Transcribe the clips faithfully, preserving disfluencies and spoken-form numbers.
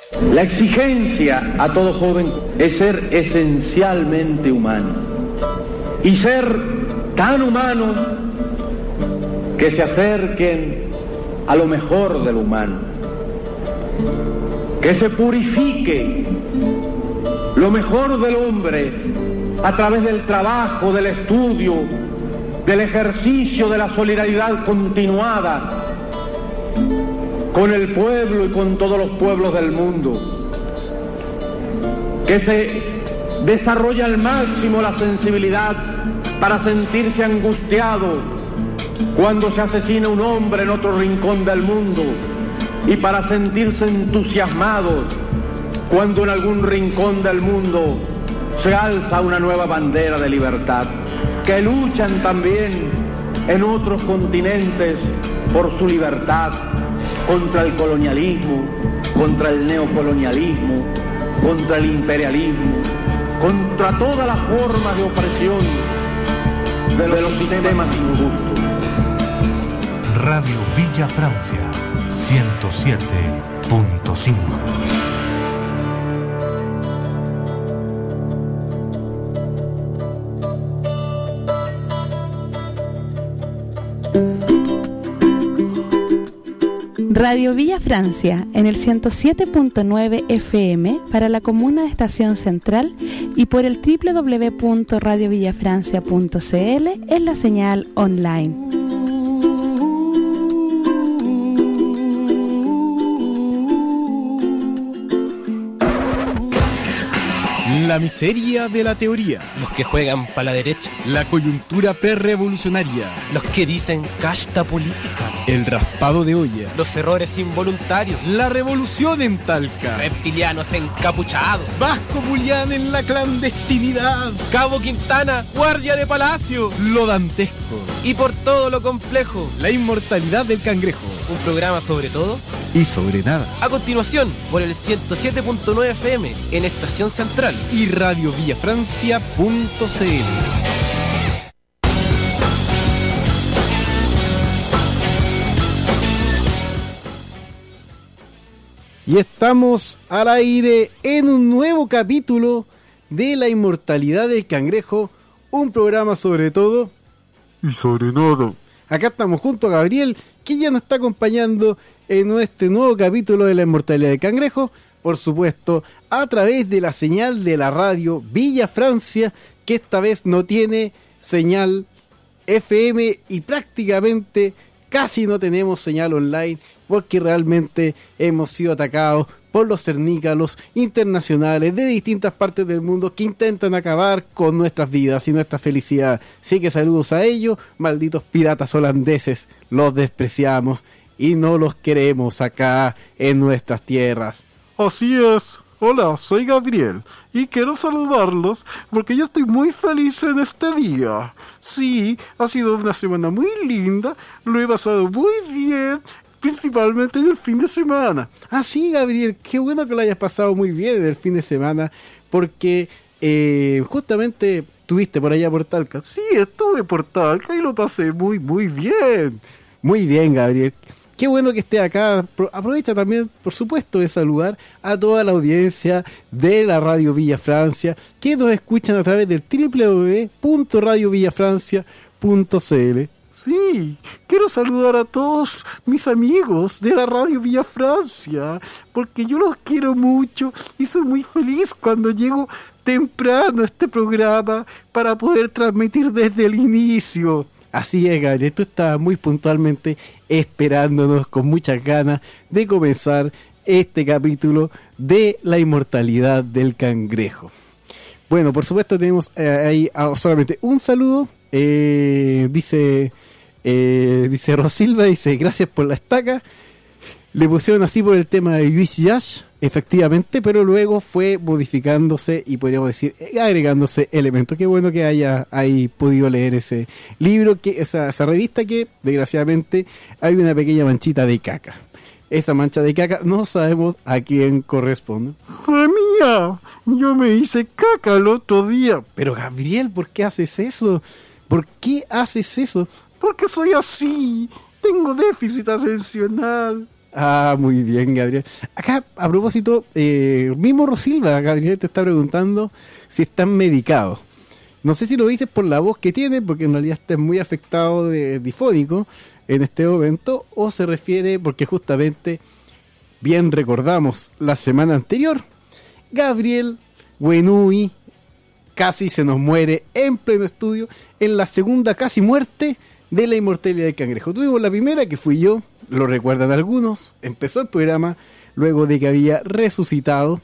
La exigencia a todo joven es ser esencialmente humano y ser tan humano que se acerquen a lo mejor del humano, que se purifique lo mejor del hombre a través del trabajo, del estudio, del ejercicio de la solidaridad continuada con el pueblo y con todos los pueblos del mundo, que se desarrolla al máximo la sensibilidad para sentirse angustiado cuando se asesina un hombre en otro rincón del mundo y para sentirse entusiasmados cuando en algún rincón del mundo se alza una nueva bandera de libertad, que luchan también en otros continentes por su libertad, contra el colonialismo, contra el neocolonialismo, contra el imperialismo, contra todas las formas de opresión de los, de los sistemas injustos. Radio Villa Francia, ciento siete punto cinco. Radio Villa Francia en el ciento siete punto nueve F M para la comuna de Estación Central y por el doble u doble u doble u punto radio villa francia punto c l en la señal online. La miseria de la teoría. Los que juegan para la derecha. La coyuntura prerevolucionaria. Los que dicen casta política. El raspado de olla. Los errores involuntarios. La revolución en Talca. Reptilianos encapuchados. Vasco Mulián en la clandestinidad. Cabo Quintana, guardia de palacio. Lo dantesco. Y por todo lo complejo. La inmortalidad del cangrejo. Un programa sobre todo y sobre nada. A continuación, por el ciento siete punto nueve F M en Estación Central y radio villa francia punto c l. Y estamos al aire en un nuevo capítulo de La inmortalidad del cangrejo, un programa sobre todo y sobre nada. Acá estamos junto a Gabriel, que ya nos está acompañando en este nuevo capítulo de La inmortalidad del cangrejo, por supuesto, a través de la señal de la radio Villa Francia, que esta vez no tiene señal F M y prácticamente casi no tenemos señal online, porque realmente hemos sido atacados por los cernícalos internacionales de distintas partes del mundo que intentan acabar con nuestras vidas y nuestra felicidad. Así que saludos a ellos, malditos piratas holandeses, los despreciamos y no los queremos acá en nuestras tierras. Así es. Hola, soy Gabriel y quiero saludarlos porque yo estoy muy feliz en este día. Sí, ha sido una semana muy linda, lo he pasado muy bien, principalmente en el fin de semana. Ah, sí, Gabriel, qué bueno que lo hayas pasado muy bien en el fin de semana, porque eh, justamente estuviste por allá por Talca. Sí, estuve por Talca y lo pasé muy, muy bien. Muy bien, Gabriel. Qué bueno que esté acá. Aprovecha también, por supuesto, de saludar a toda la audiencia de la Radio Villa Francia, que nos escuchan a través del doble u doble u doble u punto radio villa francia punto c l. Sí, quiero saludar a todos mis amigos de la Radio Villa Francia, porque yo los quiero mucho y soy muy feliz cuando llego temprano a este programa para poder transmitir desde el inicio. Así es, Gabriel, tú estabas muy puntualmente esperándonos con muchas ganas de comenzar este capítulo de La inmortalidad del cangrejo. Bueno, por supuesto tenemos eh, ahí ah, solamente un saludo. Eh, dice eh, dice Rosilva, dice gracias por la estaca. Le pusieron así por el tema de Luis Yash, efectivamente, pero luego fue modificándose y podríamos decir agregándose elementos. Qué bueno que haya ahí podido leer ese libro, que esa, esa revista que desgraciadamente hay una pequeña manchita de caca. Esa mancha de caca no sabemos a quién corresponde. ¡Fue mía! Yo me hice caca el otro día. Pero Gabriel, ¿por qué haces eso? ¿Por qué haces eso? Porque soy así. Tengo déficit atencional. Ah, muy bien, Gabriel. Acá, a propósito, eh, mismo Rosilva, Gabriel te está preguntando si están medicados. No sé si lo dices por la voz que tiene, porque en realidad estás muy afectado de difónico en este momento, o se refiere porque justamente, bien recordamos la semana anterior, Gabriel Buenui casi se nos muere en pleno estudio en la segunda casi muerte de la inmortalidad del cangrejo. Tuvimos la primera, que fui yo, lo recuerdan algunos, empezó el programa luego de que había resucitado,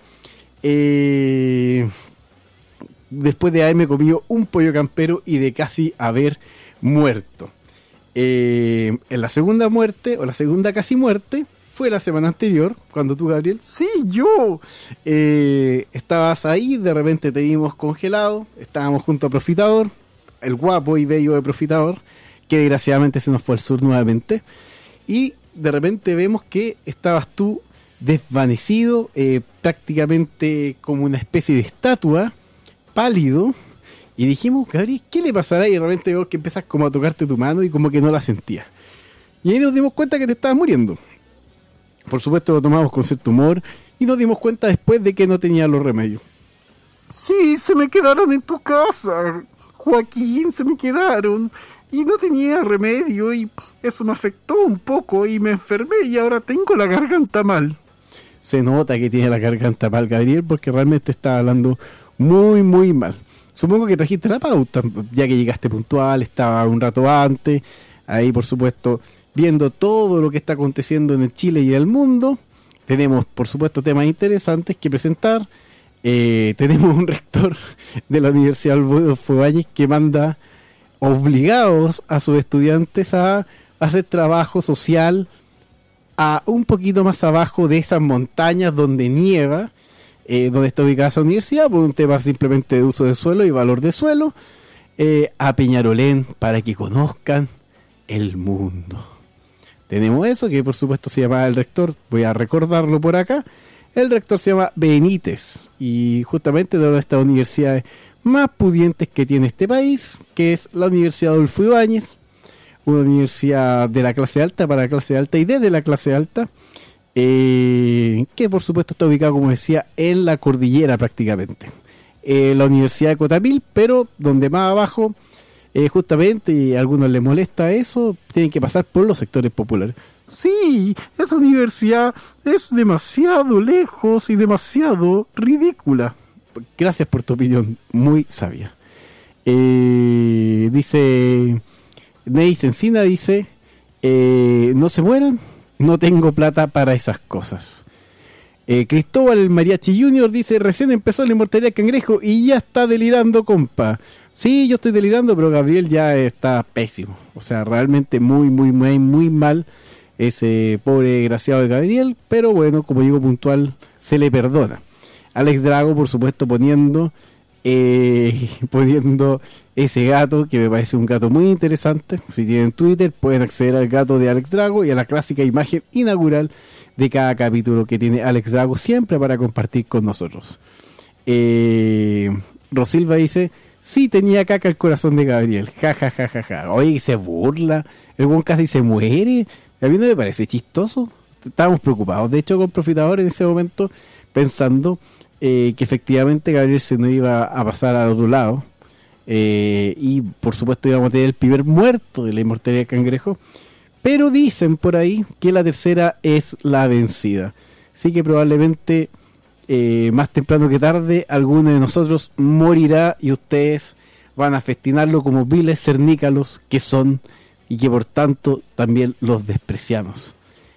eh, después de haberme comido un pollo campero y de casi haber muerto. Eh, en la segunda muerte, o la segunda casi muerte, fue la semana anterior, cuando tú, Gabriel, sí, yo, eh, estabas ahí, de repente te vimos congelado, estábamos junto a Profitador, el guapo y bello de Profitador, que desgraciadamente se nos fue al sur nuevamente, y de repente vemos que estabas tú desvanecido, eh, prácticamente como una especie de estatua, pálido, y dijimos, Gabriel, ¿qué le pasará? Y de repente vemos que empiezas como a tocarte tu mano y como que no la sentías. Y ahí nos dimos cuenta que te estabas muriendo. Por supuesto lo tomamos con cierto humor y nos dimos cuenta después de que no tenía los remedios. Sí, se me quedaron en tu casa, Joaquín, se me quedaron. Y no tenía remedio y eso me afectó un poco y me enfermé y ahora tengo la garganta mal. Se nota que tiene la garganta mal, Gabriel, porque realmente está hablando muy, muy mal. Supongo que trajiste la pauta, ya que llegaste puntual, estaba un rato antes, ahí por supuesto viendo todo lo que está aconteciendo en el Chile y el mundo. Tenemos por supuesto temas interesantes que presentar. Eh, tenemos un rector de la Universidad Adolfo Ibáñez que manda obligados a sus estudiantes a hacer trabajo social a un poquito más abajo de esas montañas donde nieva, eh, donde está ubicada esa universidad, por un tema simplemente de uso de suelo y valor de suelo, eh, a Peñarolén, para que conozcan el mundo. Tenemos eso, que por supuesto se llama el rector, voy a recordarlo por acá, el rector se llama Benítez, y justamente de una de estas universidades más pudientes que tiene este país, que es la Universidad Adolfo Ibáñez, una universidad de la clase alta para la clase alta y desde la clase alta, eh, que por supuesto está ubicado, como decía, en la cordillera prácticamente. Eh, la Universidad de Cotamil, pero donde más abajo, eh, justamente, y a algunos les molesta eso, tienen que pasar por los sectores populares. Sí, esa universidad es demasiado lejos y demasiado ridícula. Gracias por tu opinión, muy sabia. Eh, dice Neis Encina, dice, eh, no se mueran, no tengo plata para esas cosas. Eh, Cristóbal Mariachi Junior dice, recién empezó la inmortalidad del cangrejo y ya está delirando, compa. Sí, yo estoy delirando, pero Gabriel ya está pésimo. O sea, realmente muy, muy, muy, muy mal ese pobre desgraciado de Gabriel, pero bueno, como digo, puntual, se le perdona. Alex Drago, por supuesto, poniendo eh, poniendo ese gato, que me parece un gato muy interesante. Si tienen Twitter, pueden acceder al gato de Alex Drago y a la clásica imagen inaugural de cada capítulo que tiene Alex Drago, siempre para compartir con nosotros. Eh, Rosilva dice, sí tenía caca el corazón de Gabriel. Ja, ja, ja, ja, ja. Oye, se burla. El buen casi se muere. A mí no me parece chistoso. Estábamos preocupados, de hecho, con Profitador en ese momento, pensando eh, que efectivamente Gabriel se nos iba a pasar al otro lado. Eh, y por supuesto íbamos a tener el primer muerto de la inmortalidad del cangrejo. Pero dicen por ahí que la tercera es la vencida. Así que probablemente eh, más temprano que tarde alguno de nosotros morirá y ustedes van a festinarlo como viles cernícalos que son y que por tanto también los despreciamos.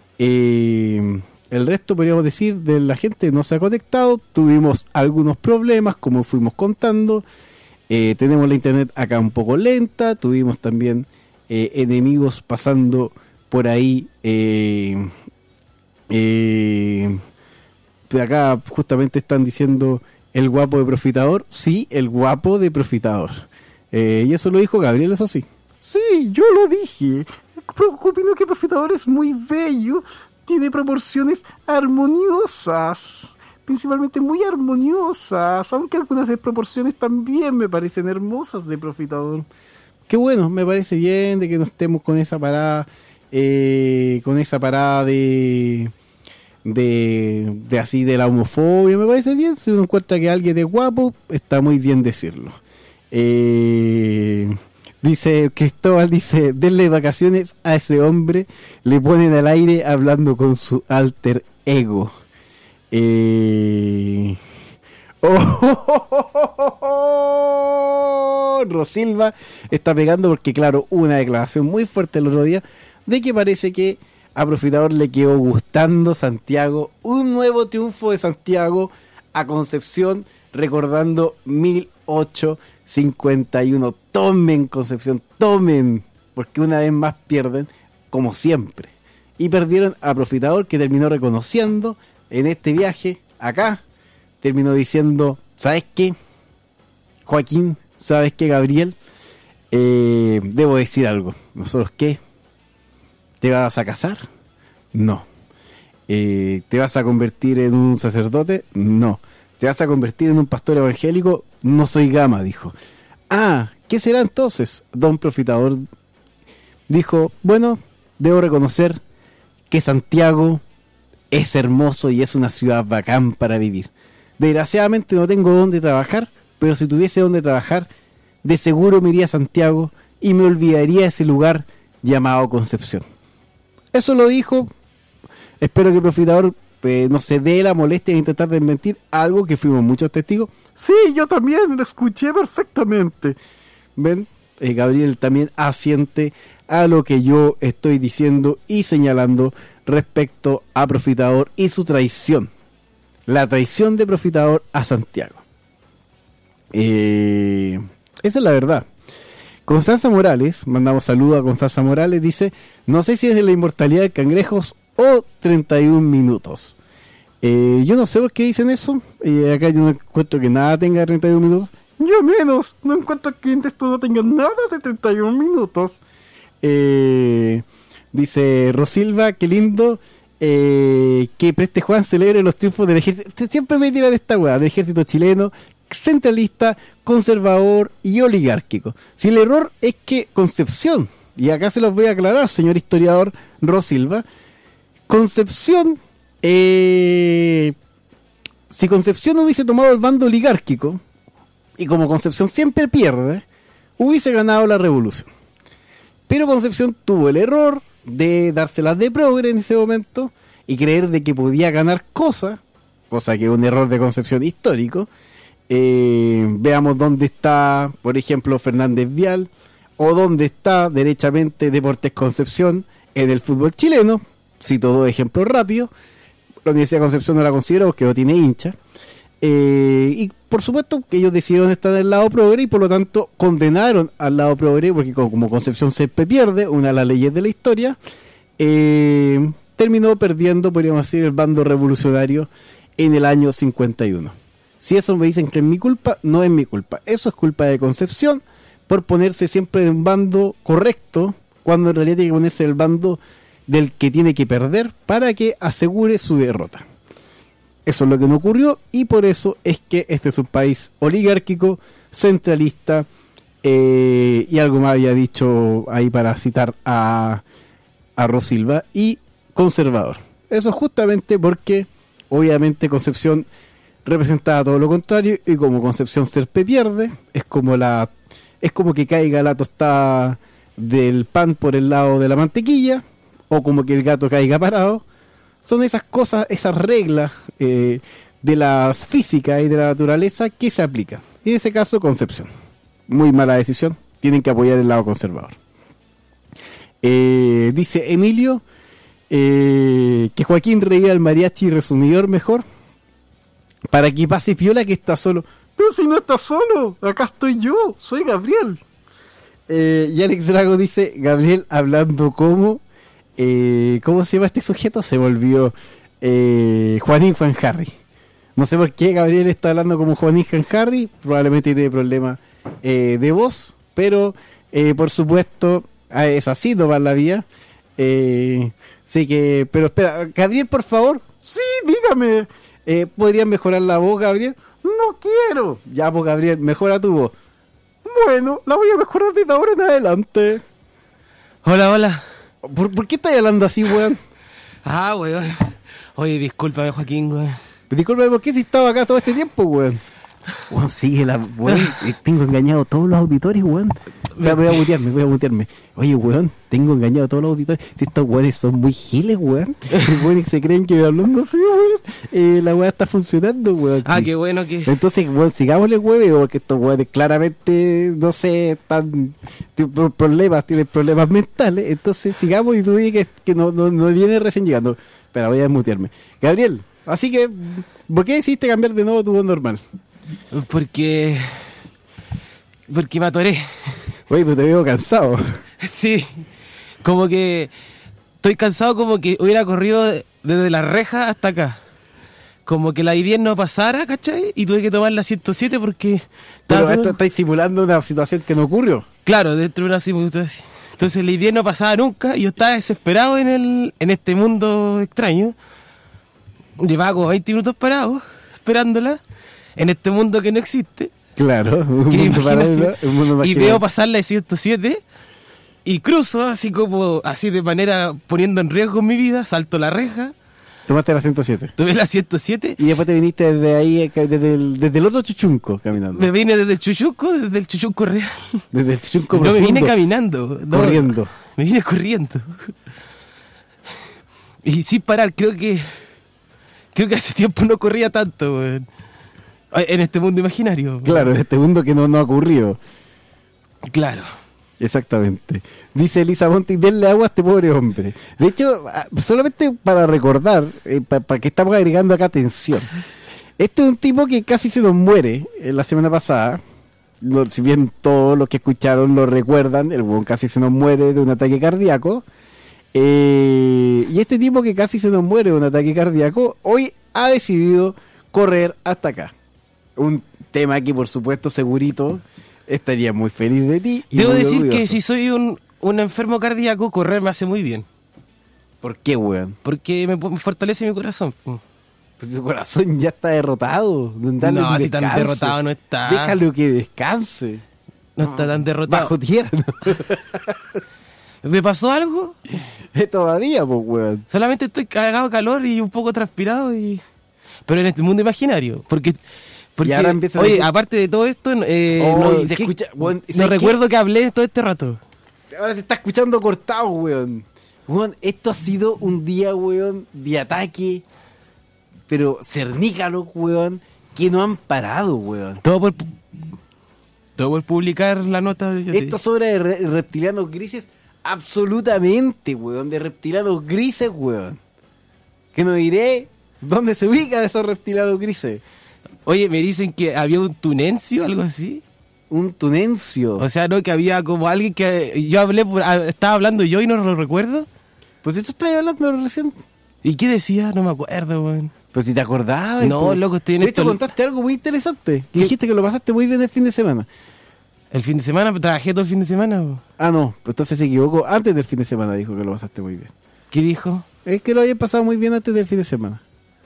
Eh, el resto podríamos decir de la gente no se ha conectado. Tuvimos algunos problemas como fuimos contando. Eh, tenemos la internet acá un poco lenta. Tuvimos también eh, enemigos pasando por ahí. Eh, eh, de acá justamente están diciendo el guapo de Profitador. Sí, el guapo de Profitador. Eh, y eso lo dijo Gabriel, eso sí. Sí, yo lo dije. Opino que Profitador es muy bello, tiene proporciones armoniosas, principalmente muy armoniosas, aunque algunas desproporciones también me parecen hermosas de Profitador. Qué bueno, me parece bien de que no estemos con esa parada eh, con esa parada de, de, de así de la homofobia, me parece bien. Si uno encuentra que alguien es guapo, está muy bien decirlo. Eh, dice Cristóbal, dice, denle vacaciones a ese hombre, le ponen al aire hablando con su alter ego. Eh... Oh, oh, oh, oh, oh, oh. Rosilva está pegando porque, claro, hubo una declaración muy fuerte el otro día de que parece que a Profitador le quedó gustando Santiago, un nuevo triunfo de Santiago a Concepción, recordando mil ochocientos cincuenta y uno. Tomen, Concepción, tomen, porque una vez más pierden, como siempre. Y perdieron a Profitador, que terminó reconociendo en este viaje acá. Terminó diciendo, ¿sabes qué? Joaquín, ¿sabes qué, Gabriel? Eh, debo decir algo. ¿Nosotros qué? ¿Te vas a casar? No. Eh, ¿Te vas a convertir en un sacerdote? No. ¿Te vas a convertir en un pastor evangélico? No soy Gama, dijo. Ah, ¿qué será entonces? Don Profitador dijo, bueno, debo reconocer que Santiago es hermoso y es una ciudad bacán para vivir. Desgraciadamente no tengo dónde trabajar, pero si tuviese dónde trabajar, de seguro me iría a Santiago y me olvidaría de ese lugar llamado Concepción. Eso lo dijo. Espero que el Profitador eh, no se dé la molestia de intentar desmentir algo que fuimos muchos testigos. Sí, yo también lo escuché perfectamente. ¿Ven? Eh, Gabriel también asiente a lo que yo estoy diciendo y señalando respecto a Profitador y su traición. La traición de Profitador a Santiago. Eh, esa es la verdad. Constanza Morales, mandamos saludos a Constanza Morales, dice, no sé si es de la inmortalidad de cangrejos o treinta y un minutos. Eh, yo no sé por qué dicen eso. Eh, acá yo no encuentro que nada tenga treinta y un minutos. Yo menos, no encuentro que en esto no tenga nada de treinta y un minutos. Eh, dice Rosilva, qué lindo. Eh, que Preste Juan celebre los triunfos del ejército. Siempre me tiran de esta weá, del ejército chileno, centralista, conservador y oligárquico. Si el error es que Concepción, y acá se los voy a aclarar, señor historiador Rosilva, Concepción, eh, si Concepción hubiese tomado el bando oligárquico, y como Concepción siempre pierde, hubiese ganado la revolución. Pero Concepción tuvo el error de dárselas de progre en ese momento y creer de que podía ganar cosas, cosa que es un error de Concepción histórico. Eh, veamos dónde está, por ejemplo, Fernández Vial, o dónde está derechamente Deportes Concepción en el fútbol chileno. Cito dos ejemplos rápidos. La Universidad de Concepción no la considero porque no tiene hincha. Eh, y por supuesto que ellos decidieron estar del lado progre y por lo tanto condenaron al lado progre, porque como Concepción siempre pierde, una de las leyes de la historia, eh, terminó perdiendo, podríamos decir, el bando revolucionario en el año cincuenta y uno. Si eso me dicen que es mi culpa, no es mi culpa. Eso es culpa de Concepción por ponerse siempre en un bando correcto, cuando en realidad tiene que ponerse en el bando del que tiene que perder para que asegure su derrota. Eso es lo que no ocurrió y por eso es que este es un país oligárquico, centralista, eh, y algo más había dicho ahí para citar a, a Rosilva, y conservador. Eso es justamente porque obviamente Concepción representaba todo lo contrario, y como Concepción Serpe pierde, es como la es como que caiga la tostada del pan por el lado de la mantequilla, o como que el gato caiga parado. Son esas cosas, esas reglas eh, de la física y de la naturaleza que se aplican. Y en ese caso, Concepción. Muy mala decisión. Tienen que apoyar el lado conservador. Eh, dice Emilio eh, que Joaquín reía al mariachi resumidor mejor. Para que pase piola que está solo. Pero si no está solo, acá estoy yo, soy Gabriel. Eh, y Alex Drago dice, Gabriel hablando como... Eh, ¿cómo se llama este sujeto? Se volvió eh, Juanín Juan Harry. No sé por qué Gabriel está hablando como Juanín Juan Harry. Probablemente tiene problemas eh, de voz, pero eh, por supuesto es así, no va la vía. Eh, sí que, pero espera, Gabriel, por favor. Sí, dígame. Eh, ¿Podrían mejorar la voz, Gabriel? No quiero. Ya, pues Gabriel, mejora tu voz. Bueno, la voy a mejorar desde ahora en adelante. Hola, hola. ¿Por, ¿Por qué estás hablando así, weón? Ah, weón. Oye, discúlpame, Joaquín, weón. Disculpa, ¿por qué si estaba acá todo este tiempo, weón? Weón, sigue la... Weón, eh, tengo engañado a todos los auditores, weón. Me voy a mutearme, voy a mutearme. Oye, weón, tengo engañado a todos los auditores. Si estos weones son muy giles, weón. Los weones se creen que hablando así, weón. Eh, la weá está funcionando, weón. Ah, sí. qué bueno que... Entonces, weón, sigámosle, weón, porque estos weones claramente, no sé, están... tienen problemas, tienen problemas mentales. Entonces, sigamos y tú dices que, que no, no, no viene recién llegando. Pero voy a mutearme. Gabriel, así que, ¿por qué decidiste cambiar de nuevo tu voz normal? Porque... Porque me atoré. Oye, pero te veo cansado. Sí. Como que... Estoy cansado como que hubiera corrido desde la reja hasta acá. Como que la I diez no pasara, ¿cachai? Y tuve que tomar la ciento siete porque... Pero todo... esto estáis simulando una situación que no ocurrió. Claro, dentro de una simulación. Entonces la I diez no pasaba nunca y yo estaba desesperado en el en este mundo extraño. Llevaba como veinte minutos parado, esperándola, en este mundo que no existe. Claro, un Que mundo imagínate, paralelo, un mundo y imaginado. veo pasar la de ciento siete y cruzo así como, así de manera poniendo en riesgo mi vida, salto la reja, Tomaste la ciento siete. tuve la ciento siete, Y después te viniste desde ahí, eh, desde el, desde el otro chuchunco caminando. me vine desde el Chuchuco, desde el Chuchuco real. Desde el chuchunco No me profundo, vine caminando, no, corriendo. me vine corriendo. Y sin parar, creo que creo que hace tiempo no corría tanto, weón. En este mundo imaginario. Claro, en este mundo que no, no ha ocurrido. Claro. Exactamente. Dice Elisa Monti, denle agua a este pobre hombre. De hecho, ah, solamente para recordar, eh, para pa que estamos agregando acá atención. Este es un tipo que casi se nos muere eh, la semana pasada. Lo, si bien todos los que escucharon lo recuerdan, el huevón casi se nos muere de un ataque cardíaco. Eh, y este tipo que casi se nos muere de un ataque cardíaco, hoy ha decidido correr hasta acá. Un tema que, por supuesto, segurito estaría muy feliz de ti. Y Debo muy decir orgulloso. que si soy un, un enfermo cardíaco, correr me hace muy bien. ¿Por qué, weón? Porque me, me fortalece mi corazón. Pues su corazón ya está derrotado. Dale No, un así tan descanso. derrotado no está. Déjalo que descanse. No está tan derrotado. Bajo tierra. ¿Me pasó algo? Todavía, pues, weón. Solamente estoy cagado de calor y un poco transpirado y... Pero en este mundo imaginario. Porque... porque Y ahora empieza a oye, decir- aparte de todo esto... Eh, Oh, no, y se ¿qué? escucha- weón, no ¿sabes recuerdo que hablé todo este rato. Ahora te está escuchando cortado, weón. Weón, esto ha sido un día, weón, de ataque. Pero cernícalos, weón, que no han parado, weón. Todo por... Todo por publicar la nota. De... Esto es obra de re- reptilianos grises, absolutamente, weón, de reptilianos grises, weón. Que no diré dónde se ubica de esos reptilianos grises. Oye, me dicen que había un tunencio, algo así. Un tunencio. O sea, no, que había como alguien que... Yo hablé, por, ah, estaba hablando yo y no lo recuerdo. Pues esto estáis hablando recién. ¿Y qué decía? No me acuerdo, weón. Pues si te acordabas. No, pues. loco, estoy en De esto- hecho, contaste algo muy interesante. ¿Qué? Dijiste que lo pasaste muy bien el fin de semana. El fin de semana, trabajé todo el fin de semana. weón. Ah, no, pues entonces se equivocó. Antes del fin de semana dijo que lo pasaste muy bien. ¿Qué dijo? Es que lo había pasado muy bien antes del fin de semana.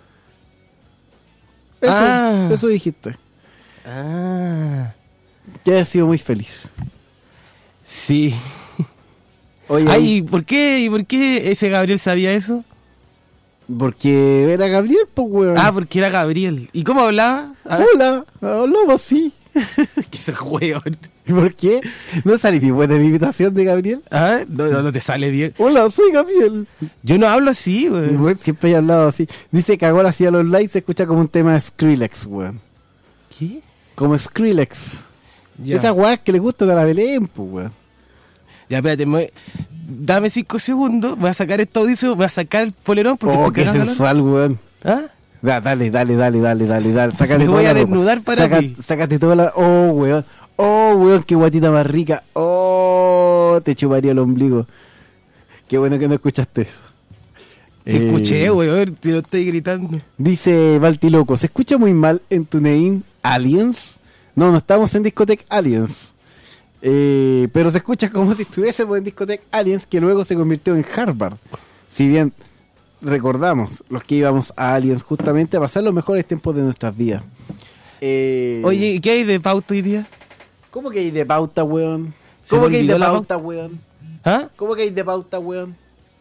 Eso, Ah. eso dijiste. Ah, Que hayas sido muy feliz. sí. Oye, Ay, ahí- ¿y por qué? ¿Y por qué ese Gabriel sabía eso? porque era Gabriel, pues, weón. Ah, porque era Gabriel. ¿Y cómo hablaba? A ver, Hola, hablaba así. que ese weón. ¿Y por qué? ¿No sale mi buena mi imitación de Gabriel? A ver, no, no, no te sale bien. Hola, soy Gabriel. Yo no hablo así, El weón. weón siempre he hablado así. Dice que ahora hacía los likes, se escucha como un tema de Skrillex, weón. ¿Qué? Como Skrillex. Ya. Esas weas que le gustan a la Belén, pues, weón. Ya, espérate, me voy- dame cinco segundos, voy a sacar este audicio, voy a sacar el polerón porque Oh, estoy qué cagado de sensual, weón. calor. ¿Ah? Da, dale, dale, dale, dale, dale, dale. Sácate Me toda voy la a ropa. desnudar para Saca- ti. Sácate toda la... Oh, weón. Oh, weón, qué guatita más rica. Oh, te chuparía el ombligo. Qué bueno que no escuchaste eso. Te Eh, escuché, weón, te lo estoy gritando. Dice Baltiloco, ¿se escucha muy mal en tu name Aliens? No, no estamos en Discotech Aliens. Eh, pero se escucha como si estuviésemos en Discotech Aliens, que luego se convirtió en Harvard. Si bien recordamos los que íbamos a Aliens justamente a pasar los mejores tiempos de nuestras vidas. Eh, Oye, ¿qué hay de pauta hoy día? ¿cómo que hay de pauta, weón? Se ¿Cómo me que hay de olvidó la pauta, weón? ¿Ah? ¿Cómo que hay de pauta, weón?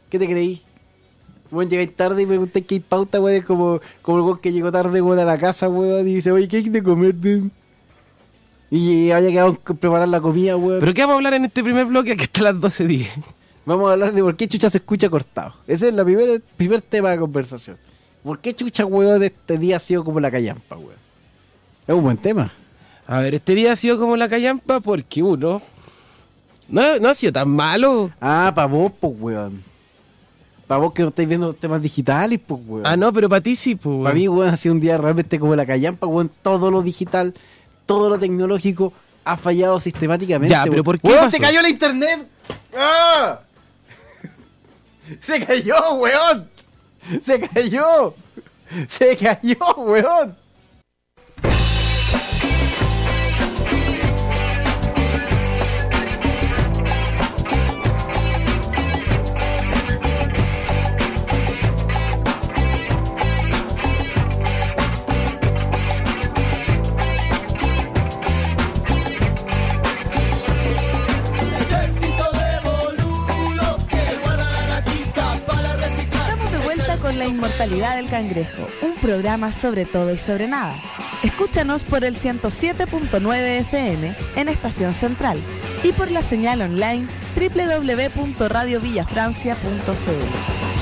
¿Qué te creí? Bueno, llegáis tarde y preguntáis qué hay pauta, weón. Es como, como el weón que llegó tarde, weón, a la casa, weón. Y dice, oye, ¿qué hay de comer, weón? Y haya quedado en preparar la comida, weón. ¿Pero qué vamos a hablar en este primer bloque? Aquí hasta las doce diez. Vamos a hablar de por qué chucha se escucha cortado. Ese es el primer, primer tema de conversación. ¿Por qué chucha, weón, este día ha sido como la callampa, weón? Es un buen tema. A ver, este día ha sido como la callampa porque uno... No, no ha sido tan malo. Ah, para vos, pues, weón. Para vos que no estáis viendo los temas digitales, pues, weón. Ah, no, pero para ti sí, pues. Para mí, weón, ha sido un día realmente como la callampa, weón. Todo lo digital, todo lo tecnológico ha fallado sistemáticamente. Ya, pero weón. ¿por qué ¡Weón, pasó? se cayó la internet! ¡Ah! ¡Se cayó, weón! ¡Se cayó! ¡Se cayó, weón! La inmortalidad del cangrejo, un programa sobre todo y sobre nada. Escúchanos por el ciento siete punto nueve F M en Estación Central y por la señal online doble u doble u doble u punto radio villa francia punto c l.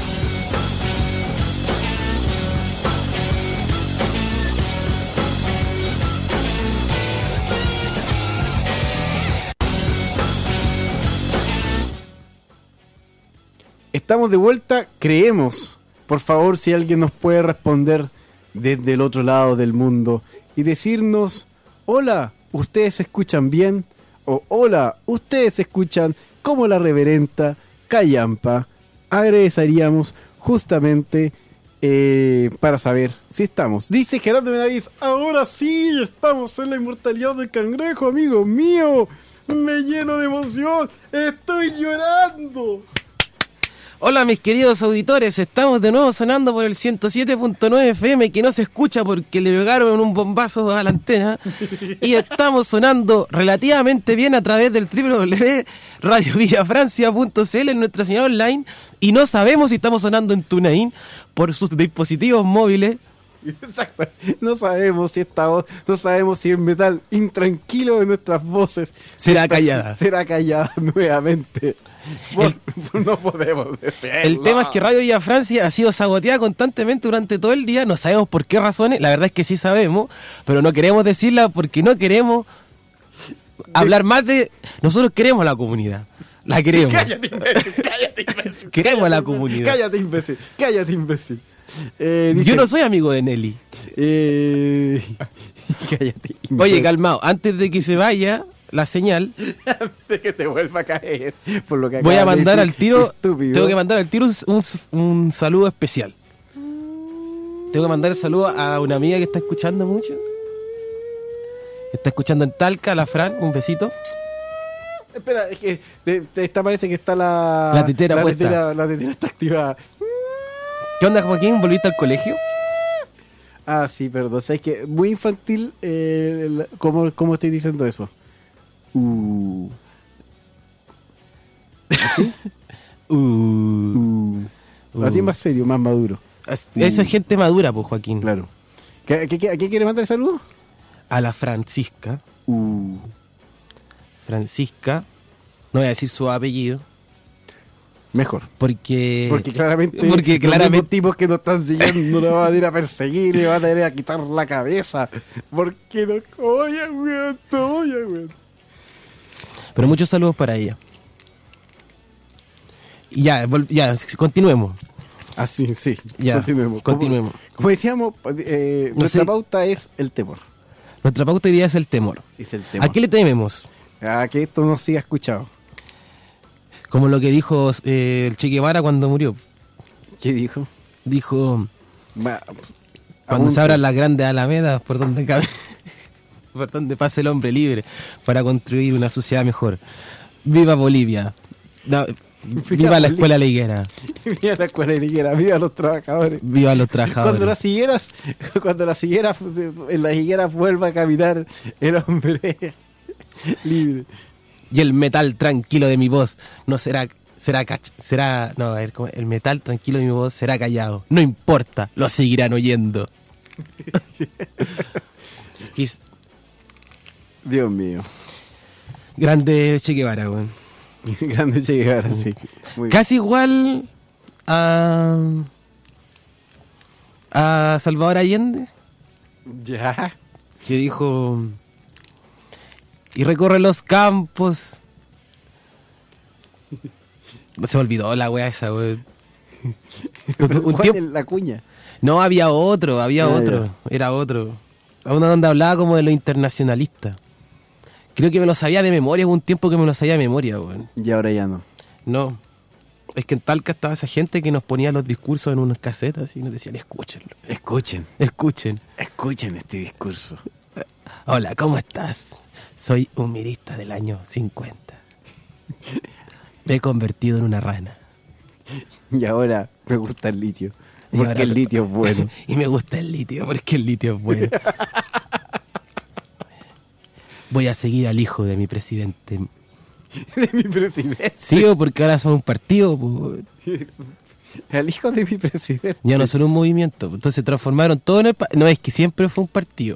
Estamos de vuelta, creemos. Por favor, si alguien nos puede responder desde el otro lado del mundo y decirnos, hola, ¿ustedes se escuchan bien? O hola, ¿ustedes se escuchan como la reverenta callampa? Agradeceríamos justamente eh, para saber si estamos. Dice Gerardo Benavides, ahora sí, estamos en la inmortalidad del cangrejo, amigo mío. Me lleno de emoción, estoy llorando. Hola mis queridos auditores, estamos de nuevo sonando por el ciento siete punto nueve F M que no se escucha porque le pegaron un bombazo a la antena y estamos sonando relativamente bien a través del doble u doble u doble u punto radio villa francia punto c l en nuestra señal online y no sabemos si estamos sonando en TuneIn por sus dispositivos móviles. Exacto, no sabemos si esta voz, no sabemos si el metal intranquilo de nuestras voces será está, callada. Será callada nuevamente. Por, el, no podemos decirlo. El tema es que Radio Villa Francia ha sido saboteada constantemente durante todo el día. No sabemos por qué razones. La verdad es que sí sabemos, pero no queremos decirla porque no queremos hablar más de... Nosotros queremos la comunidad. La queremos. Cállate, imbécil. Cállate, imbécil. Queremos cállate, la comunidad. Cállate, imbécil. Cállate, imbécil. Eh, dice, Yo no soy amigo de Nelly. Eh, cállate, imbécil. Oye, calmado. Antes de que se vaya la señal, de que se vuelva a caer por lo que voy a acabas de mandar decir, al tiro estúpido. tengo que mandar al tiro un, un, un saludo especial. Tengo que mandar el saludo a una amiga que está escuchando mucho, que está escuchando en Talca, la Fran, un besito. Espera, es que te, te, esta parece que está la La tetera la puesta. tetera, la tetera está activada. ¿Qué onda, Joaquín? ¿Volviste al colegio? Ah, sí, perdón, sabes que muy infantil eh, el- ¿cómo, cómo estoy diciendo eso. Uh, Uh, uh. Uh. Así es más serio, más maduro. Esa es gente madura, pues, Joaquín. Claro. ¿Qué, qué, qué- ¿A quién quiere mandar el saludo? A la Francisca. Uh. Francisca. No voy a decir su apellido. Mejor. Porque. Porque claramente, Porque los claramente. mismos tipos que nos están siguiendo no van a ir a perseguir, le van a ir a quitar la cabeza. Porque no oye, weón, no oye, weón. Pero muchos saludos para ella. Y ya, vol- ya, continuemos. Así, sí. Ya, continuemos. continuemos. Como, como decíamos, eh, No nuestra sé. pauta es el temor. Nuestra pauta hoy día es el temor. Es el temor. ¿A qué le tememos? A que esto no siga escuchado. Como lo que dijo eh, el Che Guevara cuando murió. ¿Qué dijo? Dijo, Va, cuando aún- se abran las grandes alamedas por donde cabe, por donde pase el hombre libre para construir una sociedad mejor. ¡Viva Bolivia! No, ¡Viva la Bolivia. escuela liguera! Viva la escuela higuera, viva los trabajadores. ¡Viva los Cuando trabajadores! las higueras, cuando las higueras, en las higueras vuelva a caminar el hombre libre. Y el metal tranquilo de mi voz no será será cach será no, a ver, ¿cómo? El metal tranquilo de mi voz será callado. No importa, lo seguirán oyendo. Quis- Dios mío. Grande Che Guevara, weón. Grande Che Guevara, sí. Muy Casi igual a a Salvador Allende, bien. Ya. que dijo y recorre los campos. Se me olvidó la wea esa, weón. Un ¿Cuál tiempo- es la cuña? No, había otro, había Ah, otro, ya. era otro. Uno donde hablaba como de lo internacionalista. Creo que me lo sabía de memoria, hubo un tiempo que me lo sabía de memoria, weón. Y ahora ya no. No, es que en Talca estaba esa gente que nos ponía los discursos en unas casetas y nos decían, escúchenlo, Escuchen, escuchen. escuchen este discurso. Hola, ¿cómo estás? Soy un mirista del año cincuenta. Me he convertido en una rana. Y ahora me gusta el litio. Y Porque ahora- el litio es bueno. Y me gusta el litio, porque el litio es bueno. Voy a seguir al hijo de mi presidente. De mi presidente. Sigo porque ahora son un partido, pues. El hijo de mi presidente. Ya no son un movimiento. Entonces transformaron todo en el... pa- No, es que siempre fue un partido.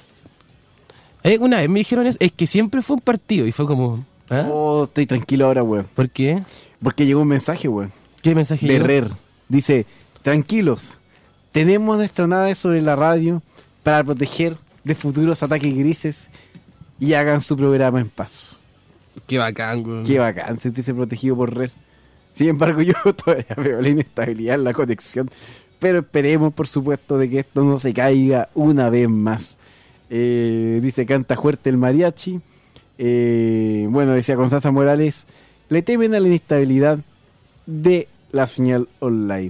Eh, Una vez me dijeron eso, es que siempre fue un partido. Y fue como... ¿ah? Oh, estoy tranquilo ahora, weón. ¿Por qué? Porque llegó un mensaje, weón. ¿Qué mensaje De llegó? Herrer. Dice, tranquilos, tenemos nuestra nave sobre la radio para proteger de futuros ataques grises y hagan su programa en paz. Qué bacán, güey. Qué bacán sentirse protegido por Red. Sin embargo, yo todavía veo la inestabilidad en la conexión. Pero esperemos, por supuesto, de que esto no se caiga una vez más. Eh, dice, canta fuerte el mariachi. Eh, bueno, decía Constanza Morales, le temen a la inestabilidad de la señal online.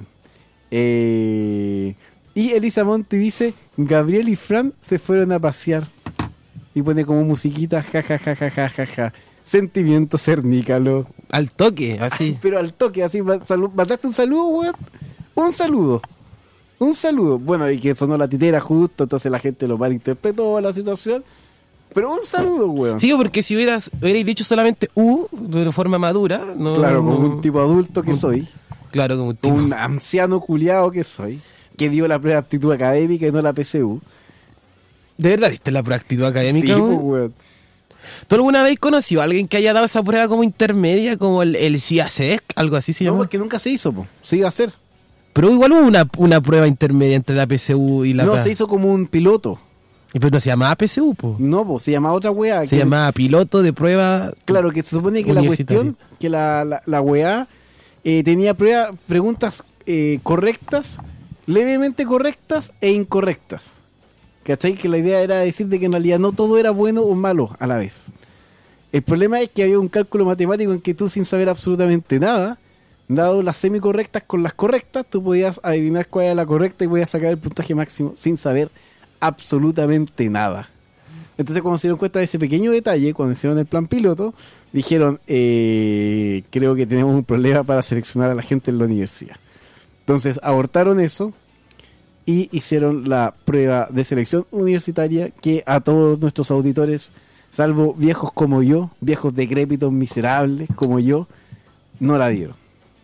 Eh, y Elisa Monti dice, Gabriel y Fran se fueron a pasear. Y pone como musiquita, ja, ja, ja, ja, ja, ja, ja. Sentimiento cernícalo. Al toque, así. Pero al toque, así, ma- salu- ¿mataste un saludo, weón? Un saludo. Un saludo. Bueno, y que sonó la titera justo, entonces la gente lo malinterpretó la situación. Pero un saludo, weón. Sí, porque si hubieras, hubierais dicho solamente U de forma madura, no. Claro, no- como un tipo adulto que un- soy. Claro, como un tipo. Un anciano culiado que soy. Que dio la prueba de aptitud académica y no la P C U. ¿De verdad viste la prueba de actitud académica, Sí, güey? pues, weón. ¿Tú alguna vez conocido a alguien que haya dado esa prueba como intermedia, como el, el C I A C E C? Algo así se No, llama. porque nunca se hizo, po. Se iba a hacer. Pero igual hubo una, una prueba intermedia entre la P S U y la No, P A. se hizo como un piloto. Y Pero no se llamaba P S U, po. No, po, se llamaba otra weá. Se que- llamaba piloto de prueba. Claro, que se supone que la Universitario. cuestión, que la, la, la weá eh, tenía prueba, preguntas eh, correctas, levemente correctas e incorrectas. ¿Cachai? Que la idea era decir de que en realidad no todo era bueno o malo a la vez. El problema es que había un cálculo matemático en que tú, sin saber absolutamente nada, dado las semicorrectas con las correctas, tú podías adivinar cuál era la correcta y podías sacar el puntaje máximo sin saber absolutamente nada. Entonces, cuando se dieron cuenta de ese pequeño detalle, cuando hicieron el plan piloto, dijeron, eh, creo que tenemos un problema para seleccionar a la gente en la universidad. Entonces, abortaron eso y hicieron la prueba de selección universitaria que a todos nuestros auditores, salvo viejos como yo, viejos decrépitos miserables como yo, no la dieron.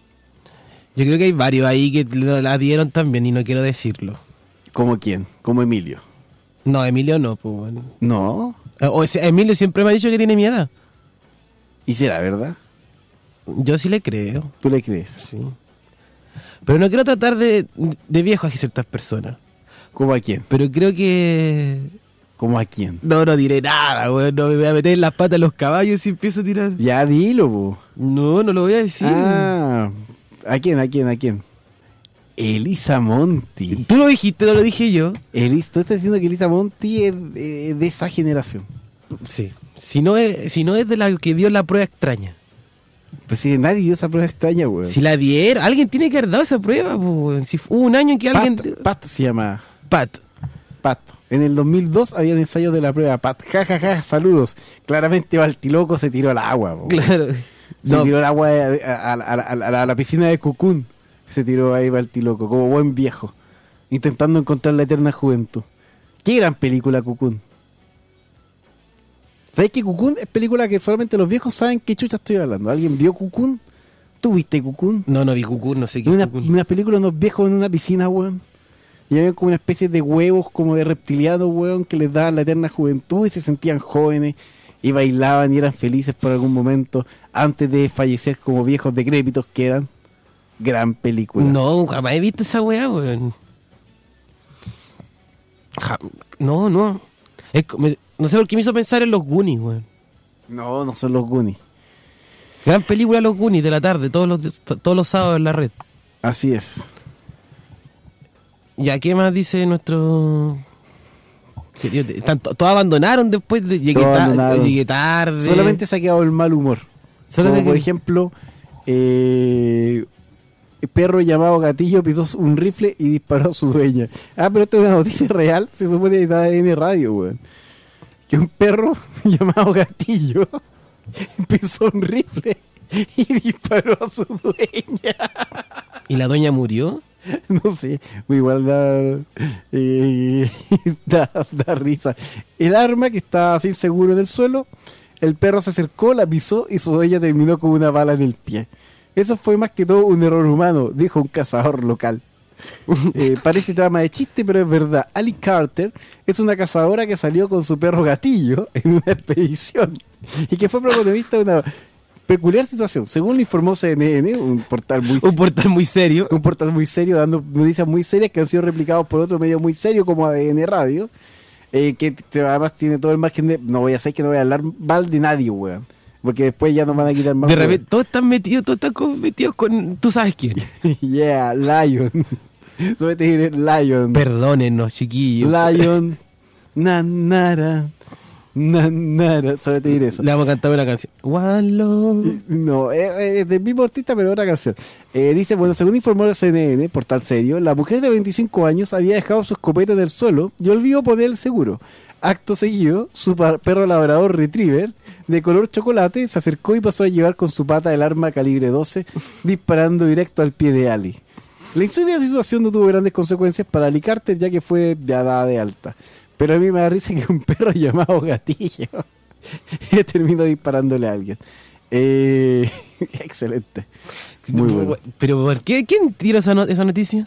Yo creo que hay varios ahí que lo- la dieron también y no quiero decirlo. ¿Como quién? Como Emilio. No, Emilio no, pues bueno. No. O sea, Emilio siempre me ha dicho que tiene mi edad. ¿Y será verdad? Yo sí le creo, ¿Tú le crees? sí. Pero no quiero tratar de, de viejo a ciertas personas. ¿Cómo a quién? Pero creo que... ¿Cómo a quién? No, no diré nada, weón. No me voy a meter en las patas de los caballos y empiezo a tirar. Ya dilo, po. No, no lo voy a decir. Ah, ¿a quién? ¿A quién? ¿A quién? Elisa Monti. Tú lo dijiste, no lo dije yo. Elisa, tú estás diciendo que Elisa Monti es de, de esa generación. Sí. Si no es, si no es de la que dio la prueba extraña. Pues si nadie dio esa prueba extraña, weón. Si la dieron, alguien tiene que haber dado esa prueba, pues, weón. Si hubo un año en que alguien... Pat, Pat se llama. Pat. Pat. En el dos mil dos había ensayos de la prueba Pat. Ja, ja, ja, saludos. Claramente Baltiloco se tiró al agua, po. Claro. Se No, tiró al agua a, a- a- a- a la, a la piscina de Cucún. Se tiró ahí Baltiloco, como buen viejo. Intentando encontrar la eterna juventud. Qué gran película, Cucún. ¿Sabes que Cucún es película que solamente los viejos saben qué chucha estoy hablando? ¿Alguien vio Cucún? ¿Tú viste Cocoon? No, no vi Cocoon, no sé qué es Una, Cocoon. una película de unos viejos en una piscina, weón. Y había como una especie de huevos, como de reptilianos, weón, que les daban la eterna juventud y se sentían jóvenes y bailaban y eran felices por algún momento antes de fallecer como viejos decrépitos que eran. Gran película. No, jamás he visto esa weá, weón. Ja- No, no. Es co- me- no sé por qué me hizo pensar en los Goonies, weón. No, no son los Goonies. Gran película Los Goonies de la tarde, todos los, todos los sábados en la red. Así es. Ya, ¿qué más dice nuestro...? querido? Están to- Todos abandonaron después de... Llegué, Todos ta- abandonaron. llegué tarde. Solamente se ha quedado el mal humor. Solo Como se por que- ejemplo, eh, el perro llamado Gatillo pisó un rifle y disparó a su dueña. Ah, pero esto es una noticia real, se supone que está en radio, weón. Que un perro llamado Gatillo pisó un rifle y disparó a su dueña. ¿Y la doña murió? No sé, igual da, eh, da, da risa. El arma que estaba sin seguro en el suelo, el perro se acercó, la pisó y su dueña terminó con una bala en el pie. Eso fue más que todo un error humano, dijo un cazador local. Eh, parece trama de chiste, pero es verdad. Ali Carter es una cazadora que salió con su perro Gatillo en una expedición y que fue protagonista de una peculiar situación. Según lo informó C N N, un portal muy Un portal muy serio. un portal muy serio, dando noticias muy serias que han sido replicados por otro medio muy serio como A D N Radio, eh, que t- además tiene todo el margen de... No voy a hacer que no voy a hablar mal de nadie, weón. Porque después ya nos van a quitar más. De weón. repente, todos están metidos, todos están con- metidos con... ¿Tú sabes quién? Yeah, Lion. Sobre te diré Lion. Perdónenos, chiquillos. Lion. Nanara. Nanara. Sobre te diré eso. Le vamos a cantar una canción. One Love. No, es, es del mismo artista, pero otra canción. Eh, dice, bueno, según informó el C N N, portal serio, la mujer de veinticinco años había dejado su escopeta en el suelo y olvidó poner el seguro. Acto seguido, su pa- perro labrador retriever, de color chocolate, se acercó y pasó a llevar con su pata el arma calibre doce, disparando directo al pie de Ali. La insólita situación no tuvo grandes consecuencias para Ali Carter, ya que fue ya dada de alta. Pero a mí me da risa que un perro llamado Gatillo terminó disparándole a alguien. Eh, excelente. Muy bueno. Pero ¿por qué? ¿Quién tiró esa, no- esa noticia?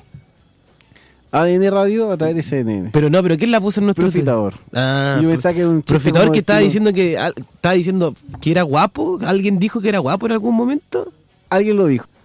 A D N Radio a través de C N N. Pero no, pero ¿quién la puso en nuestro... Profitador. Ah, Yo pro- pensaba que era un chiste profitador como que estaba estilo- diciendo que al- estaba diciendo que era guapo. ¿Alguien dijo que era guapo en algún momento? Alguien lo dijo.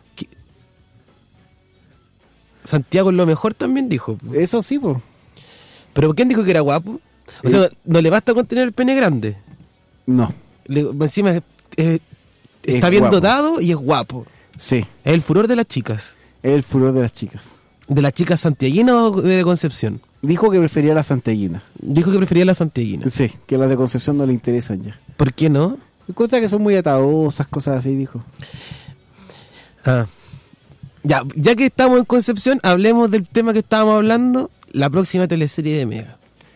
Santiago es lo mejor también dijo. Eso sí, pues. ¿Pero quién dijo que era guapo? O sea, no le basta con tener el pene grande. No. Le- encima es- es- está Es bien guapo. dotado y es guapo. Sí. Es el furor de las chicas. Es el furor de las chicas. ¿De las chicas santiaguinas o de Concepción? Dijo que prefería las santiaguinas. Dijo que prefería las santiaguinas. Sí, que las de Concepción no le interesan ya. ¿Por qué no? Cosas que son muy atadosas, cosas así, dijo. Ah. Ya, ya que estamos en Concepción, hablemos del tema que estábamos hablando, la próxima teleserie de Mega.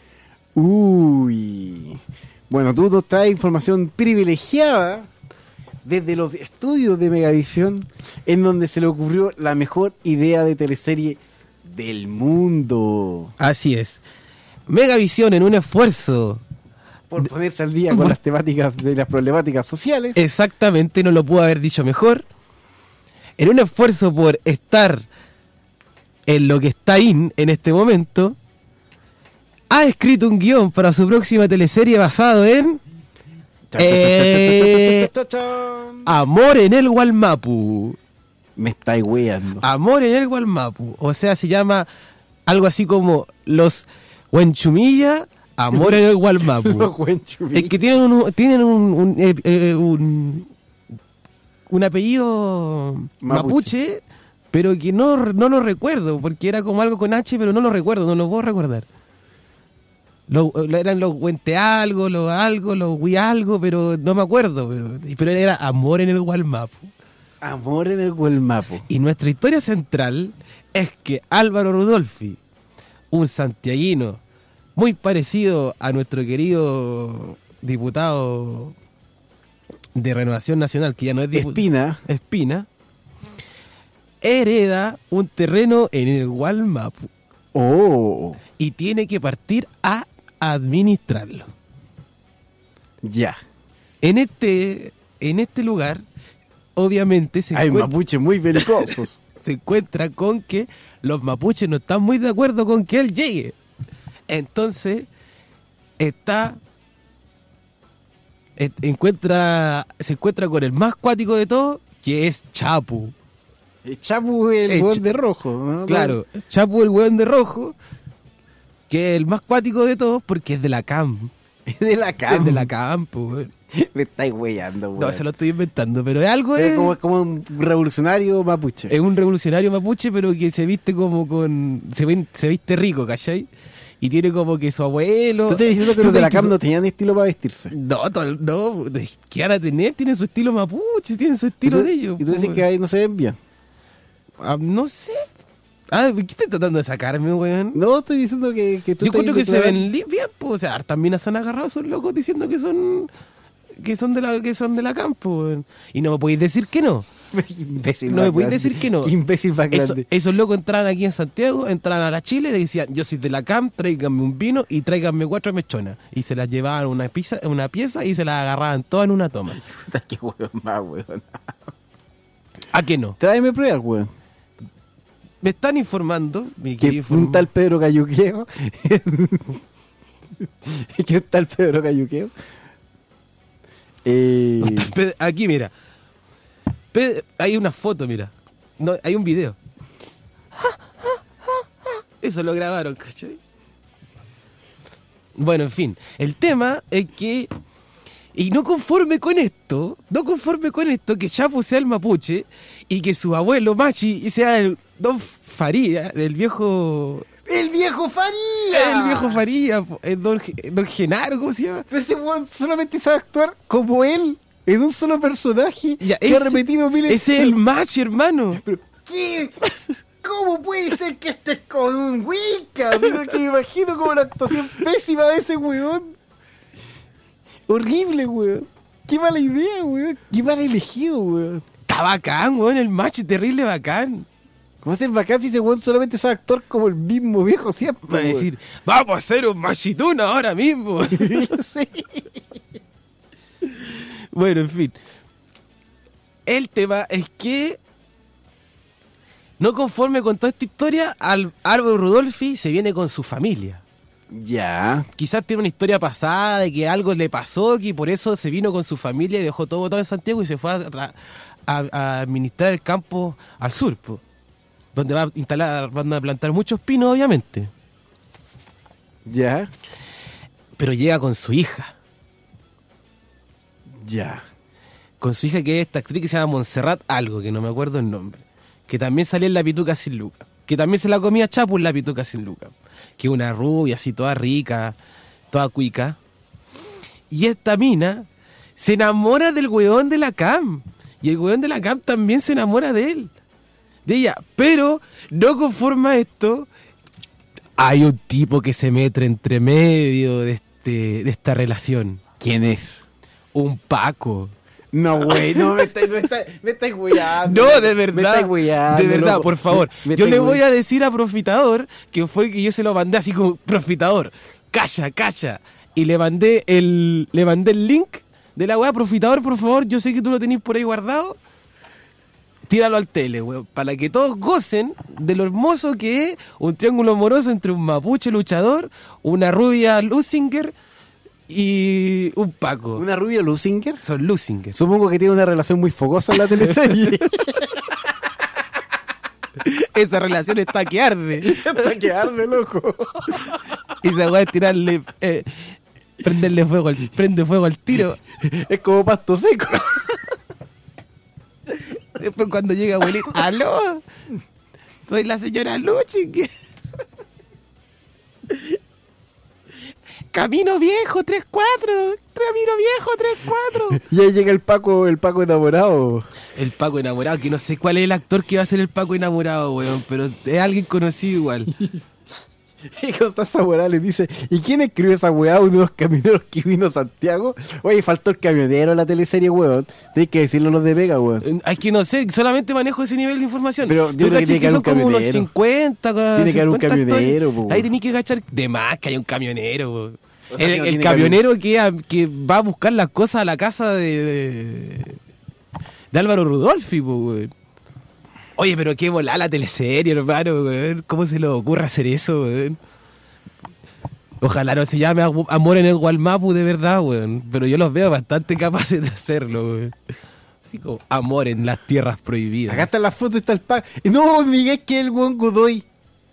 Uy. Bueno, tú nos traes información privilegiada desde los estudios de Megavisión, en donde se le ocurrió la mejor idea de teleserie del mundo. Así es. Megavisión, en un esfuerzo, Por ponerse al día con las temáticas de las problemáticas sociales. exactamente, no lo pudo haber dicho mejor, en un esfuerzo por estar en lo que está in en este momento, ha escrito un guión para su próxima teleserie basado en Cha, cha, cha, cha, Eh, cha, cha, cha, cha. Amor en el Gualmapu. Me estáis weando. Amor en el Gualmapu. O sea, se llama algo así como Los Huenchumilla, Amor en el Gualmapu. Es que tienen un, tienen un, un, eh, eh, un, un apellido mapuche. Mapuche. pero que no, no lo recuerdo, porque era como algo con H, pero no lo recuerdo, no lo puedo recordar. Lo, lo- eran los Huente algo, los algo, los Hui algo, pero no me acuerdo. Pero, pero era Amor en el Gualmapu. Amor en el Gualmapu. Y nuestra historia central es que Álvaro Rudolfi, un santiaguino muy parecido a nuestro querido diputado de Renovación Nacional, que ya no es diputado, Espina. Espina, hereda un terreno en el Gualmapu Oh, y tiene que partir a administrarlo. ya. En este, en este lugar obviamente se Hay encuentra, mapuches muy belicosos. se encuentra con que los mapuches no están muy de acuerdo con que él llegue. Entonces, está... et- encuentra se encuentra con el más cuático de todos, que es Chapu. El Chapu es el El hueón Ch- de rojo, ¿no? Claro, Chapu el hueón de rojo, que es el más cuático de todos porque es de la C A M. Es de la cama. Es de la C A M, po, weón. Me estáis weyando, weón. No, se lo estoy inventando, pero es algo... Es Es, como, como un revolucionario mapuche. es un revolucionario mapuche, pero que se viste como con... Se, ven- se viste rico, ¿cachai? Y tiene como que su abuelo... ¿Tú estás diciendo que ¿Tú los de la sabes que C A M su- no tenían estilo para vestirse? No, to- no, ¿qué van a tener? Tienen su estilo mapuche, tienen su ¿Y estilo tú, de ellos. y tú po, dices que ahí no se ven bien? Ah, no sé. Ah, ¿qué estás tratando de sacarme, weón? No, estoy diciendo que, que tú Yo estás encuentro que se declarando- ven li- bien, pues, o sea, también se han agarrado esos locos diciendo que son que son de la que son de la campo, weón. Y no me podéis decir que no. Imbécil No más me podéis grande. decir que no. Qué imbécil más Eso- grande. esos locos entraban aquí en Santiago, entraban a la Chile y decían, yo soy de la C A M, tráiganme un vino y tráiganme cuatro mechonas. Y se las llevaban a una pieza, una pieza y se las agarraban todas en una toma. Puta, qué hueón más, weón. ¿A qué no? Tráeme pruebas, weón. Me están informando, mi Que querido un inform- tal Pedro Cayuqueo. que un tal Pedro Cayuqueo. Eh, un tal Pe- Aquí, mira. Pe- hay una foto, mira. No, hay un video. Eso lo grabaron, ¿cachai? Bueno, en fin. El tema es que... Y no conforme con esto, no conforme con esto, que Chapo sea el mapuche y que su abuelo Machi sea el Don Faría, el viejo... ¡El viejo Faría! El viejo Faría, po, el Don, Ge- Don Genaro, ¿cómo se llama? Pero ese weón solamente sabe actuar como él, en un solo personaje Ya, que ese- ha repetido miles Ese es el Machi, hermano. Pero, ¿qué? ¿Cómo puede ser que estés con un Wicca? Sino que me imagino como la actuación pésima de ese weón. Horrible, weón. Qué mala idea, weón. Qué mal elegido, weón. Está bacán, weón, el Machi, terrible bacán. ¿Cómo ser bacán si ese weón solamente sabe actuar como el mismo viejo siempre? Va a weón? decir, vamos a hacer un Machitún ahora mismo. Yo sé. Bueno, en fin. El tema es que, no conforme con toda esta historia, Al- Álvaro Rudolfi se viene con su familia. Ya. Quizás tiene una historia pasada de que algo le pasó, que por eso se vino con su familia y dejó todo botado en Santiago y se fue a, tra- a- a administrar el campo al sur, po, donde va a instalar, van a plantar muchos pinos, obviamente. Ya. Pero llega con su hija, Ya. con su hija que es esta actriz que se llama Montserrat algo, que no me acuerdo el nombre, que también salía en La Pituca sin Luca, que también se la comía Chapu en La Pituca sin Luca, que es una rubia así toda rica, toda cuica. Y esta mina se enamora del weón de la C A M. Y el weón de la C A M también se enamora de él. De ella. Pero no conforme a esto, hay un tipo que se mete entre medio de, este, de esta relación. ¿Quién es? Un Paco. No, güey, no, me estáis, me estáis, me estáis weyando. No, de Me verdad. estáis weyando, De verdad, loco. por favor. Me- me Yo le estáis voy a decir a Profitador que fue que yo se lo mandé así como Profitador. Calla, calla. Y le mandé el, le mandé el link de la weá. Profitador, por favor. Yo sé que tú lo tenés por ahí guardado. Tíralo al tele, weón. Para que todos gocen de lo hermoso que es un triángulo amoroso entre un mapuche luchador, una rubia Lusinger y un Paco. ¿Una rubia Lusinger? Son Lusinger. Supongo que tiene una relación muy fogosa en la teleserie. Esa relación está que arde. Hasta quedarme loco. Y esa weá es tirarle, eh, prenderle fuego, al, prende fuego al tiro. Es como pasto seco. Después cuando llega abuelita, ¡aló! Soy la señora Luchi. que- Camino viejo, tres cuatro. Camino viejo, tres cuatro. Y ahí llega el Paco, el Paco enamorado. El Paco enamorado, que no sé cuál es el actor que va a ser el Paco enamorado, weón, pero es alguien conocido igual. Y Constanza Morales dice, ¿y quién escribió esa weá? Uno de los camioneros que vino a Santiago. Oye, faltó el camionero en la teleserie, weón. Tienes que decirlo los de Vega, weón. Es que no sé, solamente manejo ese nivel de información. Pero yo Tú creo que cachai tiene que haber son un como unos camionero. cincuenta. Tiene que haber un cincuenta camionero, actores. po, Ahí weón. tenés que cachar de más que hay un camionero, weón. O sea, El, que no el tiene camionero que, a- que va a buscar las cosas a la casa de, de, de Álvaro Rudolfi, po, weón. Oye, pero qué volá la teleserie, hermano, weón. ¿Cómo se le ocurre hacer eso, weón? Ojalá no se llame Amor en el Gualmapu de verdad, weón. Pero yo los veo bastante capaces de hacerlo, weón. Así como Amor en las tierras prohibidas. Acá está la foto, está el pack. No, Miguel, que es el buen Godoy.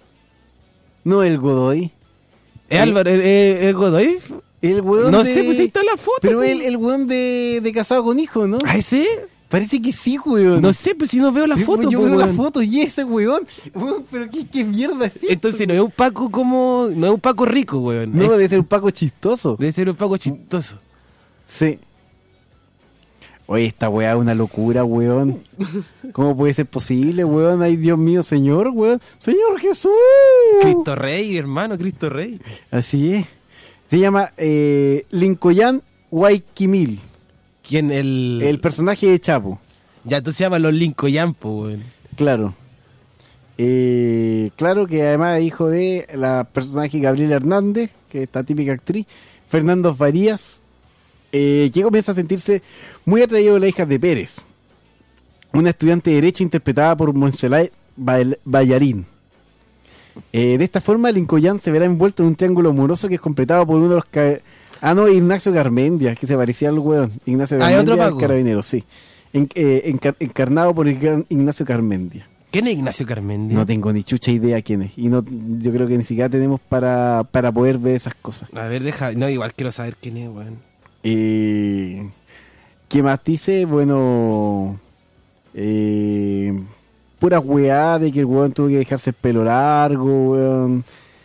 No, el Godoy. ¿Es Álvaro, el, el, el Godoy? El weón No de... sé, pues ahí está la foto. Pero pues. el, el weón de, de Casado con Hijo, ¿no? ¿Ah, ese? Parece que sí, weón. No sé, pues si no veo la Yo- foto, Yo pues, veo la weón. foto y ese weón. Weón, pero qué, qué mierda es esto? Entonces no es un Paco como... No es un Paco rico, weón. No, Es- debe ser un Paco chistoso. debe ser un Paco chistoso. Sí. Oye, esta weá es una locura, weón. ¿Cómo puede ser posible, weón? Ay, Dios mío, Señor, weón. Señor Jesús. Cristo Rey, hermano, Cristo Rey. Así es. Se llama eh, Lincoln Guayquimil, ¿Quién? El... el personaje de Chapo. Ya tú se llamas los Lincoln, po, weón. Claro. Eh, claro que además es hijo de la personaje Gabriela Hernández, que es esta típica actriz, Fernando Farías, eh, que comienza a sentirse muy atraído de la hija de Pérez, una estudiante de Derecho interpretada por Montserrat Ballarín. Eh, de esta forma, Lincoln se verá envuelto en un triángulo amoroso que es completado por uno de los... Ca- ah, no, Ignacio Garmendia, que se parecía al weón. Ignacio Ah, ¿hay Garmendia, otro el Paco? carabinero, sí. En- eh, encar- encarnado por el gran Ignacio Garmendia. ¿Quién es Ignacio Carmendi? No tengo ni chucha idea quién es. Y no, yo creo que ni siquiera tenemos para, para poder ver esas cosas. A ver, deja... No, igual quiero saber quién es, weón. Eh, ¿Qué más dice? Bueno... Eh, puras weá de que el weón tuvo que dejarse el pelo largo, weón.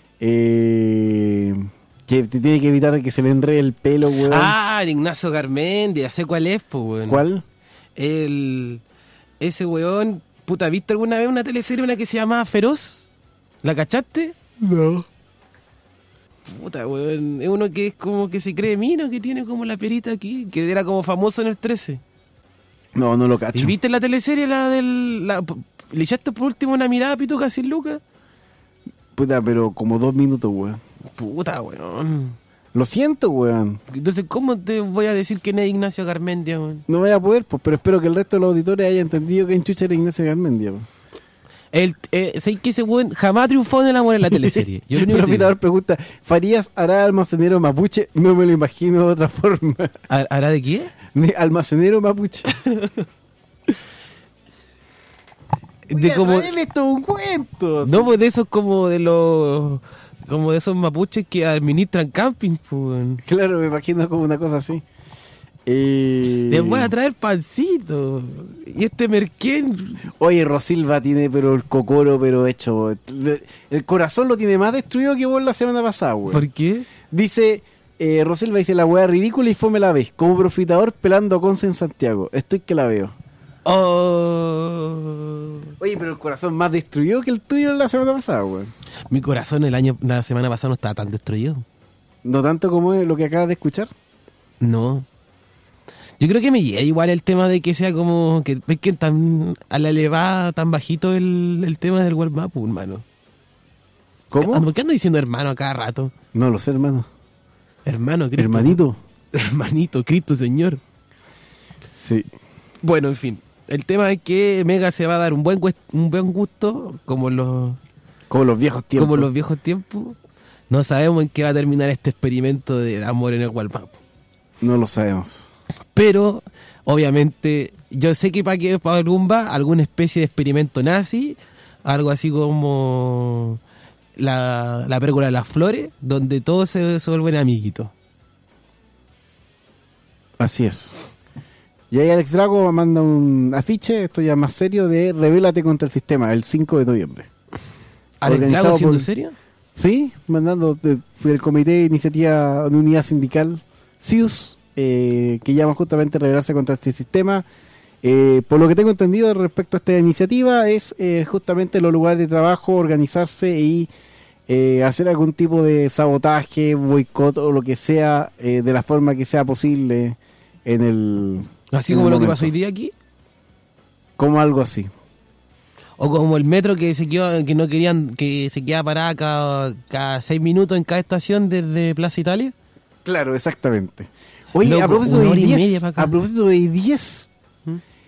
Eh, que te tiene que evitar que se le enrede el pelo, weón. Ah, el Ignacio Garmendi, ya sé cuál es, po, weón. ¿Cuál? El... Ese weón... Puta, ¿viste alguna vez una teleserie una que se llamaba Feroz? ¿La cachaste? No. Puta, weón. Es uno que es como que se cree mino, que tiene como la perita aquí, que era como famoso en el trece. No, no lo cacho. ¿Y viste la teleserie, la del... La, ¿Le echaste por último una mirada a Pituca sin Lucas? Puta, pero como dos minutos, weón. Puta, weón. Lo siento, weón. Entonces, ¿cómo te voy a decir quién es Ignacio Garmendia, weón? No voy a poder, pues, pero espero que el resto de los auditores haya entendido que en chucha era Ignacio Garmendia, pues. El, eh, ¿sabes que ese weón jamás triunfó en el amor en la teleserie? Yo lo único que te Profitador digo. pregunta, ¿Farías hará almacenero mapuche? No me lo imagino de otra forma. ¿Har- ¿Hará de qué? Ni almacenero mapuche. Voy De a como... traerle esto un cuento. No, pues de esos como de los... Como de esos mapuches que administran camping, pues, weón. Claro, me imagino como una cosa así. Eh... Les voy a traer pancito. Y este merquén... Oye, Rosilva tiene pero el cocoro, pero hecho. Le- El corazón lo tiene más destruido que vos la semana pasada, güey. ¿Por qué? Dice, eh, Rosilva dice, la weá ridícula y fome la ves. Como profitador pelando a Conce en Santiago. Estoy que la veo. Oh... Oye, pero el corazón más destruido que el tuyo la semana pasada, güey. Mi corazón el año, la semana pasada no estaba tan destruido. No tanto como es lo que acabas de escuchar. No. Yo creo que me llega igual el tema de que sea como... Que ves que tan a la elevada, tan bajito el, el tema del World Map, hermano. ¿Cómo? ¿Por qué ando diciendo hermano a cada rato? No lo sé, hermano. Hermano, Cristo. Hermanito. Hermanito, Cristo, Señor. Sí. Bueno, en fin. El tema es que Mega se va a dar un buen, guest- un buen gusto, como los, Como los viejos tiempos. como los viejos tiempos. No sabemos en qué va a terminar este experimento de amor en el World Map. No lo sabemos. Pero, obviamente, yo sé que para que para Lumba alguna especie de experimento nazi, algo así como la, la pérgola de las flores, donde todos se, se vuelven amiguitos. Así es. Y ahí Alex Drago manda un afiche, esto ya más serio, de Rebélate contra el sistema, el cinco de noviembre. ¿Alex Organizado Drago siendo por- serio? Sí, mandando de- del Comité de Iniciativa de Unidad Sindical, C I U S, eh, que llama justamente a rebelarse contra este sistema. Eh, por lo que tengo entendido respecto a esta iniciativa, es eh, justamente los lugares de trabajo, organizarse y eh, hacer algún tipo de sabotaje, boicot o lo que sea, eh, de la forma que sea posible en el... Así en como el lo que momento. pasó hoy día aquí. Como algo así. O como el metro que se quedó, que no querían, que se queda parada cada, cada seis minutos en cada estación desde Plaza Italia. Claro, exactamente. Oye, Loco, a propósito una de hora y I diez, media pa' acá. a propósito de I diez, ¿Mm?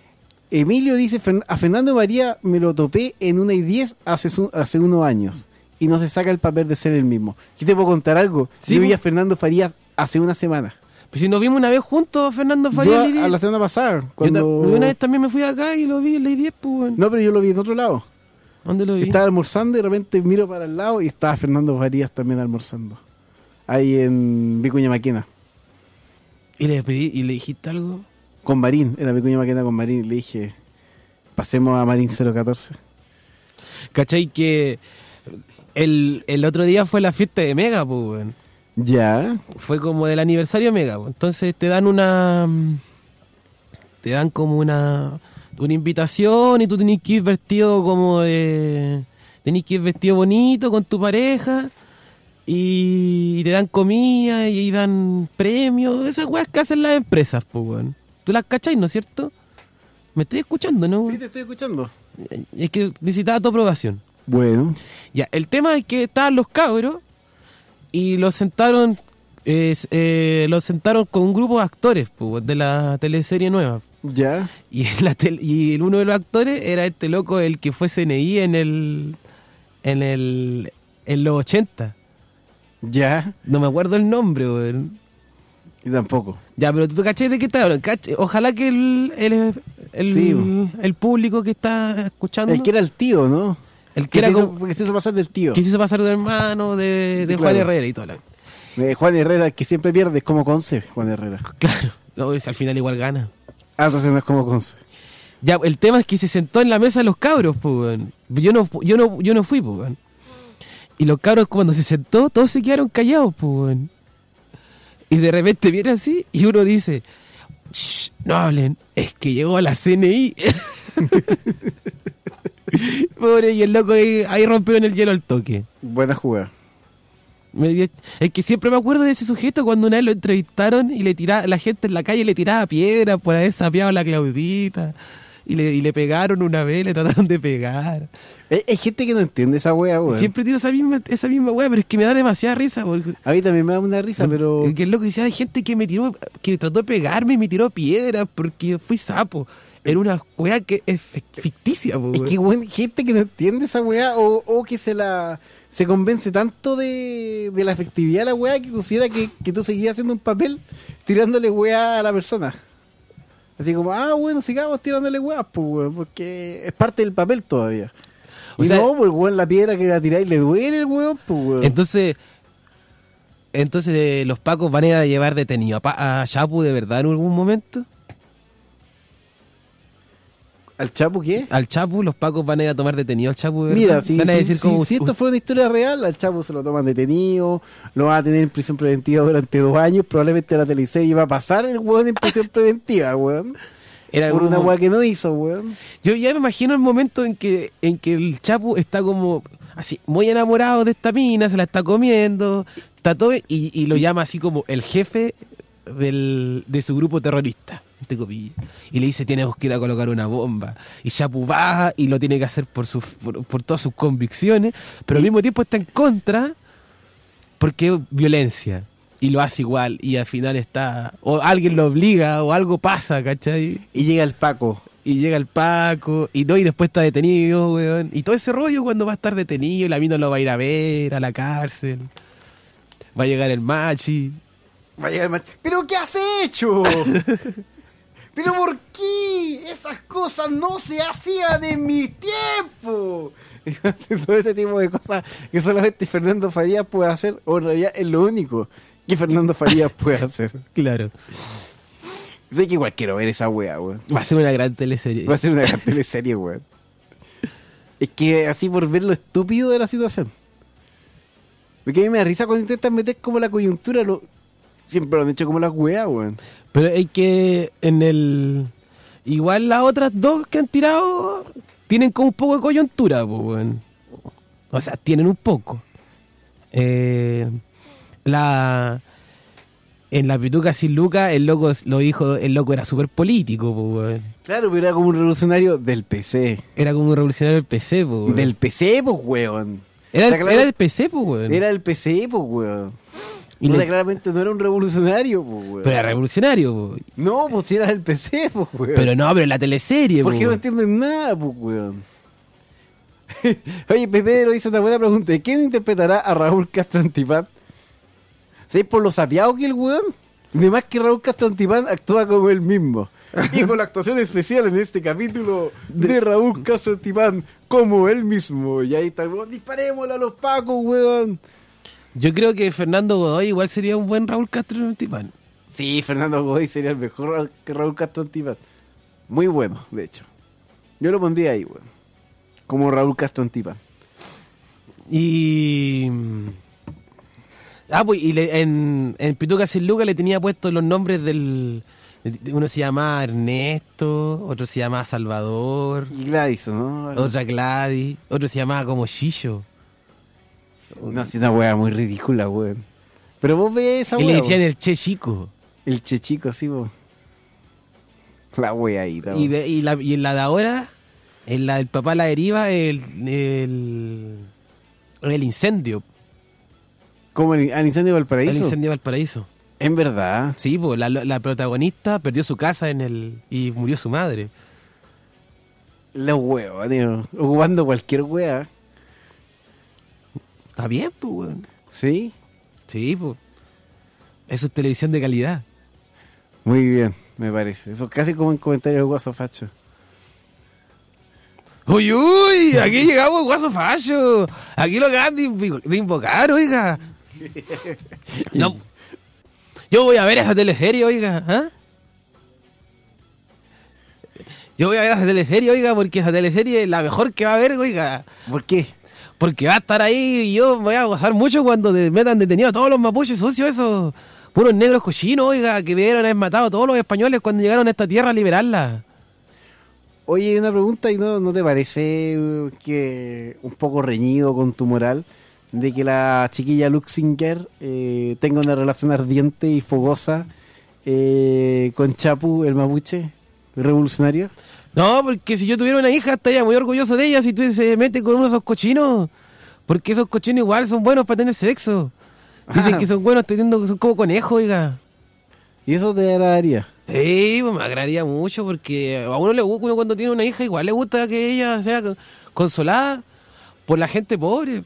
Emilio dice, a Fernando Farías me lo topé en una I diez hace, hace unos años y no se saca el papel de ser el mismo. Yo te puedo contar algo. ¿Sí? Yo vi a Fernando Farías hace una semana. Pues si nos vimos una vez juntos, Fernando Farías. Yo a, a la semana pasada. Cuando... Yo una vez también me fui acá y lo vi en la I diez, pues, bueno. No, pero yo lo vi en otro lado. ¿Dónde lo vi? Estaba almorzando y de repente miro para el lado y estaba Fernando Farías también almorzando. Ahí en Vicuña Maquena. ¿Y le pedí, y le dijiste algo? Con Marín, era Vicuña Maquena con Marín. Le dije, pasemos a Marín cero catorce. ¿Cachai? Que el, el otro día fue la fiesta de Mega, pues, bueno. Ya. Fue como del aniversario Mega, pues. Entonces te dan una... Te dan como una... una invitación y tú tenés que ir vestido como de... Tenés que ir vestido bonito con tu pareja y, y te dan comida y dan premios. Esas weas que hacen las empresas, pues, weón. ¿Tú las cachai, no es cierto? ¿Me estoy escuchando, no? Sí, te estoy escuchando. Es que necesitaba tu aprobación. Bueno. Ya, el tema es que estaban los cabros y los sentaron eh, eh, los sentaron con un grupo de actores, pues, de la teleserie nueva. Ya. Y, en la tel- y el uno de los actores era este loco, el que fue C N I en el en el en los ochenta. Ya. No me acuerdo el nombre, weón. Y tampoco. Ya, pero tú cachai de qué está hablando. Cach- Ojalá que el el, el, Sí. el público que está escuchando, El que era el tío, ¿no? el que Que, era se, hizo, como- que se hizo pasar del tío. que se hizo pasar de hermano de, de Juan Claro. Herrera y toda la... Eh, Juan Herrera, el que siempre pierde, es como Conce, Juan Herrera. Claro, no, es, al final igual gana. Ah, entonces no es como Conce. Ya, el tema es que se sentó en la mesa de los cabros, pues, weón. Yo no, yo no, yo no fui, pues, weón. Y los cabros cuando se sentó, todos se quedaron callados, pues, weón. Y de repente viene así y uno dice, "Shh, no hablen, es que llegó a la C N I". Pobre, y el loco ahí, ahí rompió en el hielo al toque. Buena jugada. Me dio- es que siempre me acuerdo de ese sujeto cuando una vez lo entrevistaron y le tiraba, la gente en la calle le tiraba piedras por haber sapeado a la Claudita. Y le, y le pegaron una vez, le trataron de pegar. Hay, hay gente que no entiende esa wea, weón. Siempre tiro esa misma, esa misma wea, pero es que me da demasiada risa. Porque, A mí también me da una risa, pero... que el loco decía, hay gente que me tiró, que trató de pegarme y me tiró piedras porque fui sapo. Era una wea que es fic- ficticia, po, Es weón. que, weón, gente que no entiende esa weá o, o que se la... Se convence tanto de, de la efectividad de la weá que considera que, que tú seguías haciendo un papel tirándole weá a la persona. Así como, ah, bueno, sigamos tirándole weá, pues, weón, porque es parte del papel todavía. O y sea- no, pues, weón, la piedra que la tiráis le duele el weón, pues, weón. Entonces, entonces eh, los pacos van a ir a llevar detenido a, Pa- a Chapu de verdad en algún momento. ¿Al Chapo qué? Al Chapu, los pacos van a ir a tomar detenido al Chapu de verdad. Mira, si, van a si- decir si- como, si esto fuera una historia real, al Chapo se lo toman detenido, lo van a tener en prisión preventiva durante dos años, probablemente la teleserie va a pasar el weón en prisión preventiva, weón. era Por como- una weá que no hizo, weón. Yo ya me imagino el momento en que en que el Chapu está como así, muy enamorado de esta mina, se la está comiendo, está todo, y, y lo llama así como el jefe del, de su grupo terrorista, entre comillas. Y le dice, tenemos que ir a colocar una bomba. Y Chapu va y lo tiene que hacer por, sus, por, por todas sus convicciones, pero al mismo tiempo está en contra porque es violencia. Y lo hace igual, y al final está... O alguien lo obliga, o algo pasa, ¿cachai? Y llega el Paco. Y llega el Paco, y no, y después está detenido, weón. Y todo ese rollo cuando va a estar detenido, y la mina lo va a ir a ver a la cárcel. Va a llegar el machi. Va a llegar el mach- ¿Pero qué has hecho? ¿Pero por qué? Esas cosas no se hacían en mi tiempo. Todo ese tipo de cosas que solamente Fernando Farías puede hacer, o en realidad es lo único que Fernando Farías puede hacer. Claro. Sé que igual quiero ver esa wea, weón. Va a ser una gran teleserie. Va a ser una gran teleserie, weón. Es que así por ver lo estúpido de la situación. Porque a mí me da risa cuando intentan meter como la coyuntura. Lo... Siempre lo han hecho como las weas, weón. Pero hay que en el... Igual las otras dos que han tirado tienen como un poco de coyuntura, pues, weón. O sea, tienen un poco. Eh, la... En la Pituca sin Lucas, el loco lo dijo, el loco era súper político, pues, weón. Claro, pero era como un revolucionario del P C. Era como un revolucionario del P C, pues, weón. Del P C, pues, weón. Era, Está el, claro- era el P C, pues, weón. Era el P C, pues, weón. Y Puta, le- claramente no era un revolucionario, po, weón. Pero era revolucionario, po. No, pues si era el P C, po, weón. Pero no, pero en la teleserie, ¿Por po. qué no entienden nada, pues, weón? Oye, Pepe lo hizo una buena pregunta. ¿Quién interpretará a Raúl Castro Antipán? ¿Sabes por lo sapiado que el weón? Ni más que Raúl Castro Antipán actúa como él mismo. Y con la actuación especial en este capítulo de Raúl Castro Antipán como él mismo. Y ahí está el weón, disparémosle a los pacos, weón. Yo creo que Fernando Godoy igual sería un buen Raúl Castro Antipán. Sí, Fernando Godoy sería el mejor Ra- que Raúl Castro Antipán. Muy bueno, de hecho. Yo lo pondría ahí, weón. Como Raúl Castro Antipán. Y... Ah, pues, y le- en, en Pituca Sin Lucas le tenía puestos los nombres del... Uno se llamaba Ernesto, otro se llamaba Salvador, Y Gladys, ¿no? otra Gladys, otro se llamaba como Chillo. No, es una wea muy ridícula, weón. Pero vos ves esa Y wea, le decían weón. el Che Chico. El chechico, así, weón. La wea ahí, la Y, weón. de- y, la, y en la de ahora, en la del papá la deriva, el, el, el incendio. Como el, al incendio de Valparaíso. El incendio de Valparaíso. En verdad. Sí, pues la, la protagonista perdió su casa en el y murió su madre. La wea, tío. Ocupando cualquier wea. Está bien, pues, weón. ¿Sí? Sí, pues. Eso es televisión de calidad. Muy bien, me parece. Eso es casi como en comentarios de Guaso Facho. ¡Uy, uy! Aquí llegamos, guaso facho. Aquí lo acaban de, invi- de invocar, oiga. No. Yo voy a ver esa teleserie, oiga. ¿ah? Yo voy a ver esa teleserie, oiga, porque esa teleserie es la mejor que va a haber, oiga. ¿Por qué? Porque va a estar ahí y yo me voy a gozar mucho cuando te metan detenidos a todos los mapuches sucios, esos puros negros cochinos, oiga, que debieron haber matado a todos los españoles cuando llegaron a esta tierra a liberarla. Oye, una pregunta, ¿y no, no te parece uh, que un poco reñido con tu moral de que la chiquilla Luxinger eh, tenga una relación ardiente y fogosa eh, con Chapu, el mapuche, el revolucionario? No, porque si yo tuviera una hija estaría muy orgulloso de ella si tú se mete con uno de esos cochinos. Porque esos cochinos igual son buenos para tener sexo. Dicen Ah. que son buenos teniendo, son como conejos, oiga. ¿Y eso te agradaría? Sí, pues me agradaría mucho porque a uno le gusta, uno cuando tiene una hija igual le gusta que ella sea consolada por la gente pobre.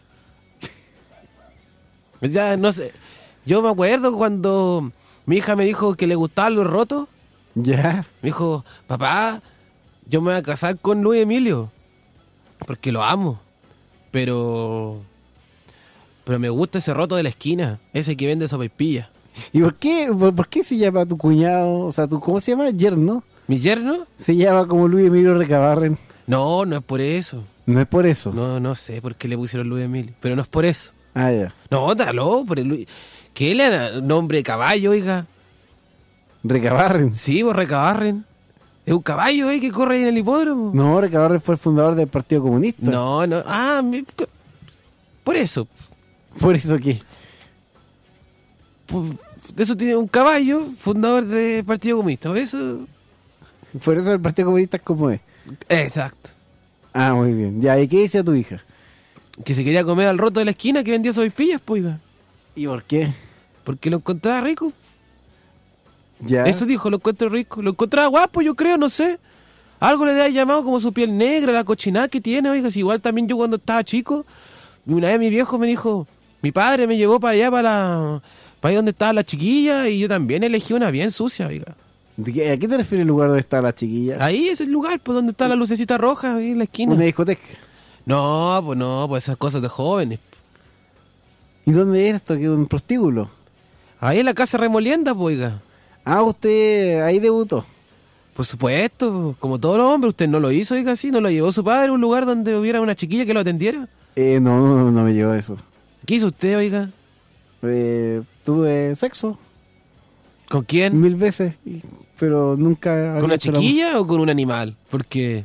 Ya, no sé, yo me acuerdo cuando mi hija me dijo que le gustaban los rotos, Ya. me dijo, papá, yo me voy a casar con Luis Emilio porque lo amo, pero pero me gusta ese roto de la esquina, ese que vende sopaipillas. ¿Y por qué, por, por qué se llama tu cuñado, o sea, tu, ¿cómo se llama? Yerno. ¿Mi yerno? Se llama como Luis Emilio Recabarren. No, no es por eso. No es por eso. No, no sé por qué le pusieron Luis Emilio, pero no es por eso. Ah, ya. No, dalo, por el Luis. Que él era nombre de caballo, oiga. Recabarren. Sí, vos recabarren. Es un caballo, eh, que corre ahí en el hipódromo. No, Recabarren fue el fundador del Partido Comunista. No, no. Ah, mi- por eso. ¿Por eso qué? Por- eso tiene un caballo, fundador del Partido Comunista. ¿Por eso? Por eso el Partido Comunista es como es. Exacto. Ah, muy bien. Ya, ¿y qué decía tu hija? Que se quería comer al roto de la esquina que vendía sopaipillas, pues, oiga. ¿Y por qué? Porque lo encontraba rico. Ya. Eso dijo, lo encuentro rico. Lo encontraba guapo, yo creo, no sé. Algo le había llamado como su piel negra, la cochinada que tiene, oiga. Si igual también yo cuando estaba chico, una vez mi viejo me dijo, mi padre me llevó para allá, para la, para ahí donde estaba la chiquilla, y yo también elegí una bien sucia, oiga. ¿De qué- ¿A qué te refieres el lugar donde está la chiquilla? Ahí es el lugar, pues, donde está la lucecita roja, ahí en la esquina. Una discoteca. No, pues no, pues esas cosas de jóvenes. ¿Y dónde es esto? ¿Que es un prostíbulo? Ahí en la casa remolienda, pues, oiga. Ah, usted ahí debutó. Por supuesto, como todos los hombres, usted no lo hizo, oiga, así, no lo llevó su padre a un lugar donde hubiera una chiquilla que lo atendiera. Eh, no, no, no me llevó eso. ¿Qué hizo usted, oiga? Eh, tuve sexo ¿Con quién? mil veces, y- pero nunca... había ¿Con una hecho el amor. chiquilla o con un animal? Porque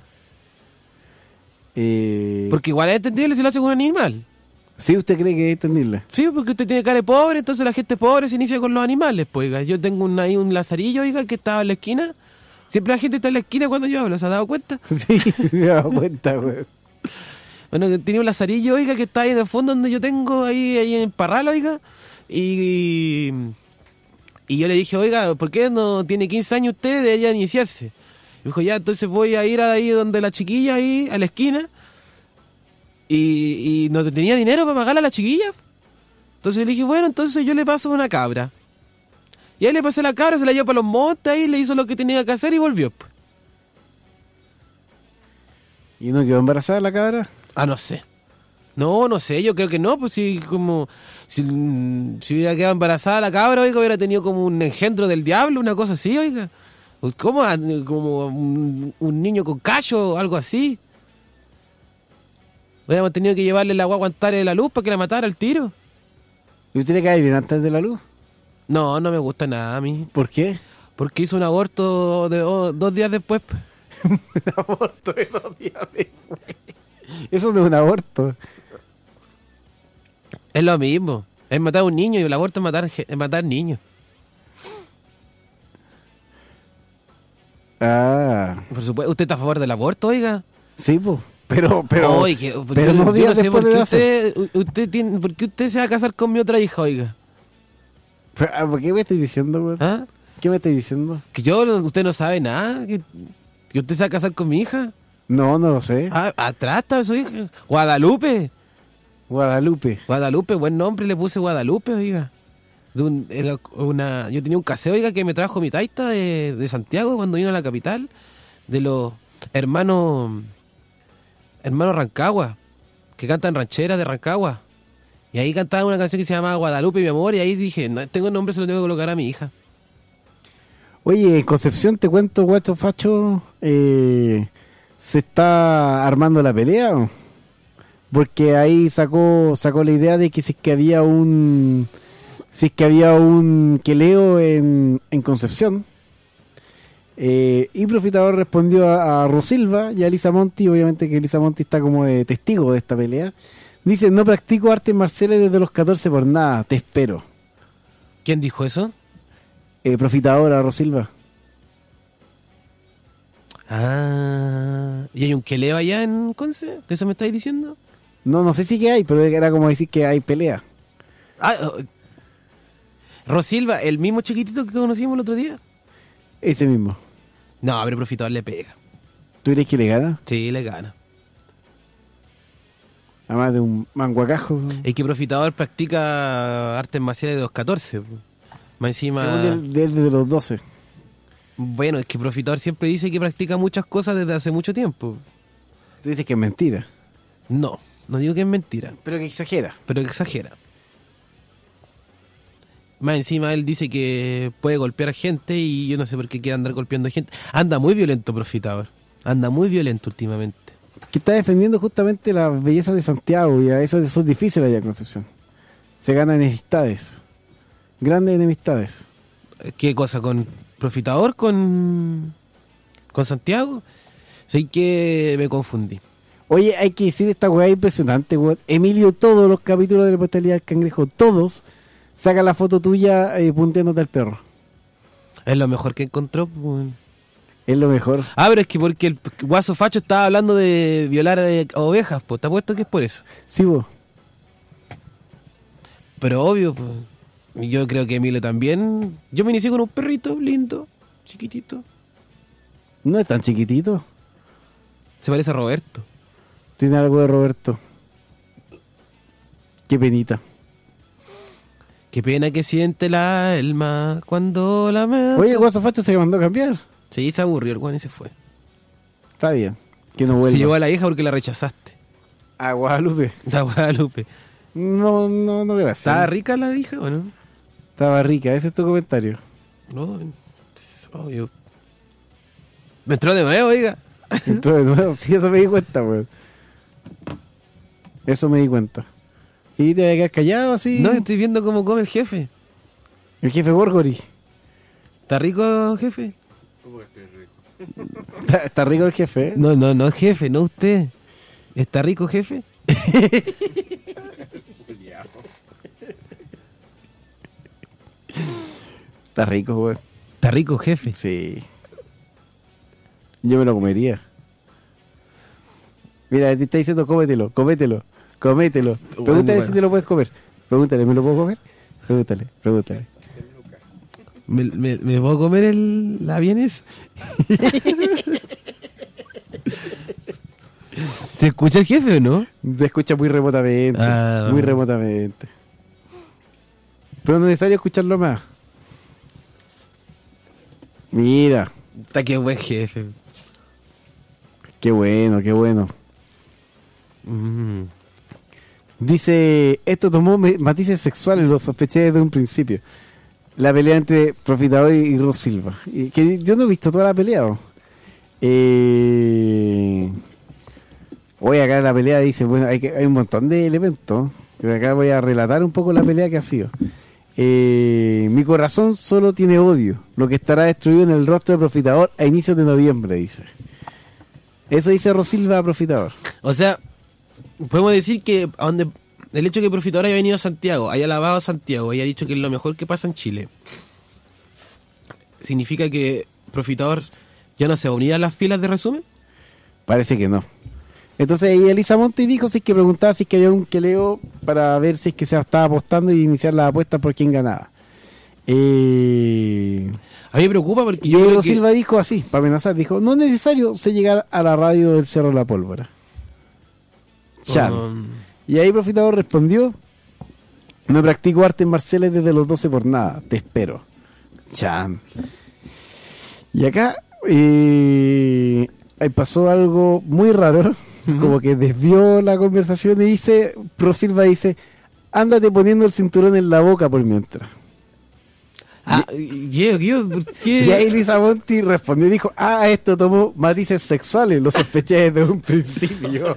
Eh, porque igual es entendible si lo hace con un animal. ¿Sí usted cree que es entendible? Sí, porque usted tiene cara de pobre, entonces la gente pobre se inicia con los animales, pues, oiga. Yo tengo un, ahí un lazarillo, oiga, que estaba en la esquina. Siempre la gente está en la esquina cuando yo hablo, ¿se ha dado cuenta? Sí, me he dado cuenta, güey. Bueno, que tenía un lazarillo, oiga, que está ahí en el fondo donde yo tengo, ahí, ahí en Parral, oiga. Y, y yo le dije, oiga, ¿por qué no tiene quince años usted? Debería iniciarse. Y me dijo, ya, entonces voy a ir ahí donde la chiquilla, ahí a la esquina. Y, y no tenía dinero para pagarle a la chiquilla. Entonces le dije, bueno, entonces yo le paso una cabra. Y ahí le pasé la cabra, se la llevó para los montes, ahí le hizo lo que tenía que hacer y volvió. ¿Y no quedó embarazada la cabra? Ah, no sé. No, no sé, yo creo que no, pues si como si, si hubiera quedado embarazada la cabra, oiga, hubiera tenido como un engendro del diablo, una cosa así, oiga. ¿Cómo? Como un, un niño con cacho o algo así. Hubiéramos tenido que llevarle la guagua Antares de la luz para que la matara al tiro. ¿Y usted le cae bien antes de la luz? No, no me gusta nada a mí. ¿Por qué? Porque hizo un aborto de, oh, dos días después. Un aborto de dos días después. Eso no es un aborto. Es lo mismo. Es matar a un niño y el aborto es matar, es matar niños. Ah. Por supuesto. ¿Usted está a favor del aborto, oiga? Sí, pues. Pero, pero, Oye, que, pero yo, no yo días no sé después por de qué nacer. usted, usted tiene, ¿por qué usted se va a casar con mi otra hija, oiga? ¿Por qué me estoy diciendo, güey? ¿Ah? ¿Qué me estoy diciendo? Que yo, usted no sabe nada, que, que usted se va a casar con mi hija. No, no lo sé. Ah, atrás está su hija. Guadalupe. Guadalupe. Guadalupe, buen nombre, le puse Guadalupe, oiga. De un, era una, yo tenía un caseo, oiga, que me trajo mi taita de, de Santiago cuando vino a la capital, de los hermanos, hermanos Rancagua, que cantan rancheras de Rancagua. Y ahí cantaba una canción que se llamaba Guadalupe, mi amor, y ahí dije, no, tengo nombre, se lo tengo que colocar a mi hija. Oye, en Concepción, te cuento, guacho facho, eh, se está armando la pelea, ¿o? Porque ahí sacó sacó la idea de que si es que había un si es que había un queleo en, en Concepción, eh, y Profitador respondió a, a Rosilva y a Elisa Monti, obviamente que Elisa Monti está como eh, testigo de esta pelea. Dice, no practico artes marciales desde los catorce por nada, te espero. ¿Quién dijo eso? Eh, Profitador a Rosilva. Ah, ¿y hay un queleo allá en Conce? ¿De eso me estáis diciendo? No, no sé si que hay, pero era como decir que hay pelea. Ah, oh, Rosilva, el mismo chiquitito que conocimos el otro día. Ese mismo. No, pero Profitador le pega. ¿Tú crees que le gana? Sí, le gana. Además de un manguacajo. Es que Profitador practica artes marciales de los catorce. Más encima... Según desde de los doce. Bueno, es que Profitador siempre dice que practica muchas cosas desde hace mucho tiempo. Tú dices que es mentira. No, no digo que es mentira, Pero que exagera. pero exagera. Más encima él dice que puede golpear a gente y yo no sé por qué quiere andar golpeando a gente. Anda muy violento Profitador. Anda muy violento últimamente. Que está defendiendo justamente la belleza de Santiago y a eso, eso es difícil allá en Concepción. Se ganan enemistades. Grandes enemistades. ¿Qué cosa? ¿Con Profitador? ¿Con, con Santiago? Sé que me confundí. Oye, hay que decir esta weá impresionante, weón. Emilio, todos los capítulos de la Mortalidad del Cangrejo, todos, saca la foto tuya eh, punteándote al perro. Es lo mejor que encontró. Pues. Es lo mejor. Ah, pero es que porque el guaso facho estaba hablando de violar eh, ovejas, pues te apuesto que es por eso. Sí, vos. Pero obvio, pues, yo creo que Emilio también. Yo me inicié con un perrito lindo, chiquitito. No es tan chiquitito. Se parece a Roberto. Tiene algo de Roberto. Qué penita. Qué pena que siente la alma cuando la me... Oye, el guaso facho se mandó a cambiar. Sí, se aburrió el guan y se fue. Está bien. Que no vuelva. Se llevó a la hija porque la rechazaste. A Guadalupe. La Guadalupe. No, no, no, gracias. ¿Estaba rica la hija o no? Estaba rica, ese es tu comentario. No, es obvio. Me entró de nuevo, oiga. Entró de nuevo, sí, eso me di cuenta, weón. Eso me di cuenta. ¿Y te vas a quedar callado así? No, estoy viendo cómo come el jefe. El jefe Gorgori. ¿Está rico, jefe? Está, está rico el jefe, ¿eh? No, no, no, jefe, no usted. ¿Está rico, jefe? Está rico, weón. ¿Está rico, jefe? Sí. Yo me lo comería. Mira, te está diciendo cómetelo, cómetelo, cómetelo. Pregúntale Bueno. si te lo puedes comer. Pregúntale, ¿me lo puedo comer? Pregúntale, pregúntale. ¿Me, me, me puedo comer el, la vienesa? ¿Se escucha el jefe o no? Te escucha muy remotamente. Ah. Muy remotamente. Pero no es necesario escucharlo más. Mira. Está que buen jefe. Qué bueno, qué bueno. Mm. Dice, esto tomó me- matices sexuales, lo sospeché desde un principio. La pelea entre Profitador y, y Ros Silva. Y que yo no he visto toda la pelea. ¿O? Eh... Hoy acá la pelea dice, bueno, hay, que, hay un montón de elementos. Pero acá voy a relatar un poco la pelea que ha sido. Eh, mi corazón solo tiene odio, lo que estará destruido en el rostro de Profitador a inicios de noviembre, dice. Eso dice Rosilva a Profitador. O sea, podemos decir que a donde el hecho de que Profitador haya venido a Santiago, haya alabado a Santiago, haya dicho que es lo mejor que pasa en Chile, ¿significa que Profitador ya no se va a unir a las filas de resumen? Parece que no. Entonces ahí Elisa Monti dijo si es que preguntaba si es que había un queleo para ver si es que se estaba apostando y iniciar las apuestas por quién ganaba. Eh... A mí me preocupa porque Y yo creo Diego que... Silva dijo así, para amenazar, dijo, no es necesario sé llegar a la radio del Cerro de la Pólvora. Chan. Um, Y ahí Profitador respondió, no practico artes marciales desde los doce por nada, te espero. Chan. Y acá eh, ahí pasó algo muy raro, como que desvió la conversación y dice, Pro Silva dice, ándate poniendo el cinturón en la boca por mientras. ah, Diego, Diego, ¿por qué? Y ahí Lisa Monti respondió y dijo, ah, esto tomó matices sexuales, lo sospeché desde un principio.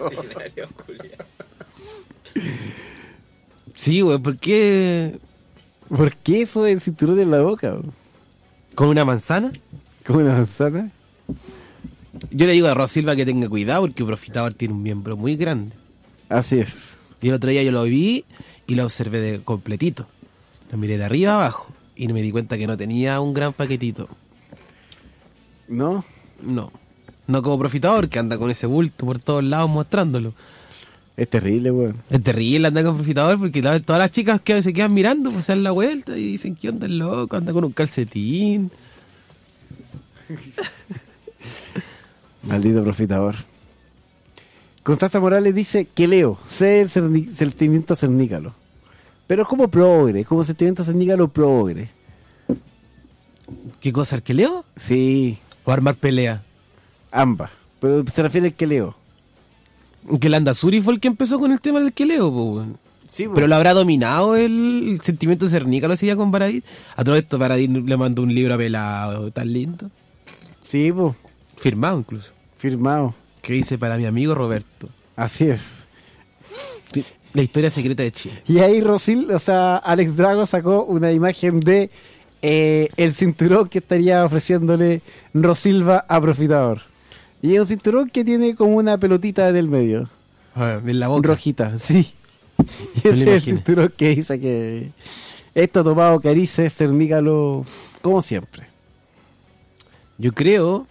Sí, güey, ¿por qué? ¿Por qué eso del cinturón en la boca? Bro? ¿Con una manzana? ¿Como una manzana? Yo le digo a Rosilva que tenga cuidado porque Profitador tiene un miembro muy grande. Así es. Y el otro día yo lo vi y lo observé de completito. Lo miré de arriba a abajo y me di cuenta que no tenía un gran paquetito. ¿No? No. No como Profitador, que anda con ese bulto por todos lados mostrándolo. Es terrible, weón. Es terrible andar con Profitador porque la- todas las chicas que se quedan mirando, pues se dan la vuelta y dicen, ¿qué onda el loco? Anda con un calcetín. Maldito Profitador. Constanza Morales dice que leo, sé el cerni- sentimiento cernícalo. Pero es como progre, como sentimiento cernícalo progre. ¿Qué cosa? ¿El que leo? Sí, ¿O armar pelea? ambas. Pero se refiere al que leo. Que el Andazuri fue el que empezó con el tema del que leo, pues, weón. Sí, Pero lo habrá dominado el, el sentimiento cernícalo ese día con Paradis. A todo esto Paradis le mandó un libro a Pelado tan lindo. Sí, pues, Firmado incluso. firmado. Que dice para mi amigo Roberto. Así es. La historia secreta de Chile. Y ahí Rosil, o sea, Alex Drago sacó una imagen de eh, el cinturón que estaría ofreciéndole Rosilva a Profitador. Y es un cinturón que tiene como una pelotita en el medio. Ah, en la boca. Rojita, sí. Y Me lo ese es el imagino. cinturón que dice que esto tomado carice, cernícalo, como siempre. Yo creo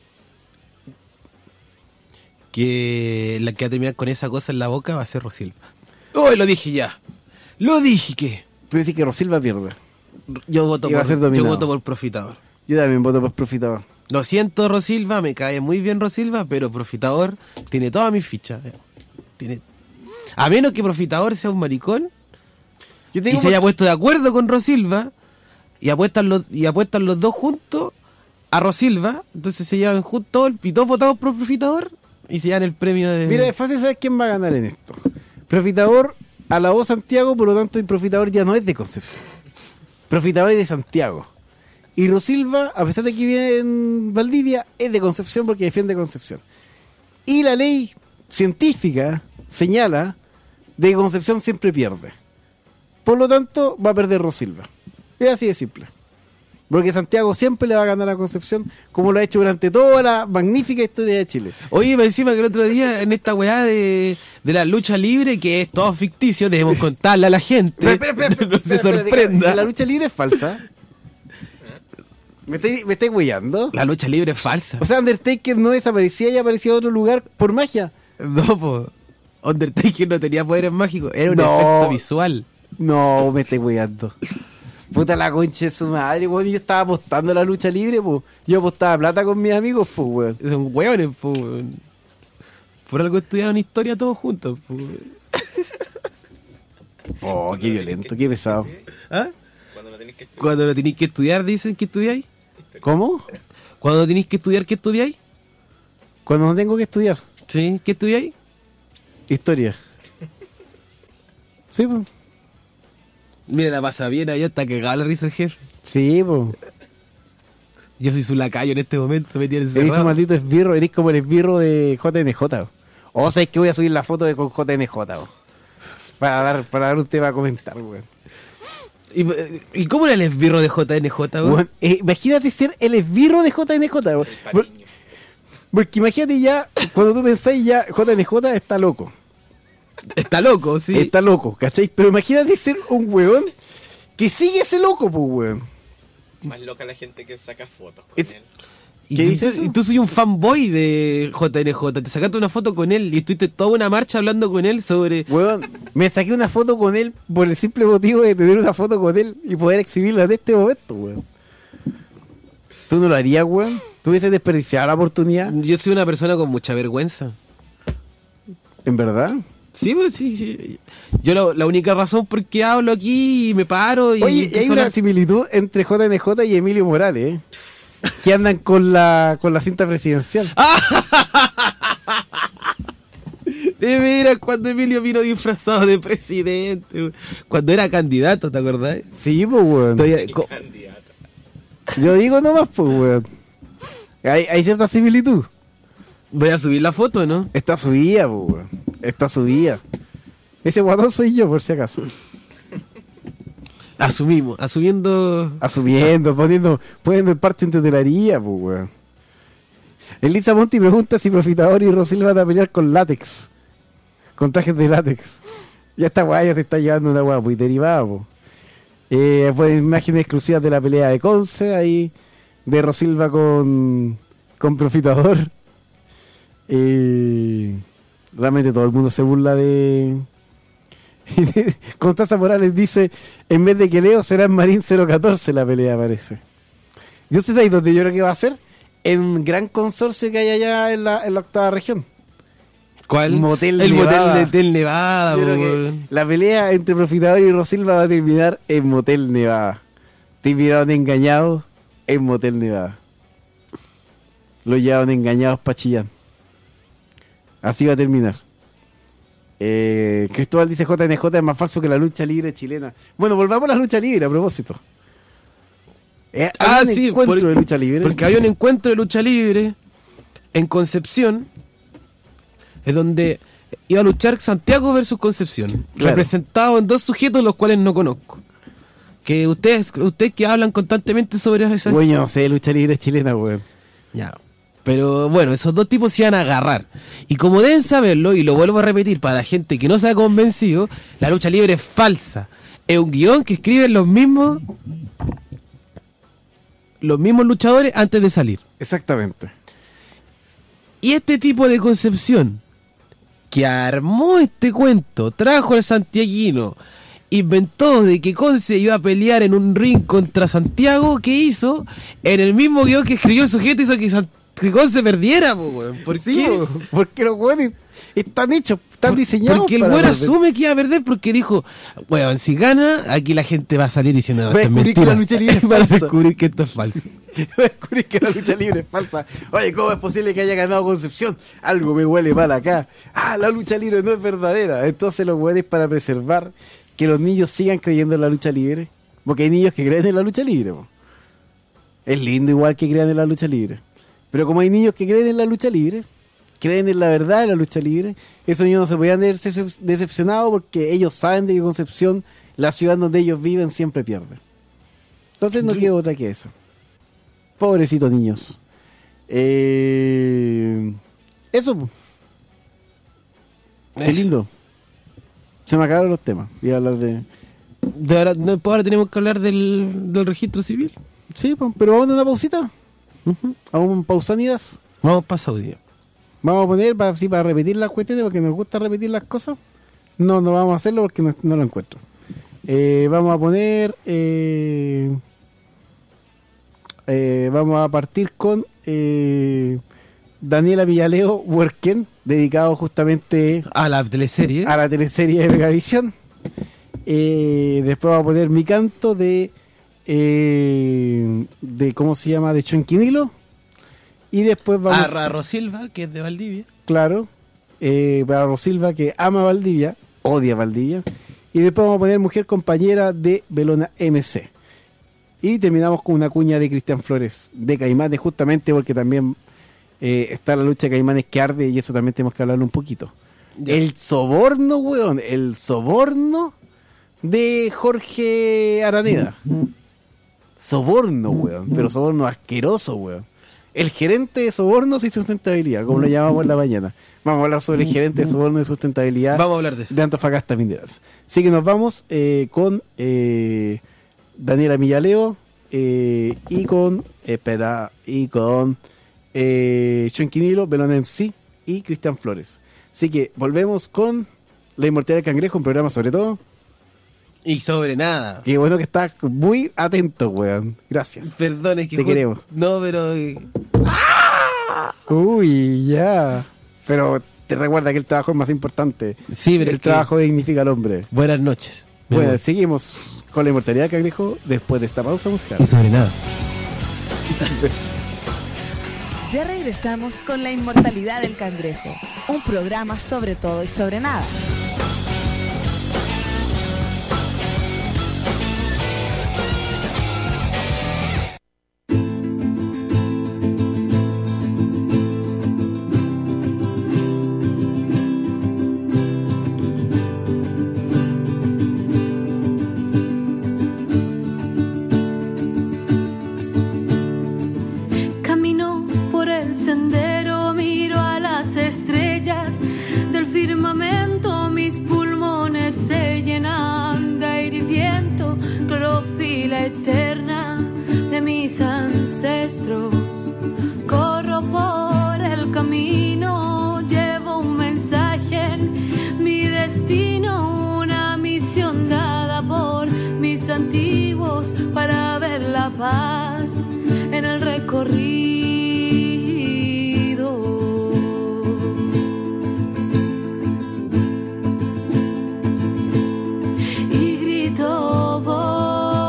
que la que va a terminar con esa cosa en la boca va a ser Rosilva. ¡Oh, lo dije ya! ¡Lo dije que! Tú decís que Rosilva pierde. Yo voto, Y va por, a ser yo dominado. voto por Profitador. Yo también voto por Profitador. Lo siento, Rosilva, me cae muy bien Rosilva, pero Profitador tiene todas mis fichas. Tiene... A menos que Profitador sea un maricón Yo te y digo se haya por- puesto de acuerdo con Rosilva y apuestan los, y apuestan los dos juntos a Rosilva, entonces se llevan juntos y todos votamos por Profitador y se llevan el premio de... Mira, es fácil saber quién va a ganar en esto. Profitador alabó Santiago, por lo tanto el Profitador ya no es de Concepción. Profitador es de Santiago. Y Rosilva, a pesar de que vive en Valdivia, es de Concepción porque defiende Concepción. Y la ley científica señala de que Concepción siempre pierde. Por lo tanto, va a perder Rosilva. Es así de simple. Porque Santiago siempre le va a ganar a Concepción, como lo ha hecho durante toda la magnífica historia de Chile. Oye, me encima que el otro día en esta weá de, de la lucha libre, que es todo ficticio, debemos contarle a la gente. Pero, espera, espera, espera, no se espera, espera, sorprenda. que La lucha libre es falsa. ¿Me estáis me estáis huellando? La lucha libre es falsa. O sea, Undertaker no desaparecía y aparecía a otro lugar por magia. No, po. Undertaker no tenía poderes mágicos, era un No. efecto visual. No, me estoy cuidando. Puta la concha de su madre, weón. Yo estaba apostando a la lucha libre, pues. Yo apostaba plata con mis amigos, pues, weón. Son hueones, po, weón. Por algo estudiaron historia todos juntos, po. Oh, qué violento, qué pesado. ¿Ah? Cuando no tenéis que estudiar. Cuando no tenéis que estudiar, dicen que estudiáis. ¿Cómo? Cuando no tenéis que estudiar, ¿qué estudiáis? Cuando no tengo que estudiar. Sí, ¿qué estudiáis? Historia. Sí, pues. Mira, la pasa bien, allá está cagado la risa el jefe. Sí, pues. Yo soy su lacayo en este momento, me tienen Eres un encerrado. maldito esbirro, eres como el esbirro de J N J. O oh, sabes que voy a subir la foto de con J N J, oh, para dar para dar un tema a comentar, weón. ¿Y, ¿Y cómo era el esbirro de J N J, weón? Weón, eh, imagínate ser el esbirro de J N J, weón. Por- Patiño. Porque imagínate ya, cuando tú pensáis ya, J N J está loco. Está loco, sí. Está loco, ¿cachai? Pero imagínate ser un weón que sigue ese loco, pues, weón. Más loca la gente que saca fotos con Es- él. Y ¿Qué tú, dice tú- eso? y tú soy un fanboy de J N J. Te sacaste una foto con él y estuviste toda una marcha hablando con él sobre... Weón, me saqué una foto con él por el simple motivo de tener una foto con él y poder exhibirla en este momento, weón. ¿Tú no lo harías, weón? ¿Tú hubieses desperdiciado la oportunidad? Yo soy una persona con mucha vergüenza. ¿En verdad? Sí, pues sí, sí. Yo lo- la única razón por qué hablo aquí y me paro y... Oye, hay empiezo a una hablar- similitud entre J N J y Emilio Morales, ¿eh? Que andan con la con la cinta presidencial. Eh, mira, cuando Emilio vino disfrazado de presidente, güey. Cuando era candidato, ¿te acordás? Sí, pues, weón. Todavía- co- Candidato. Yo digo nomás, pues, weón. Hay, hay cierta similitud. Voy a subir la foto, ¿no? Está subida, pues, weón. Está subida. Ese guatón soy yo, por si acaso. Asumimos, asumiendo... Asumiendo, poniendo, poniendo en parte en tutelaría, pues, weón. Elisa Monti pregunta si Profitador y Rosil van a pelear con látex. Con trajes de látex. Ya esta weá ya se está llevando una weá muy derivada, pues. Eh, pues imágenes exclusivas de la pelea de Conce, ahí, de Rosilva con, con Profitador. Eh, realmente todo el mundo se burla de... Constanza Morales dice, en vez de que Leo será en Marín cero catorce la pelea, parece. Yo sé ahí donde yo creo que va a ser, en un gran consorcio que hay allá en la, en la octava región. ¿Cuál? Motel El Nevada. motel de Tel Nevada, Yo creo que weón. la pelea entre Profitador y Rosilva va a terminar en Motel Nevada. Terminaron engañados en Motel Nevada. Lo llevaron engañados para Chillán. Así va a terminar. Eh, Cristóbal dice J N J es más falso que la lucha libre chilena. Bueno, volvamos a la lucha libre a propósito. Eh, Ah, ¿hay un sí, encuentro por- de lucha libre? Porque había un encuentro de lucha libre en Concepción, es donde iba a luchar Santiago versus Concepción, Claro. representado en dos sujetos los cuales no conozco. Que ustedes, ustedes que hablan constantemente sobre esas... Bueno, no sé, lucha libre chilena, weón. Ya. Pero bueno, esos dos tipos se iban a agarrar. Y como deben saberlo, y lo vuelvo a repetir para la gente que no se ha convencido, la lucha libre es falsa. Es un guión que escriben los mismos los mismos luchadores antes de salir. Exactamente. Y este tipo de Concepción, que armó este cuento, trajo al santiaguino, inventó de que Conce iba a pelear en un ring contra Santiago, ¿qué hizo? En el mismo guión que escribió el sujeto hizo que, San- que Conce perdiera, po, weón. ¿Por Sí, qué? po, porque los weones están hechos, están Por- diseñados Porque el para weón perder. asume que iba a perder porque dijo, bueno, si gana, aquí la gente va a salir diciendo, no, Va a esto es descubrir que mentira. la lucha libre es Va a falsa. descubrir que esto es falso. Va a descubrir que la lucha libre es falsa. Oye, ¿cómo es posible que haya ganado Concepción? Algo me huele mal acá. Ah, la lucha libre no es verdadera. Entonces los weones, para preservar que los niños sigan creyendo en la lucha libre, porque hay niños que creen en la lucha libre, po. Es lindo igual que crean en la lucha libre. Pero como hay niños que creen en la lucha libre, creen en la verdad de la lucha libre, esos niños no se podían ver decep- decepcionados porque ellos saben de que Concepción, la ciudad donde ellos viven, siempre pierde. Entonces no queda otra que eso. Pobrecitos niños. Eh, eso. po. Qué Eso. lindo. Se me acabaron los temas. Voy a hablar de... De ahora, no, pues ahora tenemos que hablar del, del registro civil. Sí, po, pero vamos a una pausita. Ujú. Vamos a pausanidas. Vamos para Saudi. Vamos a poner para, así, para repetir las cuestiones porque nos gusta repetir las cosas. No, no vamos a hacerlo porque no, no lo encuentro. Eh, vamos a poner... Eh, eh, vamos a partir con eh, Daniela Villaleo, Huerquén, dedicado justamente a la teleserie. A la teleserie de Megavisión. Eh, después vamos a poner Mi Canto de... Eh, de ¿cómo se llama? De Chonquinilo. Y después vamos... A Rosilva, que es de Valdivia. Claro. Eh, para Rosilva, que ama Valdivia, odia Valdivia. Y después vamos a poner Mujer Compañera de Belona M C. Y terminamos con una cuña de Cristian Flores, de Caimanes, justamente porque también eh, está la lucha de Caimanes que arde, y eso también tenemos que hablarlo un poquito. Ya. El soborno, weón, el soborno de Jorge Araneda. Soborno, weón, pero soborno asqueroso, weón. El gerente de sobornos y sustentabilidad, como lo llamamos en la mañana. Vamos a hablar sobre el gerente de sobornos y sustentabilidad. Vamos a hablar de eso. De Antofagasta Minerals. Así que nos vamos eh, con eh, Daniela Villaleo eh, y con, espera, y con eh, Chonquinilo, Belón M C y Cristian Flores. Así que volvemos con La Inmortalidad del Cangrejo, un programa sobre todo. Y sobre nada. Qué bueno que estás muy atento, weón. Gracias. Perdón, es que... Te queremos. No, pero... ¡Ah! Uy, ya. Pero te recuerda que el trabajo es más importante. Sí, pero el es trabajo que... dignifica al hombre. Buenas noches. Bueno, bueno, seguimos con La Inmortalidad del Cangrejo después de esta pausa musical. Y sobre nada. Ya regresamos con La Inmortalidad del Cangrejo, un programa sobre todo y sobre nada. Eterna de mis ancestros, corro por el camino, llevo un mensaje en mi destino, una misión dada por mis antiguos para ver la paz en el recorrido. Y grito voz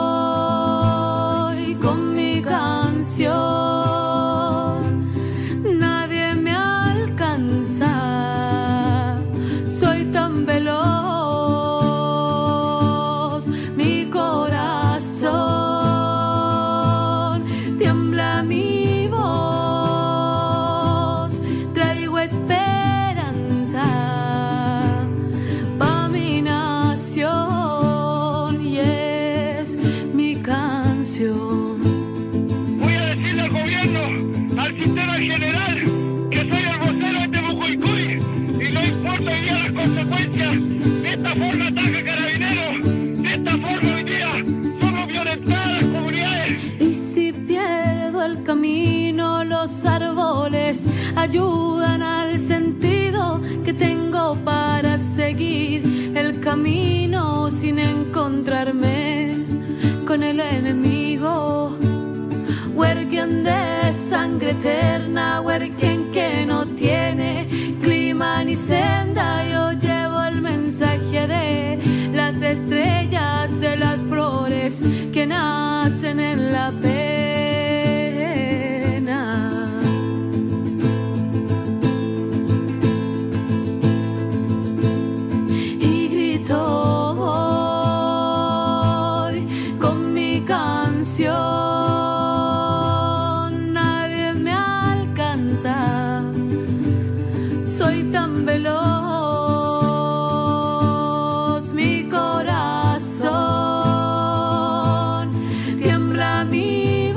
ayudan al sentido que tengo para seguir el camino sin encontrarme con el enemigo. Huerquien de sangre eterna, huerquien que no tiene clima ni senda. Yo llevo el mensaje de las estrellas, de las flores que nacen en la pena. Mi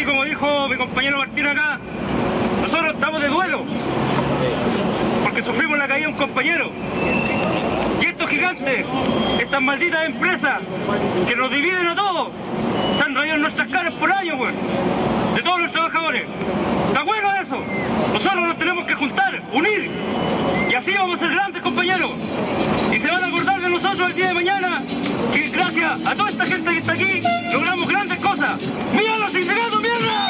como dijo mi compañero Martín acá, nosotros estamos de duelo, porque sufrimos la caída de un compañero. Y estos gigantes, estas malditas empresas que nos dividen a todos, se han reído en nuestras caras por años, güey, de todos los trabajadores. ¿Está bueno eso? Nosotros nos tenemos que juntar, unir, y así vamos a ser grandes, compañeros. Y se van a acordar de nosotros el día de mañana, que gracias a toda esta gente que está aquí, logramos grandes cosas. ¡Mira los sindicatos, mierda!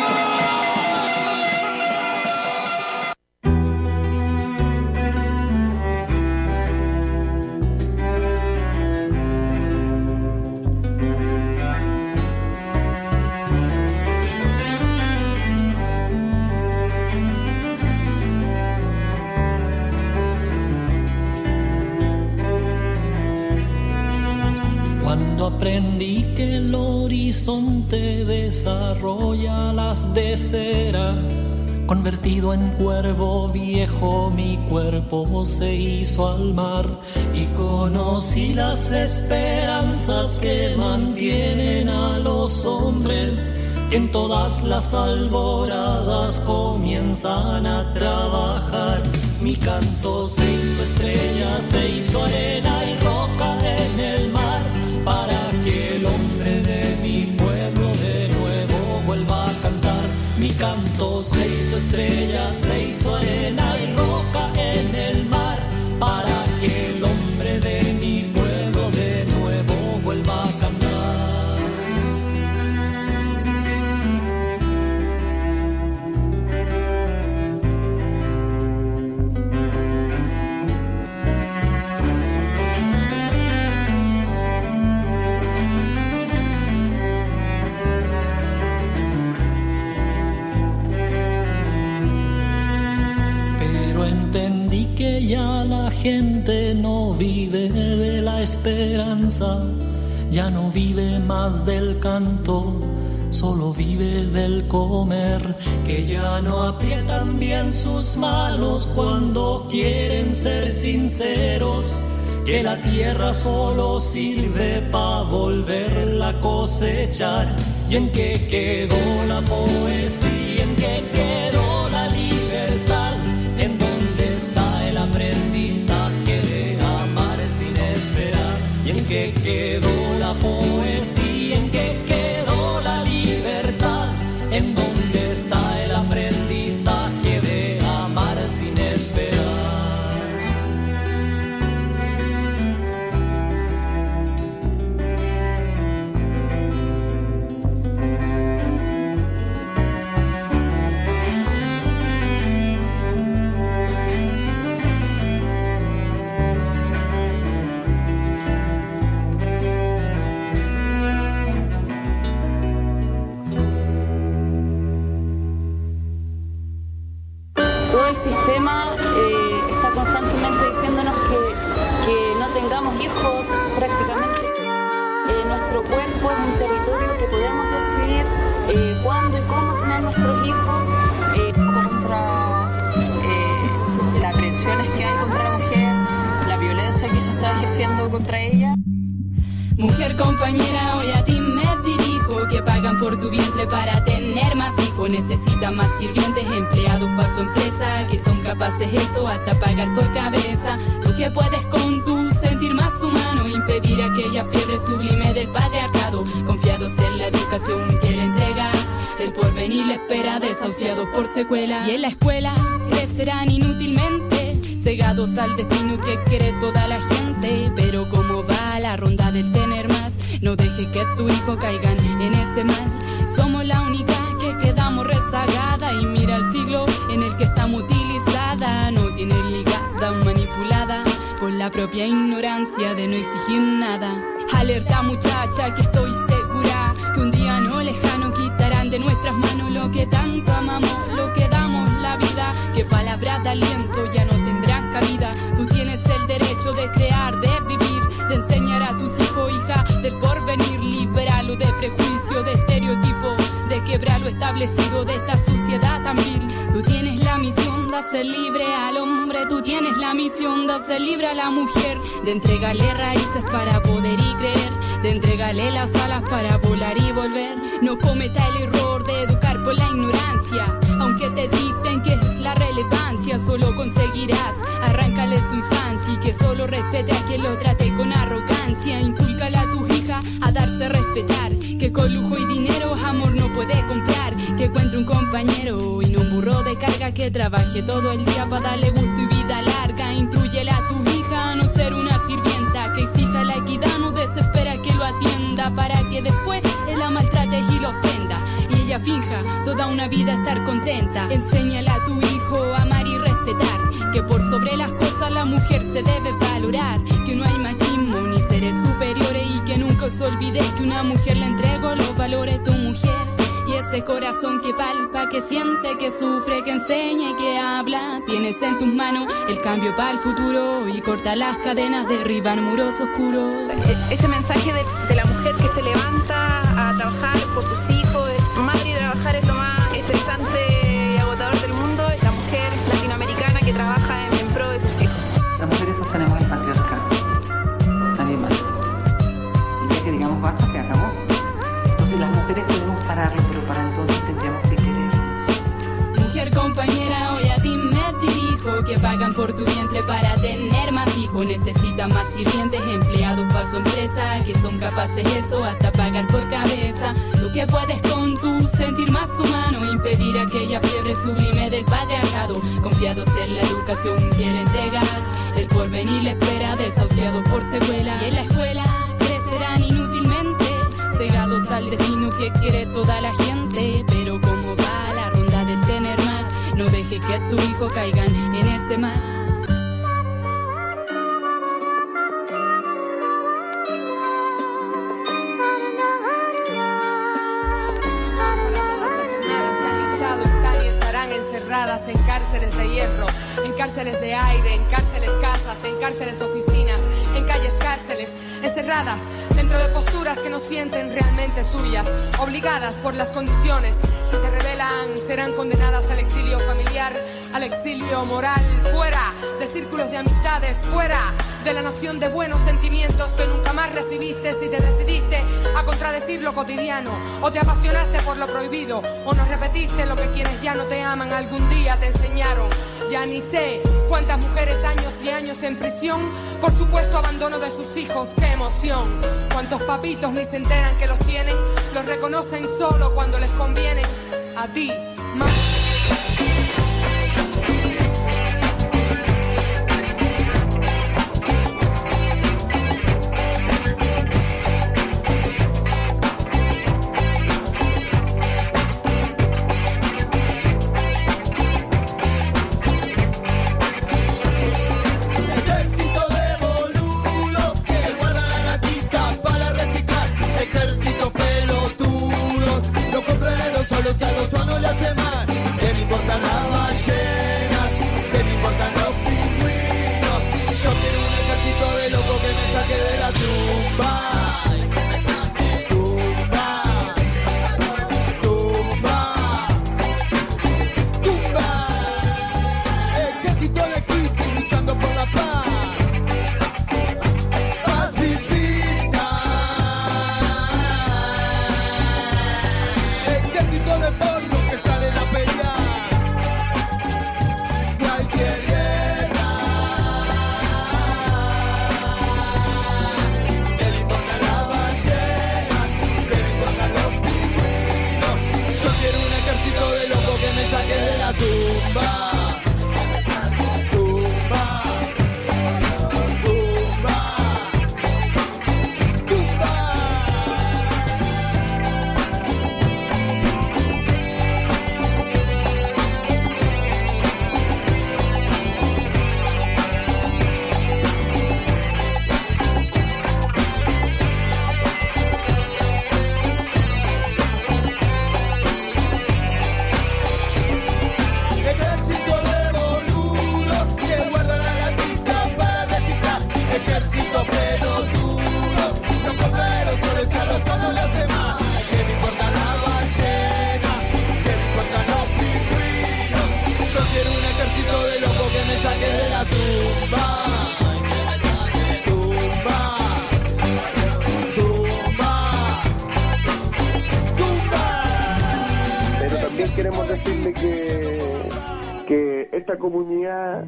Aprendí que el horizonte desarrolla las de cera. Convertido en cuervo viejo, mi cuerpo se hizo al mar y conocí las esperanzas que mantienen a los hombres, que en todas las alboradas comienzan a trabajar. Mi canto se hizo estrella, se hizo arena y roca en el mar, para que el hombre de mi pueblo de nuevo vuelva a cantar. Mi canto se hizo estrella, se hizo arena y roca en el mar, para que el hombre de mi pueblo de nuevo vuelva a cantar. Que ya la gente no vive de la esperanza, ya no vive más del canto, solo vive del comer, que ya no aprietan bien sus manos cuando quieren ser sinceros, que la tierra solo sirve para volverla a cosechar. ¿Y en qué quedó la poesía? ¿En qué quedó la libertad? ¿En dónde está el aprendizaje de amar sin esperar? ¿Y en qué quedó la poesía? ¿En qué quedó la libertad? ¿En dónde está el aprendizaje de amar sin esperar? Contra ella. Mujer compañera, hoy a ti me dirijo, que pagan por tu vientre para tener más hijos. Necesitan más sirvientes, empleados para su empresa, que son capaces eso hasta pagar por cabeza. Tú que puedes con tu sentir más humano impedir aquella fiebre sublime del patriarcado, confiados en la educación que le entregas, el porvenir le espera, desahuciados por secuela. Y en la escuela crecerán inútilmente, cegados al destino que quiere toda la gente. Pero como va la ronda del tener más, no dejes que tu hijo caigan en ese mal. Somos la única que quedamos rezagada, y mira el siglo en el que estamos utilizada. No tiene ligada, manipulada por la propia ignorancia de no exigir nada. Alerta muchacha, que estoy segura que un día no lejano quitarán de nuestras manos lo que tanto amamos, lo que damos la vida, que palabras de aliento ya no tendrán cabida. Tú tienes el derecho de crear, de vivir, de enseñar a tus hijos, hija del porvenir. Liberarlo de prejuicio, de estereotipo, de quebrar lo establecido de esta sociedad tan vil. Tú tienes la misión de hacer libre al hombre, tú tienes la misión de hacer libre a la mujer, de entregarle raíces para poder y creer, de entregarle las alas para volar y volver. No cometa el error de educar por la ignorancia, aunque te dicten que es la relevancia, solo conseguirás arrancarle su infancia y que solo respete a quien lo trate con arrogancia. Inculcale a tu hija a darse a respetar, que con lujo y dinero amor no puede comprar, que encuentre un compañero y no un burro de carga, que trabaje todo el día para darle gusto y vida larga. Instrúyele a tu hija a no ser una sirvienta, que exija la equidad, no desespera que lo atienda, para que después él la maltrate y lo ofenda y ella finja toda una vida estar contenta. Enséñale a tu hijo a amar y respetar, que por sobre las cosas la mujer se debe valorar, que no hay machismo ni seres superiores y que nunca se olvide que una mujer le entregó los valores tu mujer. Y ese corazón que palpa, que siente, que sufre, que enseña y que habla, tienes en tus manos el cambio para el futuro y corta las cadenas, derriban muros oscuros. Ese mensaje de, de la mujer que se levanta a trabajar por sus hijos, madre y trabajar es lo más estresante y agotador del mundo, la mujer latinoamericana que trabaja en, en pro de sus hijos. Las mujeres sostenemos el patriarcado, nadie más. El día que digamos basta se acabó. Entonces las mujeres podemos pararlo, pero para entonces tendríamos que querernos. Mujer compañera, hoy a ti me dirijo, que pagan por tu vientre para tener más hijos. Necesitan más sirvientes, empleados para su empresa, que son capaces eso hasta pagar por cabeza. Tú que puedes con tu sentir más humano, impedir aquella fiebre sublime del patriarcado. Confiados en la educación que le entregas, el porvenir le espera, desahuciados por secuela. Y en la escuela crecerán inútilmente, cegados al destino que quiere toda la gente. Pero como va la ronda del tener más, no dejes que tu hijo caigan en ese mal. Encerradas en cárceles de hierro, en cárceles de aire, en cárceles casas, en cárceles oficinas, en calles cárceles, encerradas dentro de posturas que no sienten realmente suyas, obligadas por las condiciones. Si se rebelan, serán condenadas al exilio familiar, al exilio moral, fuera de círculos de amistades, fuera de la nación de buenos sentimientos que nunca más recibiste si te decidiste a contradecir lo cotidiano, o te apasionaste por lo prohibido, o no repetiste lo que quienes ya no te aman algún día te enseñaron. Ya ni sé cuántas mujeres años y años en prisión por supuesto abandono de sus hijos, qué emoción. Cuántos papitos ni se enteran que los tienen, los reconocen solo cuando les conviene. A ti, más. Ejército pelotudo, los compradores solo a los no le hace mal. queremos decirle que, que esta comunidad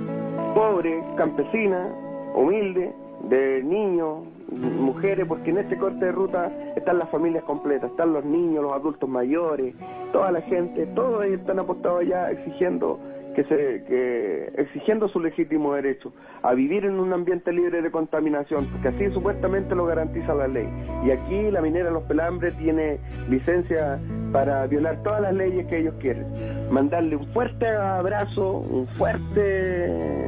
pobre, campesina, humilde, de niños, mujeres, porque en este corte de ruta están las familias completas, están los niños, los adultos mayores, toda la gente, todos ellos están apostados ya exigiendo que se que exigiendo su legítimo derecho a vivir en un ambiente libre de contaminación, porque así supuestamente lo garantiza la ley. Y aquí la minera Los Pelambres tiene licencia para violar todas las leyes que ellos quieren. Mandarle un fuerte abrazo, un fuerte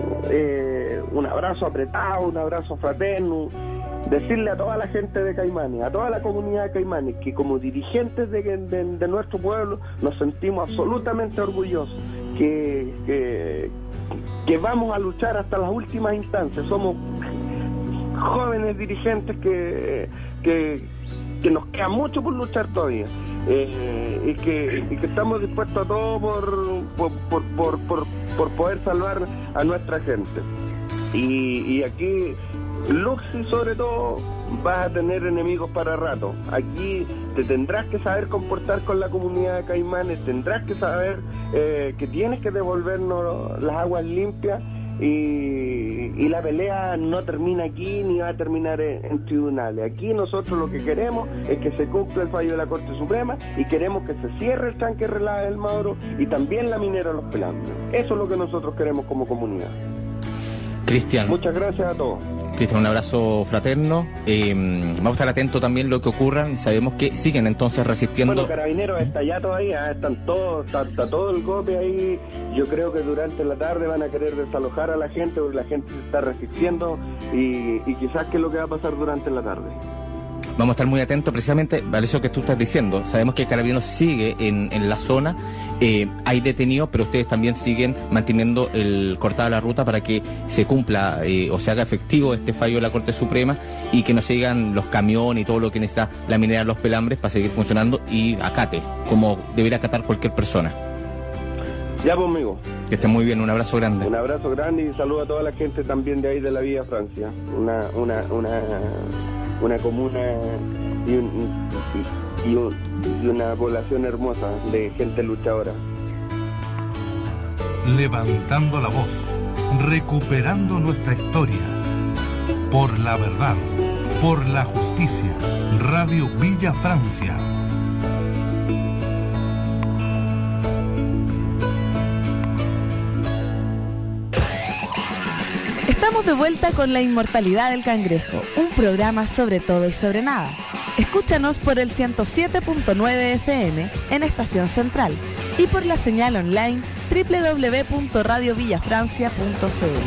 eh, un abrazo apretado, un abrazo fraterno, decirle a toda la gente de Caimanes, a toda la comunidad de Caimanes, que como dirigentes de, de, de nuestro pueblo nos sentimos absolutamente orgullosos, que, que, que vamos a luchar hasta las últimas instancias. Somos jóvenes dirigentes que, que, que nos queda mucho por luchar todavía, eh, y, que, y que estamos dispuestos a todo por, por, por, por, por, por poder salvar a nuestra gente. Y, y aquí Luxi, sobre todo, vas a tener enemigos para rato. Aquí te tendrás que saber comportar con la comunidad de Caimanes, tendrás que saber eh, que tienes que devolvernos las aguas limpias, y, y la pelea no termina aquí ni va a terminar en, en tribunales. Aquí nosotros lo que queremos es que se cumpla el fallo de la Corte Suprema, y queremos que se cierre el tanque relave del Mauro y también la minera Los Pelambres. Eso es lo que nosotros queremos como comunidad. Cristian. Muchas gracias a todos. Cristian, un abrazo fraterno. Eh, vamos a estar atentos también a lo que ocurra. Sabemos que siguen entonces resistiendo. Bueno, Carabineros está allá todavía, están todos, está, está todo el golpe ahí. Yo creo que durante la tarde van a querer desalojar a la gente, porque la gente se está resistiendo, y, y quizás qué es lo que va a pasar durante la tarde. Vamos a estar muy atentos precisamente a eso que tú estás diciendo. Sabemos que Carabineros sigue en, en la zona, eh, hay detenidos, pero ustedes también siguen manteniendo el cortada la ruta para que se cumpla eh, o se haga efectivo este fallo de la Corte Suprema, y que no sigan los camiones y todo lo que necesita la minera Los Pelambres para seguir funcionando, y acate, como debería acatar cualquier persona. Ya conmigo. Que esté muy bien, un abrazo grande. Un abrazo grande y saludo a toda la gente también de ahí de la Villa Francia. Una, una, una, una comuna y, un, y, y, un, y una población hermosa de gente luchadora. Levantando la voz, recuperando nuestra historia. Por la verdad, por la justicia. Radio Villa Francia. Estamos de vuelta con La Inmortalidad del Cangrejo, un programa sobre todo y sobre nada. Escúchanos por el ciento siete punto nueve F M en Estación Central y por la señal online doble u doble u doble u punto radio villa francia punto c l.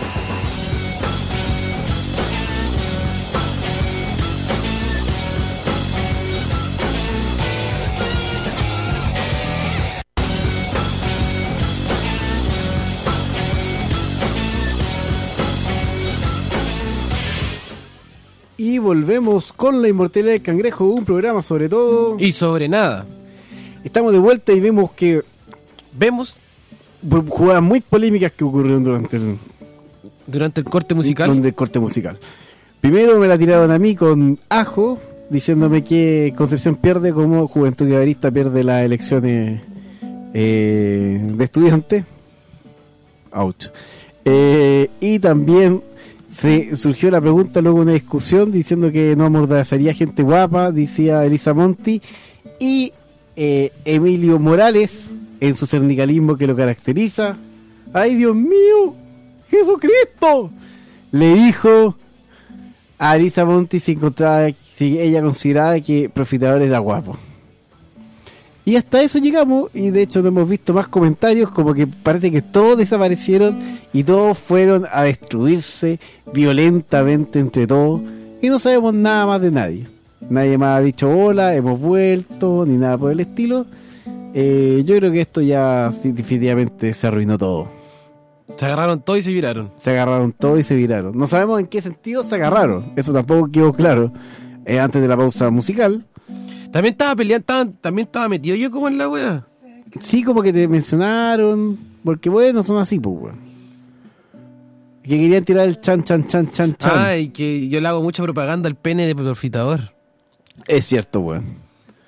Y volvemos con La Inmortalidad del Cangrejo, un programa sobre todo y sobre nada. Estamos de vuelta y vemos que vemos jugadas muy polémicas que ocurrieron durante el durante el corte musical. Durante el corte musical. Primero me la tiraron a mí con Ajo, diciéndome que Concepción pierde como Juventud Guevarista pierde las elecciones eh, de estudiantes. Ouch. Eh, y también se surgió la pregunta, luego una discusión diciendo que no amordazaría gente guapa, decía Elisa Monti, y eh, Emilio Morales, en su sindicalismo que lo caracteriza, ¡ay Dios mío! ¡Jesucristo! Le dijo a Elisa Monti si encontraba, si ella consideraba que Profitador era guapo. Y hasta eso llegamos, y de hecho no hemos visto más comentarios, como que parece que todos desaparecieron y todos fueron a destruirse violentamente entre todos, y no sabemos nada más de nadie. Nadie más ha dicho hola, hemos vuelto, ni nada por el estilo. Eh, yo creo que esto ya sí, definitivamente se arruinó todo. Se agarraron todo y se viraron. Se agarraron todo y se viraron. No sabemos en qué sentido se agarraron, eso tampoco quedó claro eh, antes de la pausa musical. También estaba peleando, estaba, también estaba metido yo como en la wea. Sí, como que te mencionaron, porque bueno, son así, pues, weón. Que querían tirar el chan, chan, chan, chan, chan. Ah, y que yo le hago mucha propaganda al pene de Profitador. Es cierto, weón.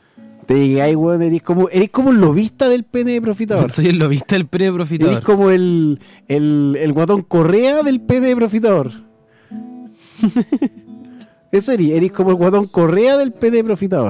Te llegáis, weón, eres como, eres como el lobista del pene de profitador. Soy el lobista del pene de profitador. Eres como el, el, el guatón correa del pene de profitador. Eso eres, eres como el guatón correa del pene de profitador.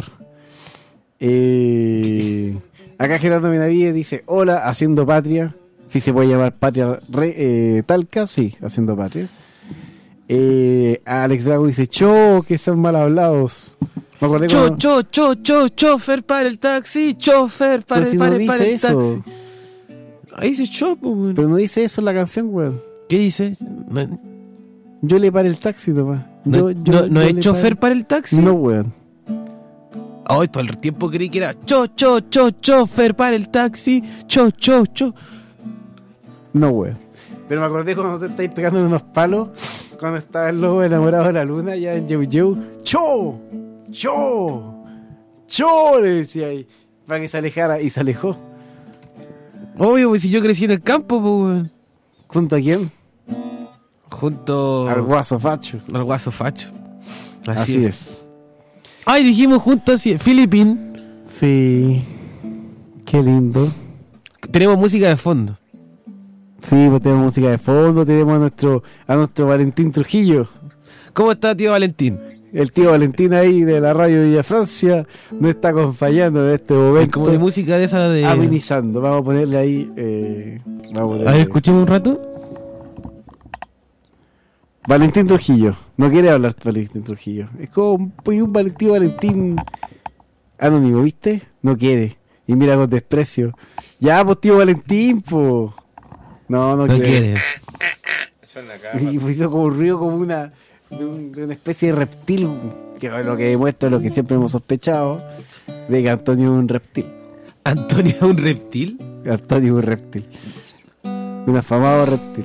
Eh, acá Gerardo Benavides dice, hola, haciendo patria. Si se puede llamar patria re, eh, Talca, sí, haciendo patria. Eh, Alex Drago dice, cho, que son mal hablados. Me acordé Cho, cuando... cho, cho, cho, chofer para el taxi, chofer para, Pero si el, no para, dice para el eso. taxi. Ahí dice cho, pues, weón. Pero no dice eso en la canción, weón. ¿Qué dice? Man. Yo le paré el taxi, nomás. ¿No, Yo, yo, no, ¿no yo es le chofer paré- para el taxi? No, weón. Ay, todo el tiempo creí que era cho, cho, cho, chofer para el taxi, cho, cho, cho. No, weón. Pero me acordé cuando te estáis pegando unos palos, cuando estaba el lobo enamorado de la luna, ya en Yeu Yeu. ¡Cho! ¡Cho! ¡Cho! Le decía ahí, para que se alejara, y se alejó. Obvio, pues si yo crecí en el campo, pues, weón. ¿Junto a quién? Junto Al guaso facho. Al guaso facho. Así, Así es. es. Ay, dijimos juntos así, Philippine. Sí. Qué lindo. Tenemos música de fondo. Sí, pues tenemos música de fondo, tenemos a nuestro, a nuestro Valentín Trujillo. ¿Cómo está, tío Valentín? El tío Valentín ahí de la radio Villa Francia nos está acompañando en este momento. Es como de música de esa de... Amenizando. Vamos a ponerle ahí... Eh, vamos a, ponerle... a ver, escuchemos un rato. Valentín Trujillo. No quiere hablar Valentín Trujillo. Es como un, un Valentín Valentín anónimo, ¿viste? No quiere. Y mira con desprecio. Ya, pues tío Valentín, pues. No, no, No quiere. quiere. Suena acá. Y hizo como un ruido como una de, un- de una especie de reptil, que es lo que demuestra lo que siempre hemos sospechado, de que Antonio es un reptil. ¿Antonio es un reptil? Antonio es un reptil. Un afamado reptil.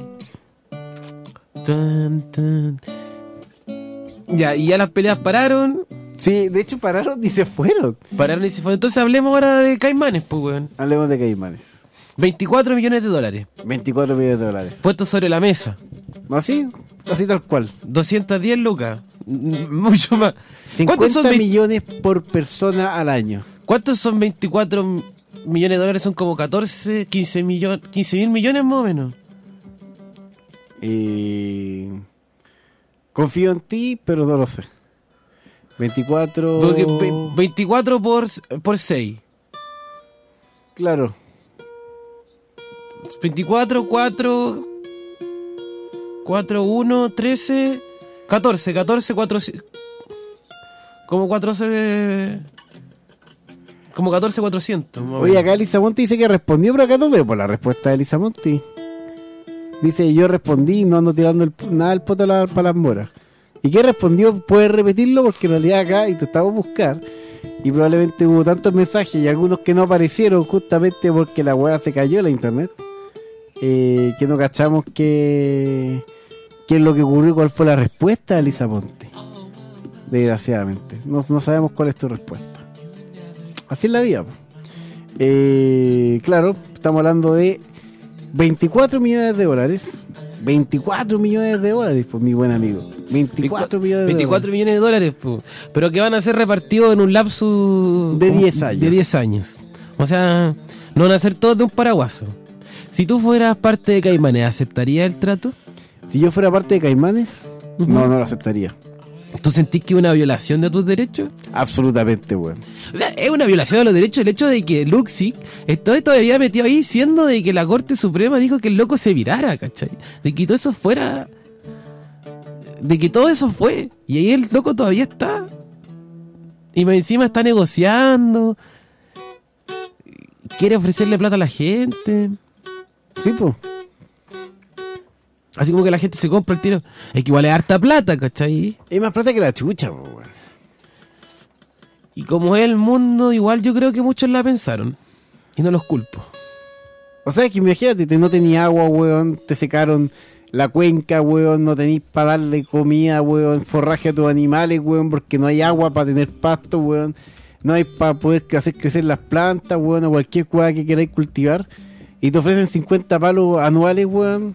Tan, tan. Ya, y ya las peleas pararon. Sí, de hecho pararon y se fueron. Pararon y se fueron. Entonces hablemos ahora de Caimanes, pues, weón. Hablemos de Caimanes. veinticuatro millones de dólares. veinticuatro millones de dólares. Puestos sobre la mesa. ¿Así? Así tal cual. doscientas diez lucas. M- Mucho más. ¿Cuántos son, cincuenta vein- millones por persona al año. ¿Cuántos son veinticuatro m- millones de dólares? Son como catorce, quince millones, quince mil millones más o menos. Y... Confío en ti, pero no lo sé. veinticuatro... Porque ve- veinticuatro por, por seis. Claro. veinticuatro, cuatro, cuatro, uno, trece, catorce, catorce, cuatro, como catorce, como catorce, cuatrocientos. más o Oye, menos. acá Elisa Monti dice que respondió, pero acá no veo por la respuesta de Elisa Monti. Dice, yo respondí, no ando tirando el, nada al poto la- para las moras. ¿Y qué respondió? Puedes repetirlo porque en realidad acá intentamos buscar y probablemente hubo tantos mensajes y algunos que no aparecieron justamente porque la weá se cayó en la internet, eh, que no cachamos qué, qué es lo que ocurrió, cuál fue la respuesta de Elisa Monti. Desgraciadamente. No, no sabemos cuál es tu respuesta. Así es la vida. po. Eh, claro, estamos hablando de veinticuatro millones de dólares. veinticuatro millones de dólares, pues mi buen amigo. veinticuatro millones de veinticuatro dólares. millones de dólares, po. Pero que van a ser repartidos en un lapso De como- diez años. De diez años. O sea, no van a ser todos de un paraguaso. Si tú fueras parte de Caimanes, ¿aceptarías el trato? Si yo fuera parte de Caimanes, Ujú. no, no lo aceptaría. ¿Tú sentís que es una violación de tus derechos? Absolutamente, weón. O sea, es una violación de los derechos el hecho de que Luxic estoy todavía metido ahí siendo de que la Corte Suprema dijo que el loco se virara, ¿cachai? De que todo eso fuera... De que todo eso fue. Y ahí el loco todavía está. Y más encima está negociando. Quiere ofrecerle plata a la gente. Sí, pues. Así como que la gente se compra el tiro. Es que igual es harta plata, ¿cachai? Es más plata que la chucha, po, weón. Y como es el mundo, igual yo creo que muchos la pensaron. Y no los culpo. O sea, que imagínate, te- no tenía agua, weón, te secaron la cuenca, weón, no tenís para darle comida, weón, forraje a tus animales, weón, porque no hay agua para tener pasto, weón. No hay para poder hacer crecer las plantas, weón, o cualquier cosa que queráis cultivar. Y te ofrecen cincuenta palos anuales, weón.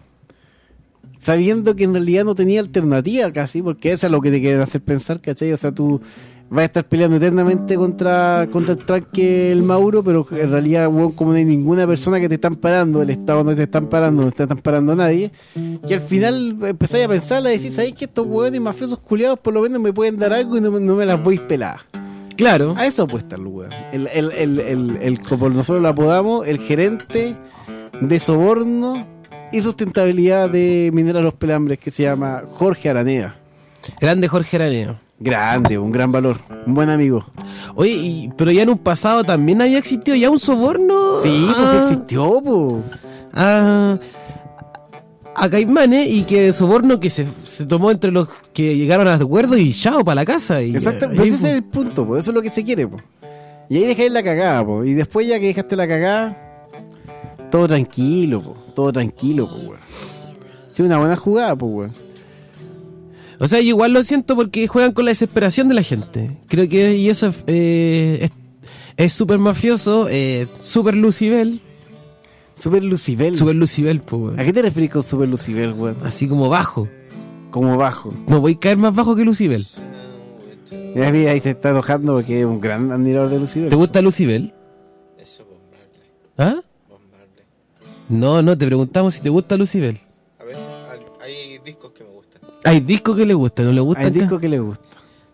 Sabiendo que en realidad no tenía alternativa casi, porque eso es lo que te quieren hacer pensar, ¿cachai? O sea, tú va a estar peleando eternamente contra, contra el tranque el Mauro, pero en realidad, weón, como no hay ninguna persona que te están parando, el Estado no te están parando, no te están parando a nadie, que al final empezáis a pensarla y decís, ¿sabéis que estos weones mafiosos culiados por lo menos me pueden dar algo y no, no me las voy peladas? Claro. A eso apuesta el weón. El, el, el, el, el, como nosotros lo apodamos, el gerente de soborno y sustentabilidad de Minera Los Pelambres, que se llama Jorge Aranea. Grande Jorge Aranea. Grande, un gran valor, un buen amigo. Oye, y, pero ya en un pasado también había existido ya un soborno. Sí, pues ah, existió, po. A, a Caimanes, y que soborno que se, se tomó entre los que llegaron a acuerdo y chao, para la casa. Y, exacto, pues ese es el punto, po. Eso es lo que se quiere, po. Y ahí dejáis la cagada, po. Y después ya que dejaste la cagada, todo tranquilo, po. Todo tranquilo, po, weón. Sí, una buena jugada, po, weón. O sea, yo igual lo siento porque juegan con la desesperación de la gente. Creo que y eso eh, es súper mafioso, eh, súper lucibel. Súper lucibel. Súper lucibel, pues, weón. ¿A qué te refieres con súper lucibel, weón? Así como bajo. Como bajo. No voy a caer más bajo que lucibel. Ya vi, ahí se está enojando porque es un gran admirador de lucibel. ¿Te gusta lucibel? Eso, Bob Marley. ¿Ah? Bob Marley. No, no, te preguntamos si te gusta lucibel. A veces hay discos que me gustan. Hay discos que le gustan, no le gustan. Hay discos que le gustan.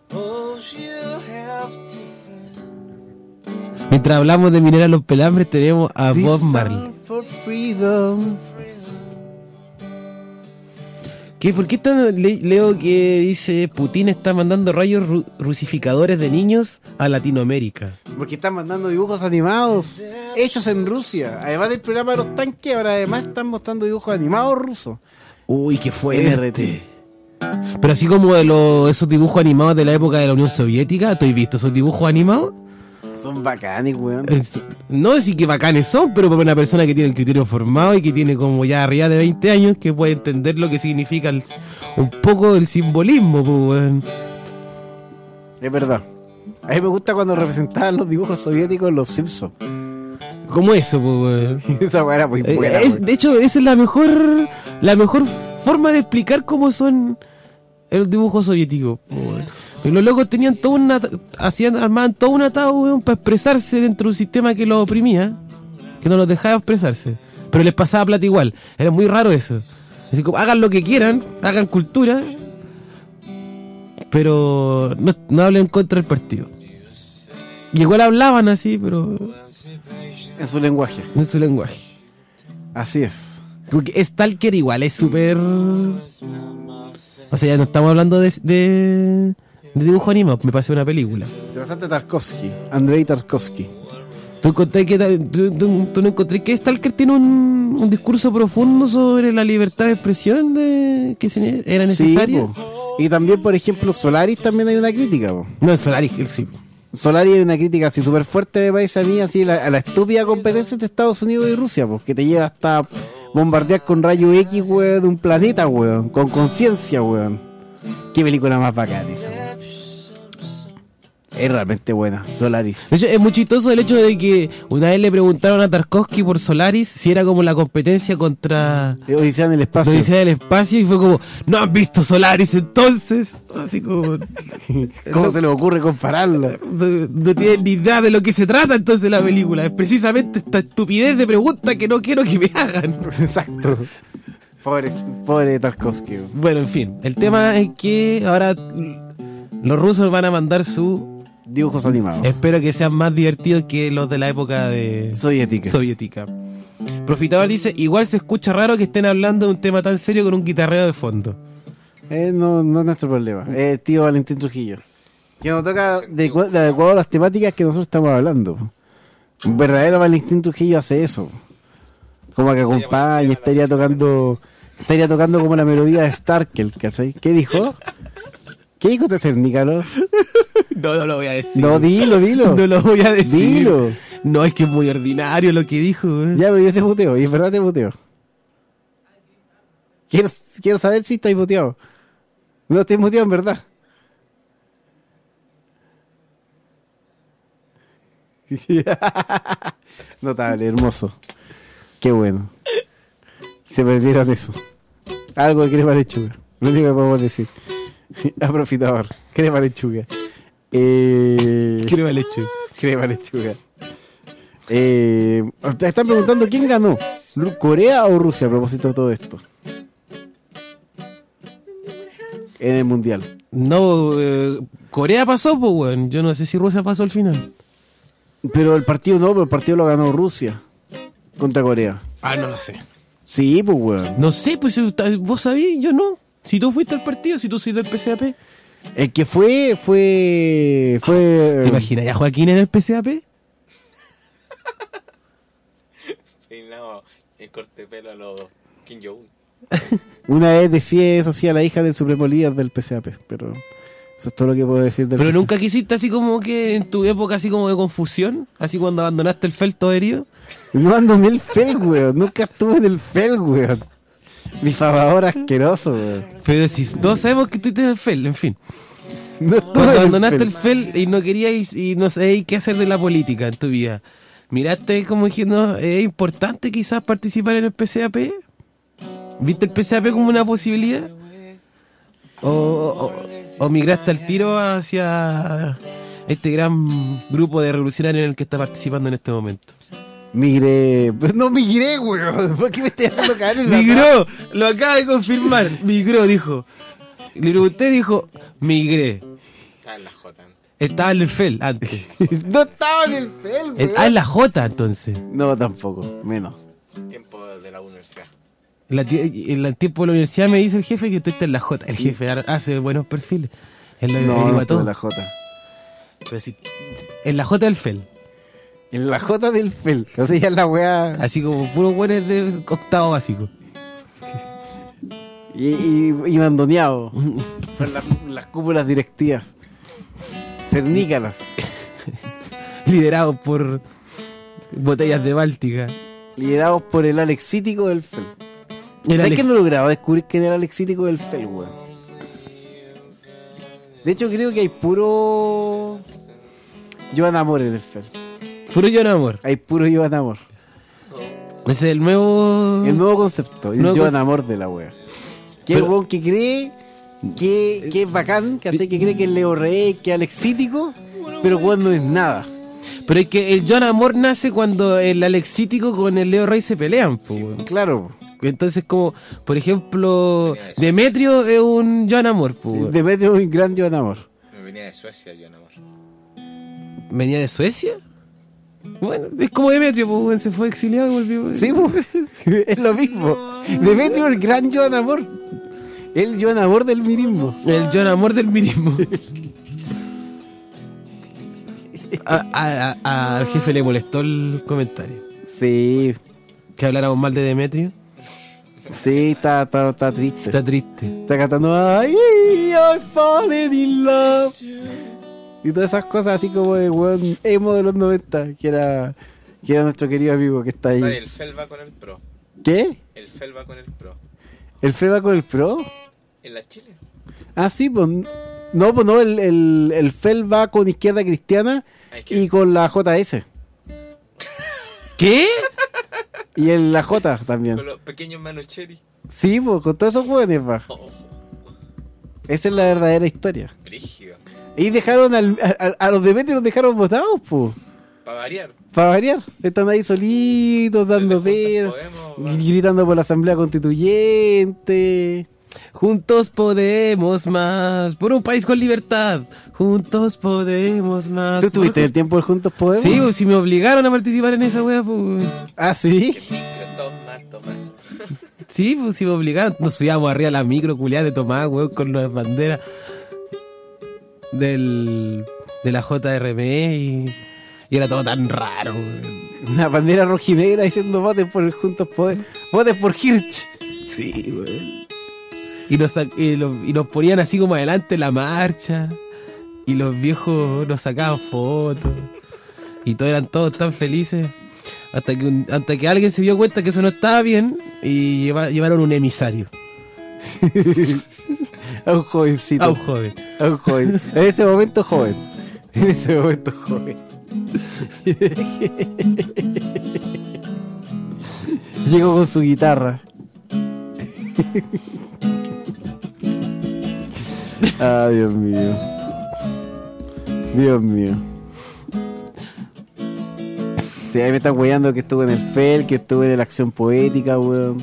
Mientras hablamos de Minera Los Pelambres, tenemos a Bob Marley. ¿Qué? ¿Por qué tan, le, leo que dice Putin está mandando rayos ru, rusificadores de niños a Latinoamérica? Porque están mandando dibujos animados hechos en Rusia. Además del programa de los tanques, ahora además están mostrando dibujos animados rusos. Uy, qué fuerte. Pero así como de los, esos dibujos animados de la época de la Unión Soviética, ¿tú has visto esos dibujos animados? Son bacanes, weón. Es, no decir que bacanes son, pero para una persona que tiene el criterio formado y que tiene como ya arriba de veinte años, que puede entender lo que significa el, un poco el simbolismo, pues, weón. Es verdad. A mí me gusta cuando representaban los dibujos soviéticos en Los Simpsons. ¿Cómo eso, pues, weón? Esa weá era muy buena. Es, de hecho, esa es la mejor la mejor forma de explicar cómo son los dibujos soviéticos, weón. Y los locos tenían todo una hacían armaban todo un atado, weón, para expresarse dentro de un sistema que los oprimía, que no los dejaba expresarse, pero les pasaba plata igual. Era muy raro eso. Así como hagan lo que quieran, hagan cultura, pero no, no hablen contra el partido. Y igual hablaban así, pero en su lenguaje. En su lenguaje. Así es. Porque Stalker igual es súper... O sea, ya no estamos hablando de, de, de dibujo animado, me pasé una película. Te pasaste a Tarkovsky, Andrei Tarkovsky. ¿Tú, encontré que, tú, tú, tú no encontré que Stalker tiene un, un discurso profundo sobre la libertad de expresión de que se, era necesaria? Sí, y también, por ejemplo, Solaris también hay una crítica, po. No, en Solaris, sí. Solaris hay una crítica así súper fuerte, me parece a mí, así la, a la estúpida competencia entre Estados Unidos y Rusia, pues, que te lleva hasta bombardear con rayo X, weón, de un planeta, weón, con conciencia, weón. Qué película más bacana esa, weón. Es realmente buena, Solaris. De hecho, es muy chistoso el hecho de que una vez le preguntaron a Tarkovsky por Solaris si era como la competencia contra Odisea en el espacio. Odisea del espacio, y fue como, ¿no has visto Solaris entonces? Así como... ¿Cómo no, se le ocurre compararla? No, no tienen ni idea de lo que se trata entonces la película. Es precisamente esta estupidez de pregunta que no quiero que me hagan. Exacto. Pobre, pobre Tarkovsky. Bueno, en fin, el tema es que ahora los rusos van a mandar su... dibujos animados. Espero que sean más divertidos que los de la época de soviética. soviética. Profitador dice, igual se escucha raro que estén hablando de un tema tan serio con un guitarreo de fondo. Eh, no, no es nuestro problema. Es el tío Valentín Trujillo, que nos toca de, de adecuado a las temáticas que nosotros estamos hablando. Un verdadero Valentín Trujillo hace eso. Como que acompaña, estaría tocando estaría tocando como la melodía de Starkel, ¿cachai? ¿Qué dijo? ¿Qué dijo este Cernícalo? No, no lo voy a decir. No, dilo, dilo. No lo voy a decir. Dilo. No, es que es muy ordinario lo que dijo, ¿eh? Ya, pero yo te muteo, y es verdad te muteo. Quiero, quiero saber si estáis muteado. No, estoy muteado en verdad. Notable, hermoso. Qué bueno. Se perdieron eso. Algo de crema lechuga. Lo único que podemos decir. A Profitador, crema lechuga. Eh, crema de leche. Crema lechuga. Eh, están preguntando quién ganó, ¿Corea o Rusia a propósito de todo esto? En el mundial. No, eh, Corea pasó, pues, weón. Yo no sé si Rusia pasó al final. Pero el partido no, pero el partido lo ganó Rusia contra Corea. Ah, no lo sé. Sí, pues, weón. No sé, pues vos sabías, yo no. Si tú fuiste al partido, si tú sois del P C A P. El que fue, fue, fue... ¿Te imaginas a Joaquín en el P C A P? Peinado en corte de pelo a los Kim Jong-un. Una vez decía eso sí a la hija del supremo líder del P C A P, pero eso es todo lo que puedo decir del Pero P C A P. nunca quisiste así como que en tu época así como de confusión, así cuando abandonaste el F E L todo herido. No abandoné el F E L, weón. Nunca estuve en el F E L, weón. Difabador asqueroso, weón. Pero si todos sabemos que tú estás en el F E L, en fin. No estuve cuando en el abandonaste F E L. el F E L y no querías y no sabías qué hacer de la política en tu vida, miraste como diciendo, es importante quizás participar en el P C A P. ¿Viste el P C A P como una posibilidad? ¿O, o, o migraste al tiro hacia este gran grupo de revolucionarios en el que está participando en este momento? Migré. No migré, weón. ¿Por qué me estoy haciendo caer en la Migró, lo acaba de confirmar. Migró, dijo. Le pregunté, dijo, migré. Estaba en la J antes. Estaba en el F E L antes. No estaba en el F E L, weón. Ah, en la J entonces. No, tampoco. Menos. Tiempo de la universidad. En, la, en el tiempo de la universidad me dice el jefe que tú estás en la J. El jefe hace buenos perfiles. En la, no, no todo. en la J. Pero si, en la J del F E L. En la J del F E L. O sea, ya es la weá. Así como puros buenos de octavo básico. Y, y, y mandoneado. Por la, las cúpulas directivas. Cernícalas. Liderados por botellas de Báltica. Liderados por el Alexítico del F E L. ¿Sabes Alex... que no he logrado descubrir quién era el Alexítico del F E L, weón? De hecho, creo que hay puro Joan Amor en el F E L. Puro Joan Amor. Hay puro Joan Amor. Ese es el nuevo... El nuevo concepto. El nuevo Joan conce... Amor de la wea. Que Pero... el weón que cree que, que es bacán, ¿cachai? Que cree que es Leo Rey, que es Alexítico, pero weón no es nada. Pero es que el Joan Amor nace cuando el Alexítico con el Leo Rey se pelean, po, sí, claro. Entonces, como, por ejemplo, Demetrio es un Joan Amor, po. Demetrio es un gran Joan Amor. Me venía de Suecia, Joan Amor. ¿Venía de Suecia? Bueno, es como Demetrio, pues, se fue exiliado y volvió. Sí, pues, es lo mismo. Demetrio es el gran Joan Amor. El Joan Amor del mirismo. El Joan Amor del mirismo. A, a, a, al jefe le molestó el comentario. Sí. Que habláramos mal de Demetrio. Sí, está, está, está triste. Está triste. Está cantando ay, I fallen in love. Y todas esas cosas así como de weón emo de los noventa, que era, que era nuestro querido amigo que está ahí. El F E L va con el Pro. ¿Qué? El F E L va con el Pro. ¿El F E L va con el Pro? En la Chile. Ah, sí, pues. No, pues no, el, el, el F E L va con Izquierda Cristiana y con la J S. ¿Qué? Y en la J también. Con los pequeños Manucheri. Sí, pues, con todos esos jóvenes va. Oh. Esa es la verdadera historia. Brígido. Y dejaron al, a, a los Demetrios los dejaron votados, pues. Para variar. Para variar. Están ahí solitos, dando pena, gritando por la Asamblea Constituyente. Juntos podemos más, por un país con libertad. Juntos podemos más. ¿Tú estuviste en el tiempo de Juntos Podemos? Sí, pues si me obligaron a participar en esa wea, pues. ¿Ah, sí? Toma, Tomás. Sí, pues si me obligaron. Nos subíamos arriba a la micro culiada de Tomás, weón, con las banderas del de la J R M y, y era todo tan raro, weón. Una bandera rojinegra diciendo voten por el Juntos Podemos. Voten por Hirsch. Sí, weón. Y nos, y, lo, y nos ponían así como adelante la marcha. Y los viejos nos sacaban fotos. Y todos eran todos tan felices. Hasta que, un, hasta que alguien se dio cuenta que eso no estaba bien. Y lleva, llevaron un emisario. A un jovencito. A un joven. A un joven. En ese momento joven. En ese momento joven. Llegó con su guitarra. Ah, Dios mío. Dios mío. Sí, ahí me están weyando que estuve en el F E L, que estuve en la Acción Poética, weón.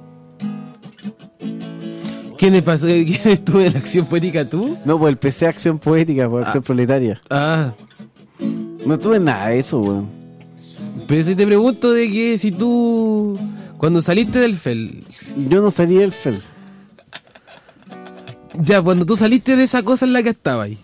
¿Quién le pasó? ¿Quién estuvo en la Acción Poética, tú? No, pues el P C Acción Poética, por Acción Ah. Proletaria. Ah. No tuve nada de eso, weón. Pero si te pregunto de que si tú... Cuando saliste del F E L... Yo no salí del F E L. Ya, cuando tú saliste de esa cosa en la que estaba ahí.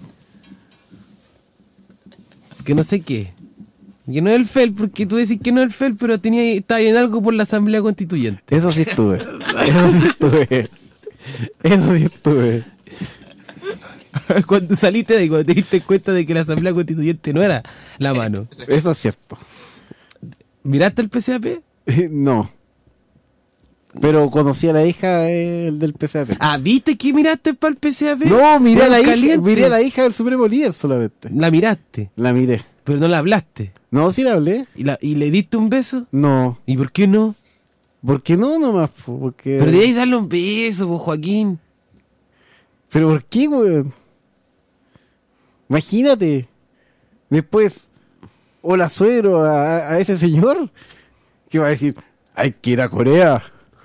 Que no sé qué. Que no es el F E L, porque tú decís que no es el F E L, pero tenía, estaba en algo por la Asamblea Constituyente. Eso sí estuve. Eso sí estuve. Eso sí estuve. Cuando saliste de ahí, cuando te diste cuenta de que la Asamblea Constituyente no era la mano. Eso es cierto. ¿Miraste el P C A P? No. Pero conocí a la hija eh, del P C A P. Ah, ¿viste que miraste para el P C A P? No, miré a, la hija, Caliente. miré a la hija del Supremo Líder solamente. La miraste. La miré. Pero no la hablaste. No, sí la hablé. ¿Y, la, y le diste un beso? No. ¿Y por qué no? ¿Por qué no nomás? po? Porque... Pero debéis darle un beso, po, Joaquín. ¿Pero por qué, weón? Imagínate. Después, hola suegro a, a ese señor. ¿Qué va a decir? Hay que ir a Corea.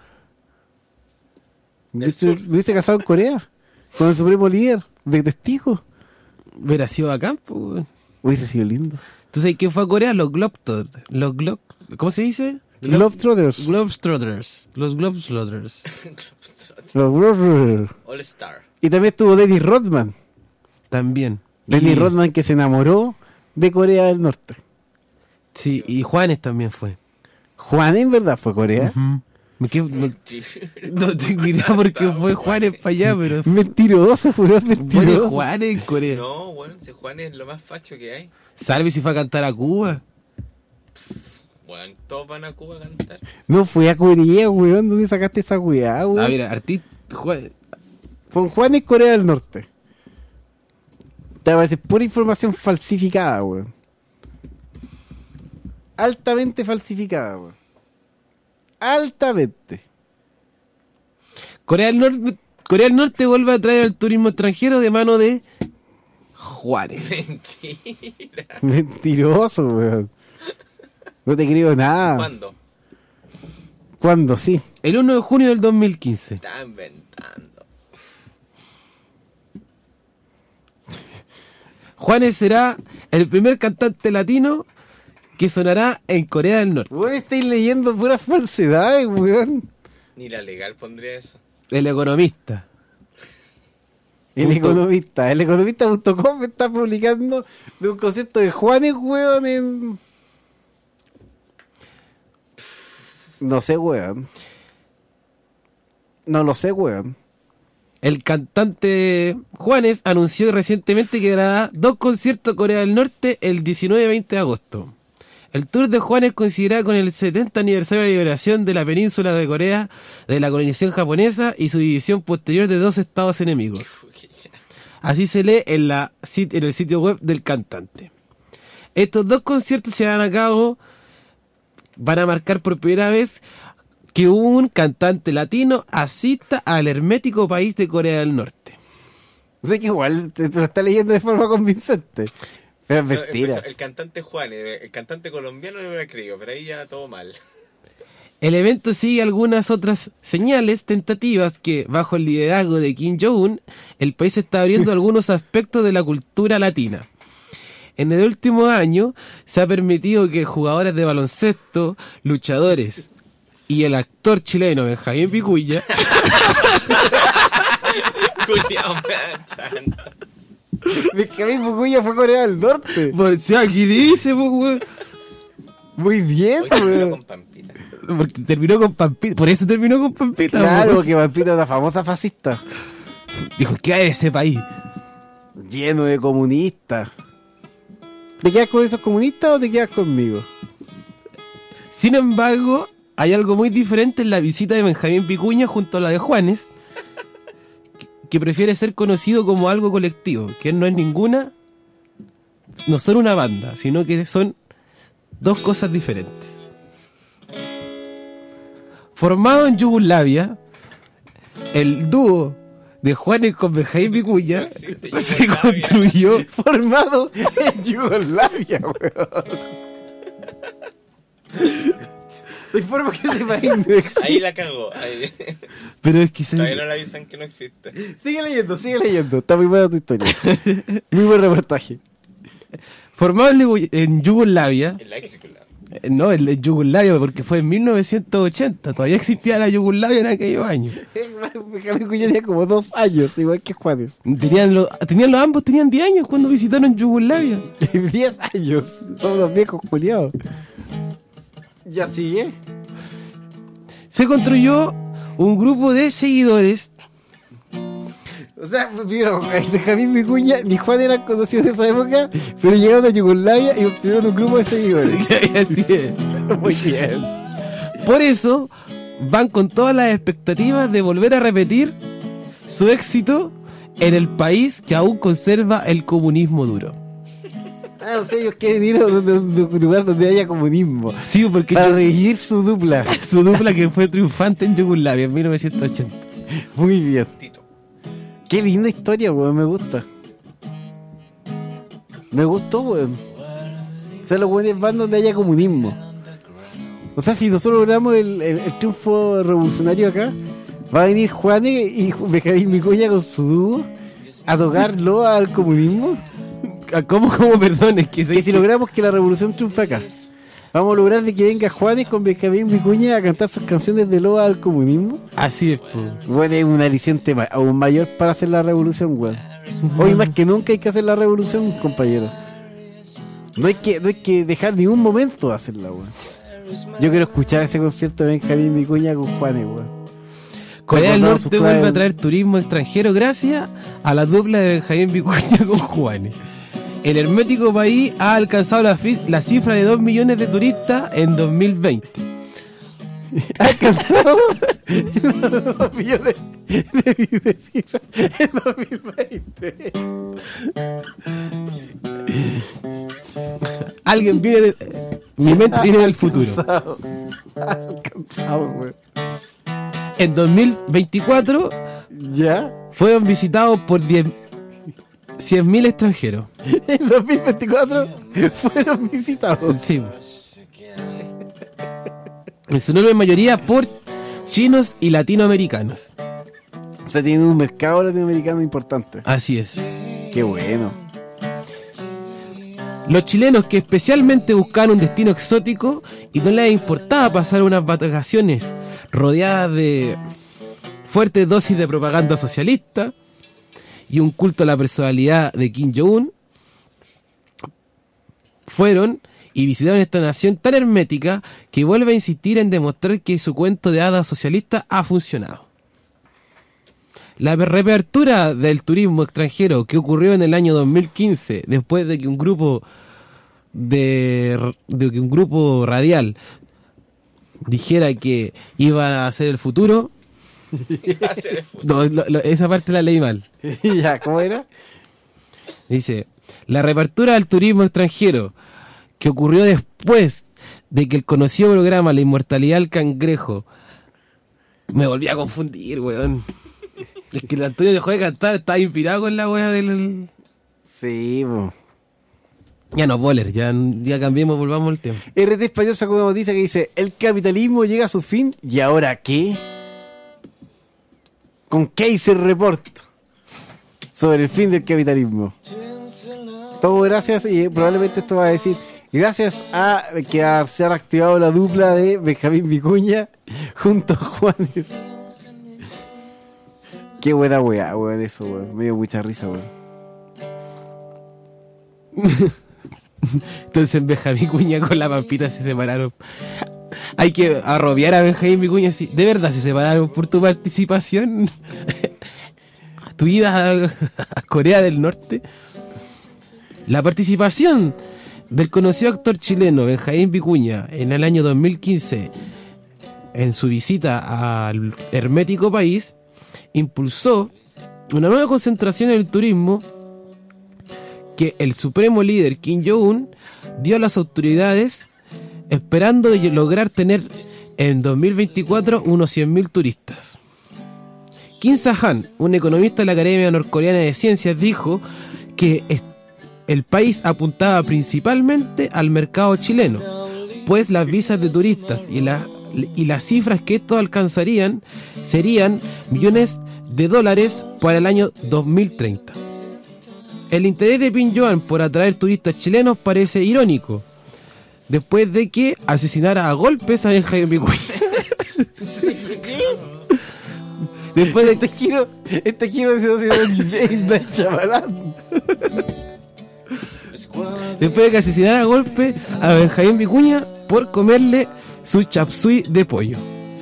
¿Me hubiese, me hubiese casado en Corea? Con el Supremo Líder de testigo. Hubiera sido bacán, po, weón. Hubiese sido lindo. ¿Tú sabes quién fue a Corea? Los Globetrotters. Los Globe... ¿Cómo se dice? Globetrotters. Globetrotters. Los Globetrotters. Los Globetrotters. All Star. Y también estuvo Dennis Rodman. También. Dennis Y- Rodman, que se enamoró de Corea del Norte. Sí, y Juanes también fue. Juan en verdad fue a Corea. Ujú. Me quedo- me- no tengo idea por qué fue Juanes para allá, pero... Mentiroso, weón, Fue mentiroso. Juanes en Corea. No, bueno, ese Juan es lo más facho que hay. Salve si fue a cantar a Cuba. Bueno, todos van a Cuba a cantar. No fue a Corea, weón. ¿Dónde sacaste esa weá, weón? A ver, artista... Juan- Fue Juan en Corea del Norte. Te parece pura información falsificada, weón. Altamente falsificada, weón. Altamente. Corea del Norte... Corea del Norte vuelve a traer al turismo extranjero de mano de Juárez. Mentira. Mentiroso, weón. No te creo nada. ¿Cuándo? ¿Cuándo? Sí. El uno de junio del dos mil quince. Está inventando. Juanes será el primer cantante latino que sonará en Corea del Norte. Weón, estáis leyendo puras falsedades, weón. Ni la legal pondría eso. El economista. El Punto. economista. El economista punto com está publicando de un concepto de Juanes, weón, en... No sé, weón. No lo sé, weón. El cantante Juanes anunció recientemente que dará dos conciertos en Corea del Norte el diecinueve y veinte de agosto. El tour de Juanes coincidirá con el setenta aniversario de la liberación de la península de Corea de la colonización japonesa y su división posterior de dos estados enemigos. Así se lee en, la, sit- en el sitio web del cantante. Estos dos conciertos se van a cabo, van a marcar por primera vez que un cantante latino asista al hermético país de Corea del Norte. O sea que igual te, te lo está leyendo de forma convincente. Pero es No, mentira. empezó- el cantante Juan, el cantante colombiano no lo hubiera creído, pero ahí ya todo mal. El evento sigue algunas otras señales tentativas que, bajo el liderazgo de Kim Jong-un, el país está abriendo algunos aspectos de la cultura latina. En el último año se ha permitido que jugadores de baloncesto, luchadores y el actor chileno Benjamín Vicuña Culeado, me da chanta. Benjamín Vicuña fue a Corea del Norte. por si aquí dice, pues, weón. Muy bien, Hoy terminó weón. con Pampita. Porque terminó con Pampita, por eso terminó con Pampita. Claro, weón. que Pampita es una famosa fascista. Dijo, ¿qué hay de ese país? Lleno de comunistas. ¿Te quedas con esos comunistas o te quedas conmigo? Sin embargo, hay algo muy diferente en la visita de Benjamín Vicuña junto a la de Juanes, que- que prefiere ser conocido como algo colectivo, que no es ninguna, no son una banda, sino que son dos cosas diferentes. Formado en Yugoslavia, el dúo de Juanes con Benjamín Vicuña se construyó formado en Yugoslavia, weón. Te informo que ese país no existe. Ahí la cagó. Ahí. Pero es que se... Todavía no le avisan que no existe. Sigue leyendo, sigue leyendo. Está muy buena tu historia. Muy buen reportaje. Formado en, Yugo- en Yugoslavia. En la ex Yugoslavia. Eh, No, en, en Yugoslavia, porque fue en mil novecientos ochenta. Todavía existía la Yugoslavia en aquellos años. Benjamín Vicuña tenía como dos años, igual que Juanes. Tenían, lo, tenían los ambos tenían diez años cuando visitaron Yugoslavia. diez años. Somos los viejos culiados. Ya sigue. Se construyó un grupo de seguidores. O sea, vieron, Benjamín Vicuña ni Juan eran conocidos en esa época, pero llegaron a Yugoslavia y obtuvieron un grupo de seguidores. Así es. Muy bien. Por eso van con todas las expectativas de volver a repetir su éxito en el país que aún conserva el comunismo duro. Ah, o sea, ellos quieren ir a donde- un lugar donde haya comunismo. Sí, porque para revivir su dupla. su dupla que fue triunfante en Yugoslavia en mil novecientos ochenta. Muy bien. Qué linda historia, weón, me gusta. Me gustó, weón. O sea, los weones van donde haya comunismo. O sea, si nosotros logramos el, el- el triunfo revolucionario acá, va a venir Juanes y Benjamín Vicuña con su dúo a tocarlo al comunismo. ¿Cómo, cómo, perdón? Es que, que si logramos que la revolución triunfe acá, vamos a lograr de que venga Juanes con Benjamín Vicuña a cantar sus canciones de loa al comunismo. Así es, po. Bueno, es un aliciente ma- aún mayor para hacer la revolución, weón. Hoy más que nunca hay que hacer la revolución, compañeros. No hay que, no hay que dejar ni un momento de hacerla, weón. Yo quiero escuchar ese concierto de Benjamín Vicuña con Juanes, weón. Corea del Recordando sus Norte vuelve a claves. traer turismo extranjero gracias a la dupla de Benjamín Vicuña con Juanes. El hermético país ha alcanzado la, fi- la cifra de dos millones de turistas en dos mil veinte. ¿Ha alcanzado dos millones de, de cifras en dos mil veinte? Alguien viene de... Mi mente viene del futuro. Alcanzado. Alcanzado, weón. En dos mil veinticuatro ¿ya? Fueron visitados por cien mil extranjeros. En dos mil veinticuatro fueron visitados. Sí. En su enorme mayoría por chinos y latinoamericanos. O sea, tienen un mercado latinoamericano importante. Así es. Qué bueno. Los chilenos que especialmente buscaban un destino exótico y no les importaba pasar unas vacaciones rodeadas de fuertes dosis de propaganda socialista y un culto a la personalidad de Kim Jong-un, fueron y visitaron esta nación tan hermética que vuelve a insistir en demostrar que su cuento de hadas socialista ha funcionado. La reapertura del turismo extranjero que ocurrió en el año dos mil quince, después de que un grupo de, de que un grupo radial dijera que iba a ser el futuro. No, lo, lo, esa parte la leí mal. Ya, ¿cómo era? Dice, la reapertura del turismo extranjero que ocurrió después de que el conocido programa La Inmortalidad del Cangrejo, me volví a confundir, weón. Es que el Antonio dejó de cantar, estaba inspirado con la wea del... Sí, bo. Ya no, Boller, ya, ya cambiemos, volvamos al tema. R T Español sacó una noticia que dice: el capitalismo llega a su fin, ¿y ahora qué? Con Kaiser Report sobre el fin del capitalismo. Todo gracias, y probablemente esto va a decir, gracias a que se ha reactivado la dupla de Benjamín Vicuña junto a Juanes. Qué buena weá, weón, eso, weón. Me dio mucha risa, weón. Entonces Benjamín Vicuña con la Pampita se separaron. Hay que arrobiar a Benjamín Vicuña así. ¿De verdad se separaron por tu participación? ¿Tu ida a, a Corea del Norte? La participación del conocido actor chileno Benjamín Vicuña en el año dos mil quince en su visita al hermético país impulsó una nueva concentración en el turismo que el supremo líder Kim Jong-un dio a las autoridades, esperando lograr tener en dos mil veinticuatro unos cien mil turistas, Kim Sa-han, un economista de la Academia Norcoreana de Ciencias, dijo que est- el país apuntaba principalmente al mercado chileno, pues las visas de turistas y, la, y las cifras que estos alcanzarían serían millones de dólares para el año dos mil treinta. El interés de Pyongyang por atraer turistas chilenos parece irónico, después de que asesinara a golpes a Benjamín Vicuña. Después de este giro, este giro de situación es chavalán. Después de que asesinara a golpe a Benjamín Vicuña por comerle su chapsui de pollo.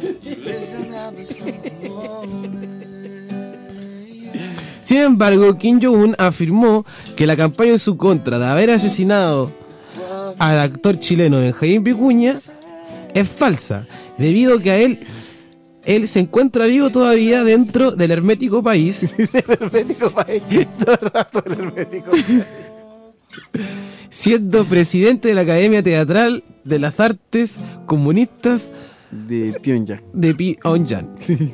Sin embargo, Kim Jong-un afirmó que la campaña en su contra de haber asesinado al actor chileno Benjamín Vicuña es falsa, debido a que a él él se encuentra vivo todavía dentro del hermético país. Del hermético país, todo el rato el hermético país. Siendo presidente de la Academia Teatral de las Artes Comunistas de Pyongyang. De Pyongyang.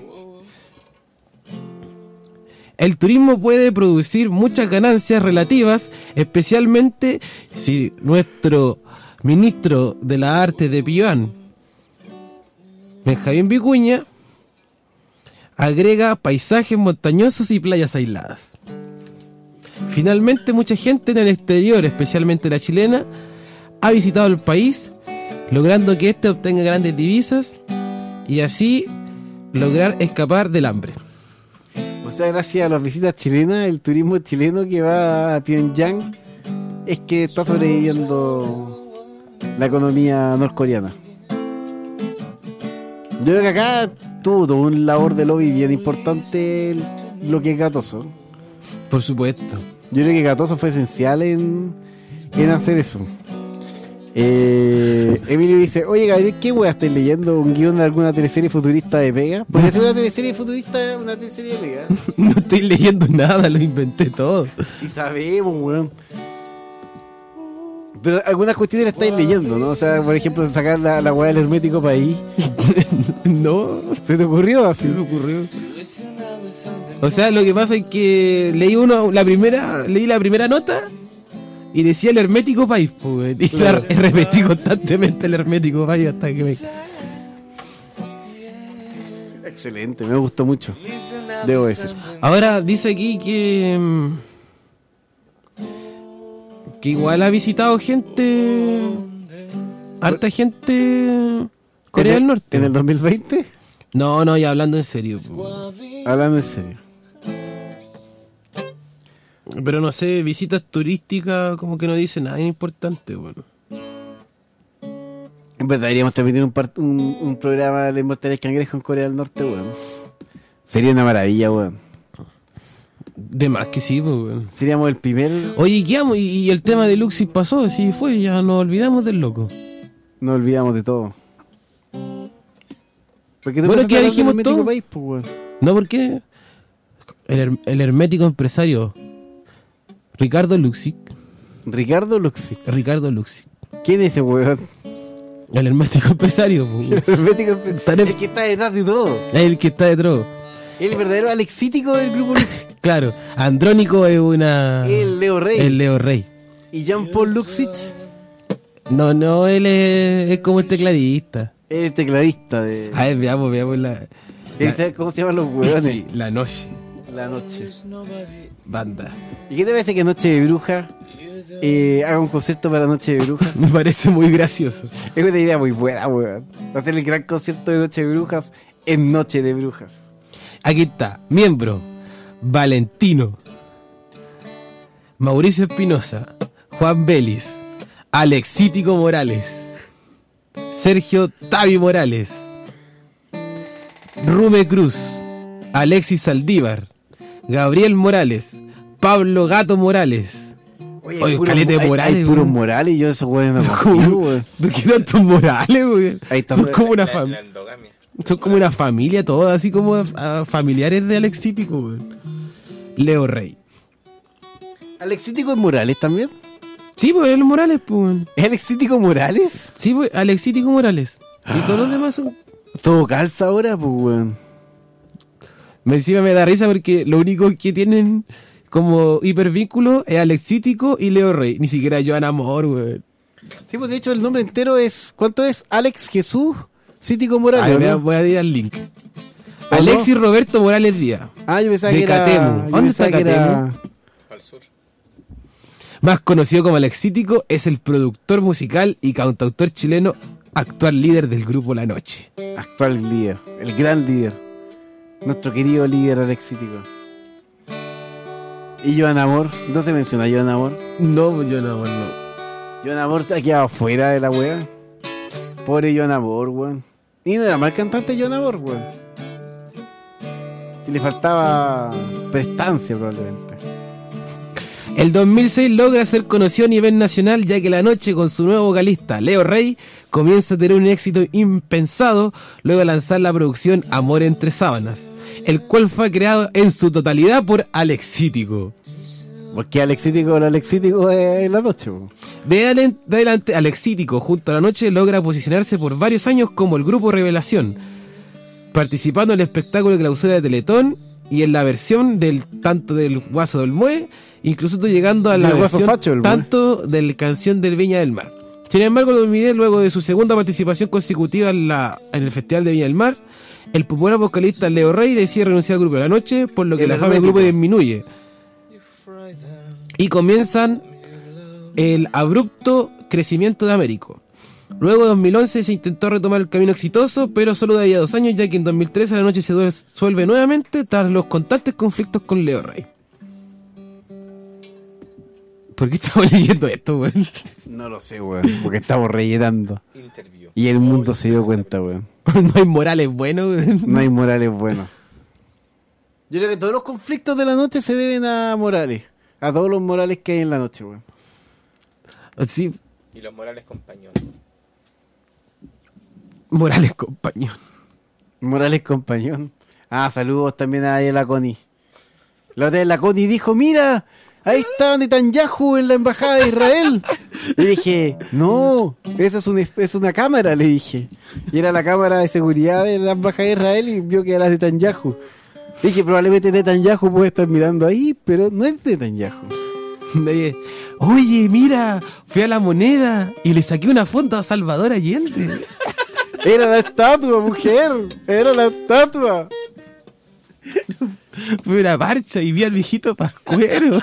El turismo puede producir muchas ganancias relativas, especialmente si nuestro ministro de las Artes de Pyongyang, Benjamín Vicuña, agrega paisajes montañosos y playas aisladas. Finalmente, mucha gente en el exterior, especialmente la chilena, ha visitado el país, logrando que éste obtenga grandes divisas y así lograr escapar del hambre. O sea, gracias a las visitas chilenas, el turismo chileno que va a Pyongyang es que está sobreviviendo la economía norcoreana. Yo creo que acá tuvo todo un labor de lobby bien importante el- lo que es Gatoso. Por supuesto. Yo creo que Gatoso fue esencial en, en hacer eso. Eh, Emilio dice, oye Gabriel, ¿qué wea estás leyendo? ¿Un guión de alguna teleserie futurista de Pega? Porque si es una teleserie futurista, una teleserie de Pega. No estoy leyendo nada, lo inventé todo. Si sabemos, weón. Pero algunas cuestiones las estáis leyendo, ¿no? O sea, por ejemplo, sacar la, la weá del hermético país. No. ¿Se te ocurrió así? Se me ocurrió. O sea, lo que pasa es que leí uno, la primera, leí la primera nota y decía el hermético país, pues, y Claro. la repetí constantemente el hermético país hasta que me... Excelente, me gustó mucho. Debo decir. Ahora dice aquí que mm, que igual ha visitado gente, harta gente Corea ¿En el- del Norte. ¿En el dos mil veinte? No, no, ya hablando en serio. po. Hablando en serio. Pero no sé, visitas turísticas como que no dice nada importante, bueno. En verdad, deberíamos transmitir un, par- un, un programa de la inmortalidad del cangrejo en Corea del Norte, weón. Sería una maravilla, weón. De más que sí, pues, weón. Seríamos el primer... Oye, ¿qué amo? Y, y el tema de Luxis pasó, sí fue, ya nos olvidamos del loco. No olvidamos de todo. Porque Bueno, te que ya dijimos todo. País, pues, weón. No, porque el, her- el hermético empresario Ricardo Luxic. Ricardo Luxic. Ricardo Luxic. ¿Quién es ese weón? El hermético empresario. po. El hermético empresario. Tan em- El que está detrás de todo. Es el que está detrás. El verdadero alexítico del grupo Luxic. Claro, Andrónico es una... El Leo Rey. El Leo Rey. ¿Y Jean-Paul Luxic? No, no, él es, es como el tecladista. El tecladista de... A ver, veamos, veamos la... la- ¿Cómo se llaman los weones? Sí, la noche. La noche. Banda. ¿Y qué te parece que Noche de Bruja eh, haga un concierto para Noche de Brujas? Me parece muy gracioso. Es una idea muy buena, weón. Hacer el gran concierto de Noche de Brujas en Noche de Brujas. Aquí está, miembro, Valentino, Mauricio Espinosa, Juan Vélez, Alexítico Morales, Sergio Tavi Morales, Rume Cruz, Alexis Saldívar, Gabriel Morales, Pablo Gato Morales. Oye, Oye, puro- caleta de hay, Morales, hay puros weón. Morales y yo esos weones no Son confío, como- weón. ¿De qué tantos Morales, güey? Ahí está. Son como una La- familia. la endogamia. Son como una familia, todos así como ah, familiares de Alexítico, güey. Leo Rey. ¿Alexítico es Morales también? Sí, pues el Morales, pues. ¿Es Alexítico Morales? Sí, pues Alexítico Morales. Y todos los demás son. Todo calza ahora, pues, weón. Me encima me da risa porque lo único que tienen como hipervínculo es Alex Cítico y Leo Rey. Ni siquiera Joan Amor, güey. Sí, pues de hecho el nombre entero es... ¿Cuánto es? Alex Jesús Cítico Morales. Ay, ¿no? voy, a, voy a ir al link. Alexis no? Roberto Morales Díaz. Ah, yo pensaba de que era... Catemu. yo ¿Dónde está pensaba que Catemu? era- Al sur. Más conocido como Alex Cítico, es el productor musical y cantautor chileno, actual líder del grupo La Noche. Actual líder, el gran líder. Nuestro querido líder Alex Cítico. ¿Y Joan Amor? ¿No se menciona a Joan Amor? No, Joan Amor no. Joan Amor está quedado fuera de la wea. Pobre Joan Amor, weón. Y no era mal cantante Joan Amor, weón. Y le faltaba prestancia probablemente. El dos mil seis logra ser conocido a nivel nacional, ya que La Noche, con su nuevo vocalista Leo Rey, comienza a tener un éxito impensado luego de lanzar la producción Amor entre sábanas, el cual fue creado en su totalidad por Alex Cítico. Porque Alex Cítico, el Alex Cítico es La Noche, weón. De adelante, de adelante, Alex Cítico, junto a La Noche, logra posicionarse por varios años como el grupo Revelación, participando en el espectáculo de clausura de Teletón y en la versión del tanto del Guaso del Mue, incluso llegando a la Del Guaso versión Facho del Mue. tanto de la canción del Viña del Mar. Sin embargo, en dos mil diez, luego de su segunda participación consecutiva en, la, en el Festival de Viña del Mar, el popular vocalista Leo Rey decide renunciar al grupo de La Noche, por lo que El la fama del hermético. grupo disminuye. Y comienzan el abrupto crecimiento de Américo. Luego de dos mil once se intentó retomar el camino exitoso, pero solo de ahí a dos años, ya que en dos mil trece La Noche se disuelve nuevamente tras los constantes conflictos con Leo Rey. ¿Por qué estamos leyendo esto, weón? No lo sé, weón. Porque estamos rellenando. Interview. Y el mundo se dio cuenta, weón. No hay morales buenos, weón. No hay Morales buenos. Yo creo que todos los conflictos de La Noche se deben a Morales. A todos los Morales que hay en La Noche, weón. Sí, Y los Morales compañeros. Morales compañón. Morales compañón. Ah, saludos también a la Connie. La otra vez la Connie dijo, mira, ahí está Netanyahu en la embajada de Israel. Y dije, no, esa es, un, es una cámara, le dije. Y era la cámara de seguridad de la embajada de Israel y vio que era Netanyahu. Dije, probablemente Netanyahu puede estar mirando ahí, pero no es Netanyahu. Oye, Oye, mira, fui a La Moneda y le saqué una foto a Salvador Allende. Era la estatua, mujer. Era la estatua. Fui a una marcha y vi al viejito Pascuero.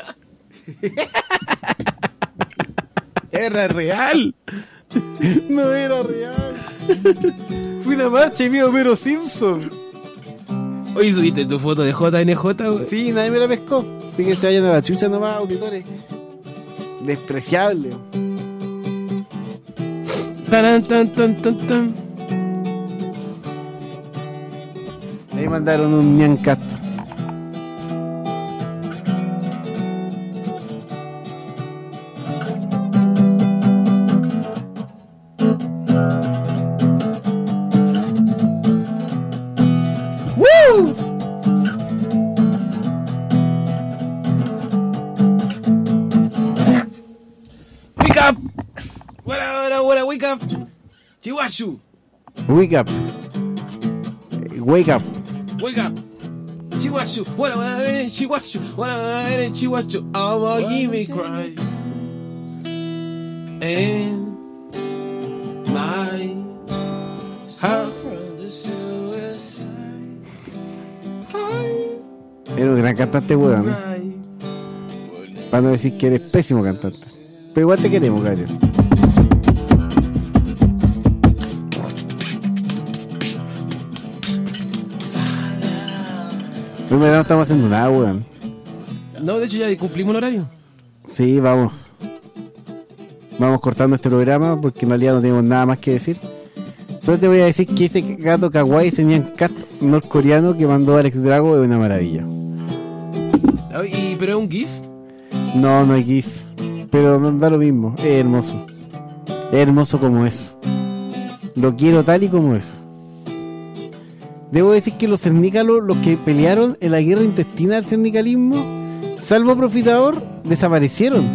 Era real. No era real. Fui a una marcha y vi a Homero Simpson. Oye, ¿subiste tu foto de J N J, güey? Sí, nadie me la pescó. Así que se vayan a la chucha nomás, auditores. Despreciable. Taran, tan, tan, tan, tan. Ahí mandaron un Nyan Cat. ¡Woo! Wake up! Buena, buena, buena, wake up! Chihuahua! Wake up. Wake up. Wake up! Chihuahua! Buena, buena, buena, Chihuahua! Buena, buena, buena, Chihuahua! I'ma give me cry. And my heart from the suicide. Era un gran cantante, weón. Para no decir que eres pésimo cantante. Pero igual te queremos, Gabriel. En verdad no estamos haciendo nada, weón. No, de hecho ya cumplimos el horario. Sí, vamos. Vamos cortando este programa porque en realidad no tenemos nada más que decir. Solo te voy a decir que ese gato kawaii, ese Nyan Cat norcoreano que mandó Alex Drago es una maravilla. Oh, y, ¿pero es un GIF? No, no hay GIF. Pero no da lo mismo. Es hermoso. Es hermoso como es. Lo quiero tal y como es. Debo decir que los cernícalos, los que pelearon en la guerra intestina del cernicalismo, salvo Profitador, desaparecieron.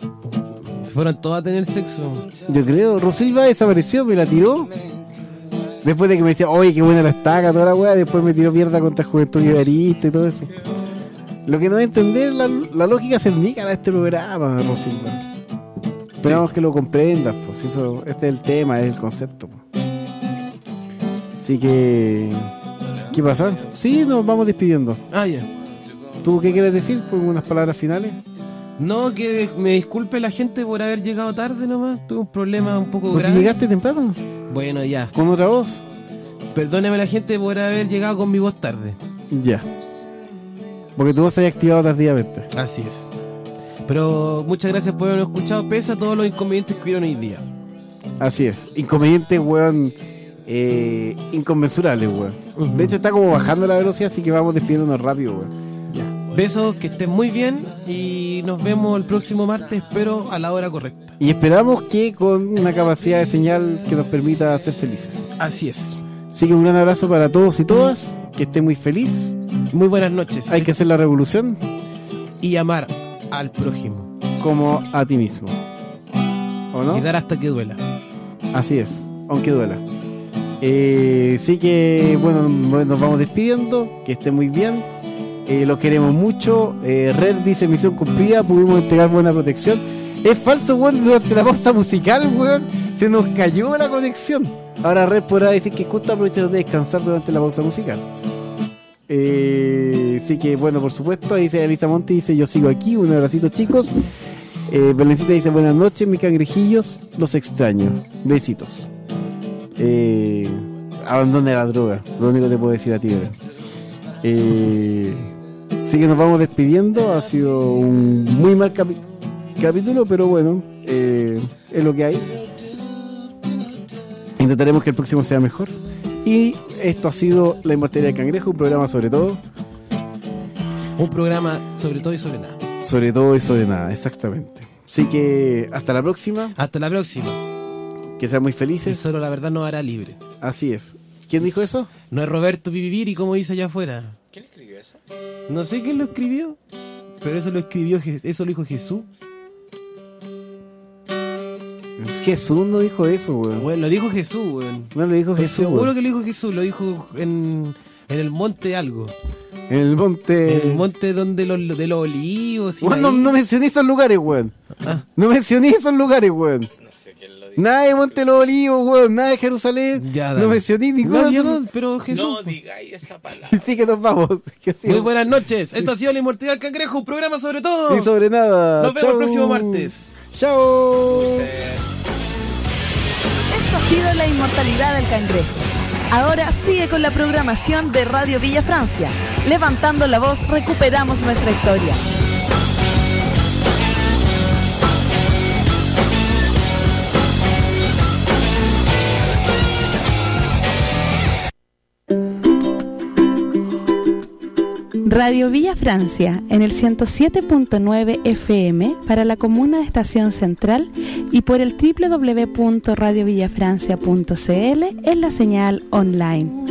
Se fueron todos a tener sexo. Yo creo. Rosilva desapareció, me la tiró. Después de que me decía, oye, qué buena la estaca, toda la weá, después me tiró mierda contra Juventud Guibarista y todo eso. Lo que no es entender la, la lógica cernícala de este programa, Rosilda. Esperamos sí. que lo comprendas, pues eso, este es el tema, es el concepto. Pues. Así que, ¿qué pasa? Sí, nos vamos despidiendo. Ah, ya. ¿Tú qué quieres decir con unas palabras finales? No, que me disculpe la gente por haber llegado tarde nomás. Tuve un problema un poco ¿Pues grave. si llegaste temprano? Bueno, ya. ¿Con otra voz? Perdóneme la gente por haber llegado con mi voz tarde. Ya. Porque tu voz se haya activado tardíamente. Así es. Pero muchas gracias por habernos escuchado, pese a todos los inconvenientes que hubieron hoy día. Así es. Inconvenientes, weón, eh, inconmensurables, weón. Uh-huh. De hecho, está como bajando la velocidad, así que vamos despidiéndonos rápido, weón. Ya. Besos, que estén muy bien y nos vemos el próximo martes, espero a la hora correcta. Y esperamos que con una capacidad de señal que nos permita ser felices. Así es. Así que un gran abrazo para todos y todas. Que esté muy feliz. Muy buenas noches. Hay que hacer la revolución. Y amar al prójimo. Como a ti mismo. ¿O no? Y dar hasta que duela. Así es, aunque duela. Eh, sí que, bueno, nos vamos despidiendo. Que esté muy bien. Eh, los queremos mucho. Eh, Red dice misión cumplida. Pudimos entregar buena protección. Es falso, weón. Durante la pausa musical, weón, se nos cayó la conexión. Ahora Red podrá decir que justo aprovechamos de descansar durante la pausa musical. Eh, sí que, bueno, por supuesto. Ahí dice Elisa Monti, dice yo sigo aquí. Un abracito, chicos. eh, Belencita dice buenas noches, mis cangrejillos. Los extraño. Besitos. eh, Abandone la droga. Lo único que te puedo decir a ti, ¿verdad? Eh, sí que nos vamos despidiendo. Ha sido un muy mal capi- capítulo, pero bueno, eh, es lo que hay. Intentaremos que el próximo sea mejor. Y esto ha sido La Inmortalidad del Cangrejo, un programa sobre todo. Un programa sobre todo y sobre nada. Sobre todo y sobre nada, exactamente. Así que hasta la próxima. Hasta la próxima. Que sean muy felices. Y solo la verdad nos hará libre. Así es. ¿Quién dijo eso? No es Roberto Viviri, como dice allá afuera. ¿Quién escribió eso? No sé quién lo escribió, pero eso lo escribió, eso lo dijo Jesús. Jesús no dijo eso, weón. Bueno, lo dijo Jesús, weón. No lo dijo Estoy Jesús. seguro weón. que lo dijo Jesús, lo dijo en, en el monte algo. En el monte. En el monte donde los, de los olivos. Weón, no, no mencioné esos lugares, weón. Ah. No mencioné esos lugares, weón. No sé quién lo dijo. Nada de Monte de los Olivos, weón. Nada de Jerusalén. Ya, no mencioné ninguno. No, no, pero Jesús. No digáis esa palabra. Sí que nos vamos. Que Muy buenas noches. Esto ha sido La Inmortalidad del Cangrejo, un programa sobre todo. Y sobre nada. Nos vemos Chau. el próximo martes. Chao. Esto ha sido La Inmortalidad del Cangrejo. Ahora sigue con la programación de Radio Villa Francia. Levantando la voz, recuperamos nuestra historia. Radio Villa Francia en el ciento siete punto nueve F M para la comuna de Estación Central y por el doble u doble u doble u punto radio villa francia punto c l en la señal online.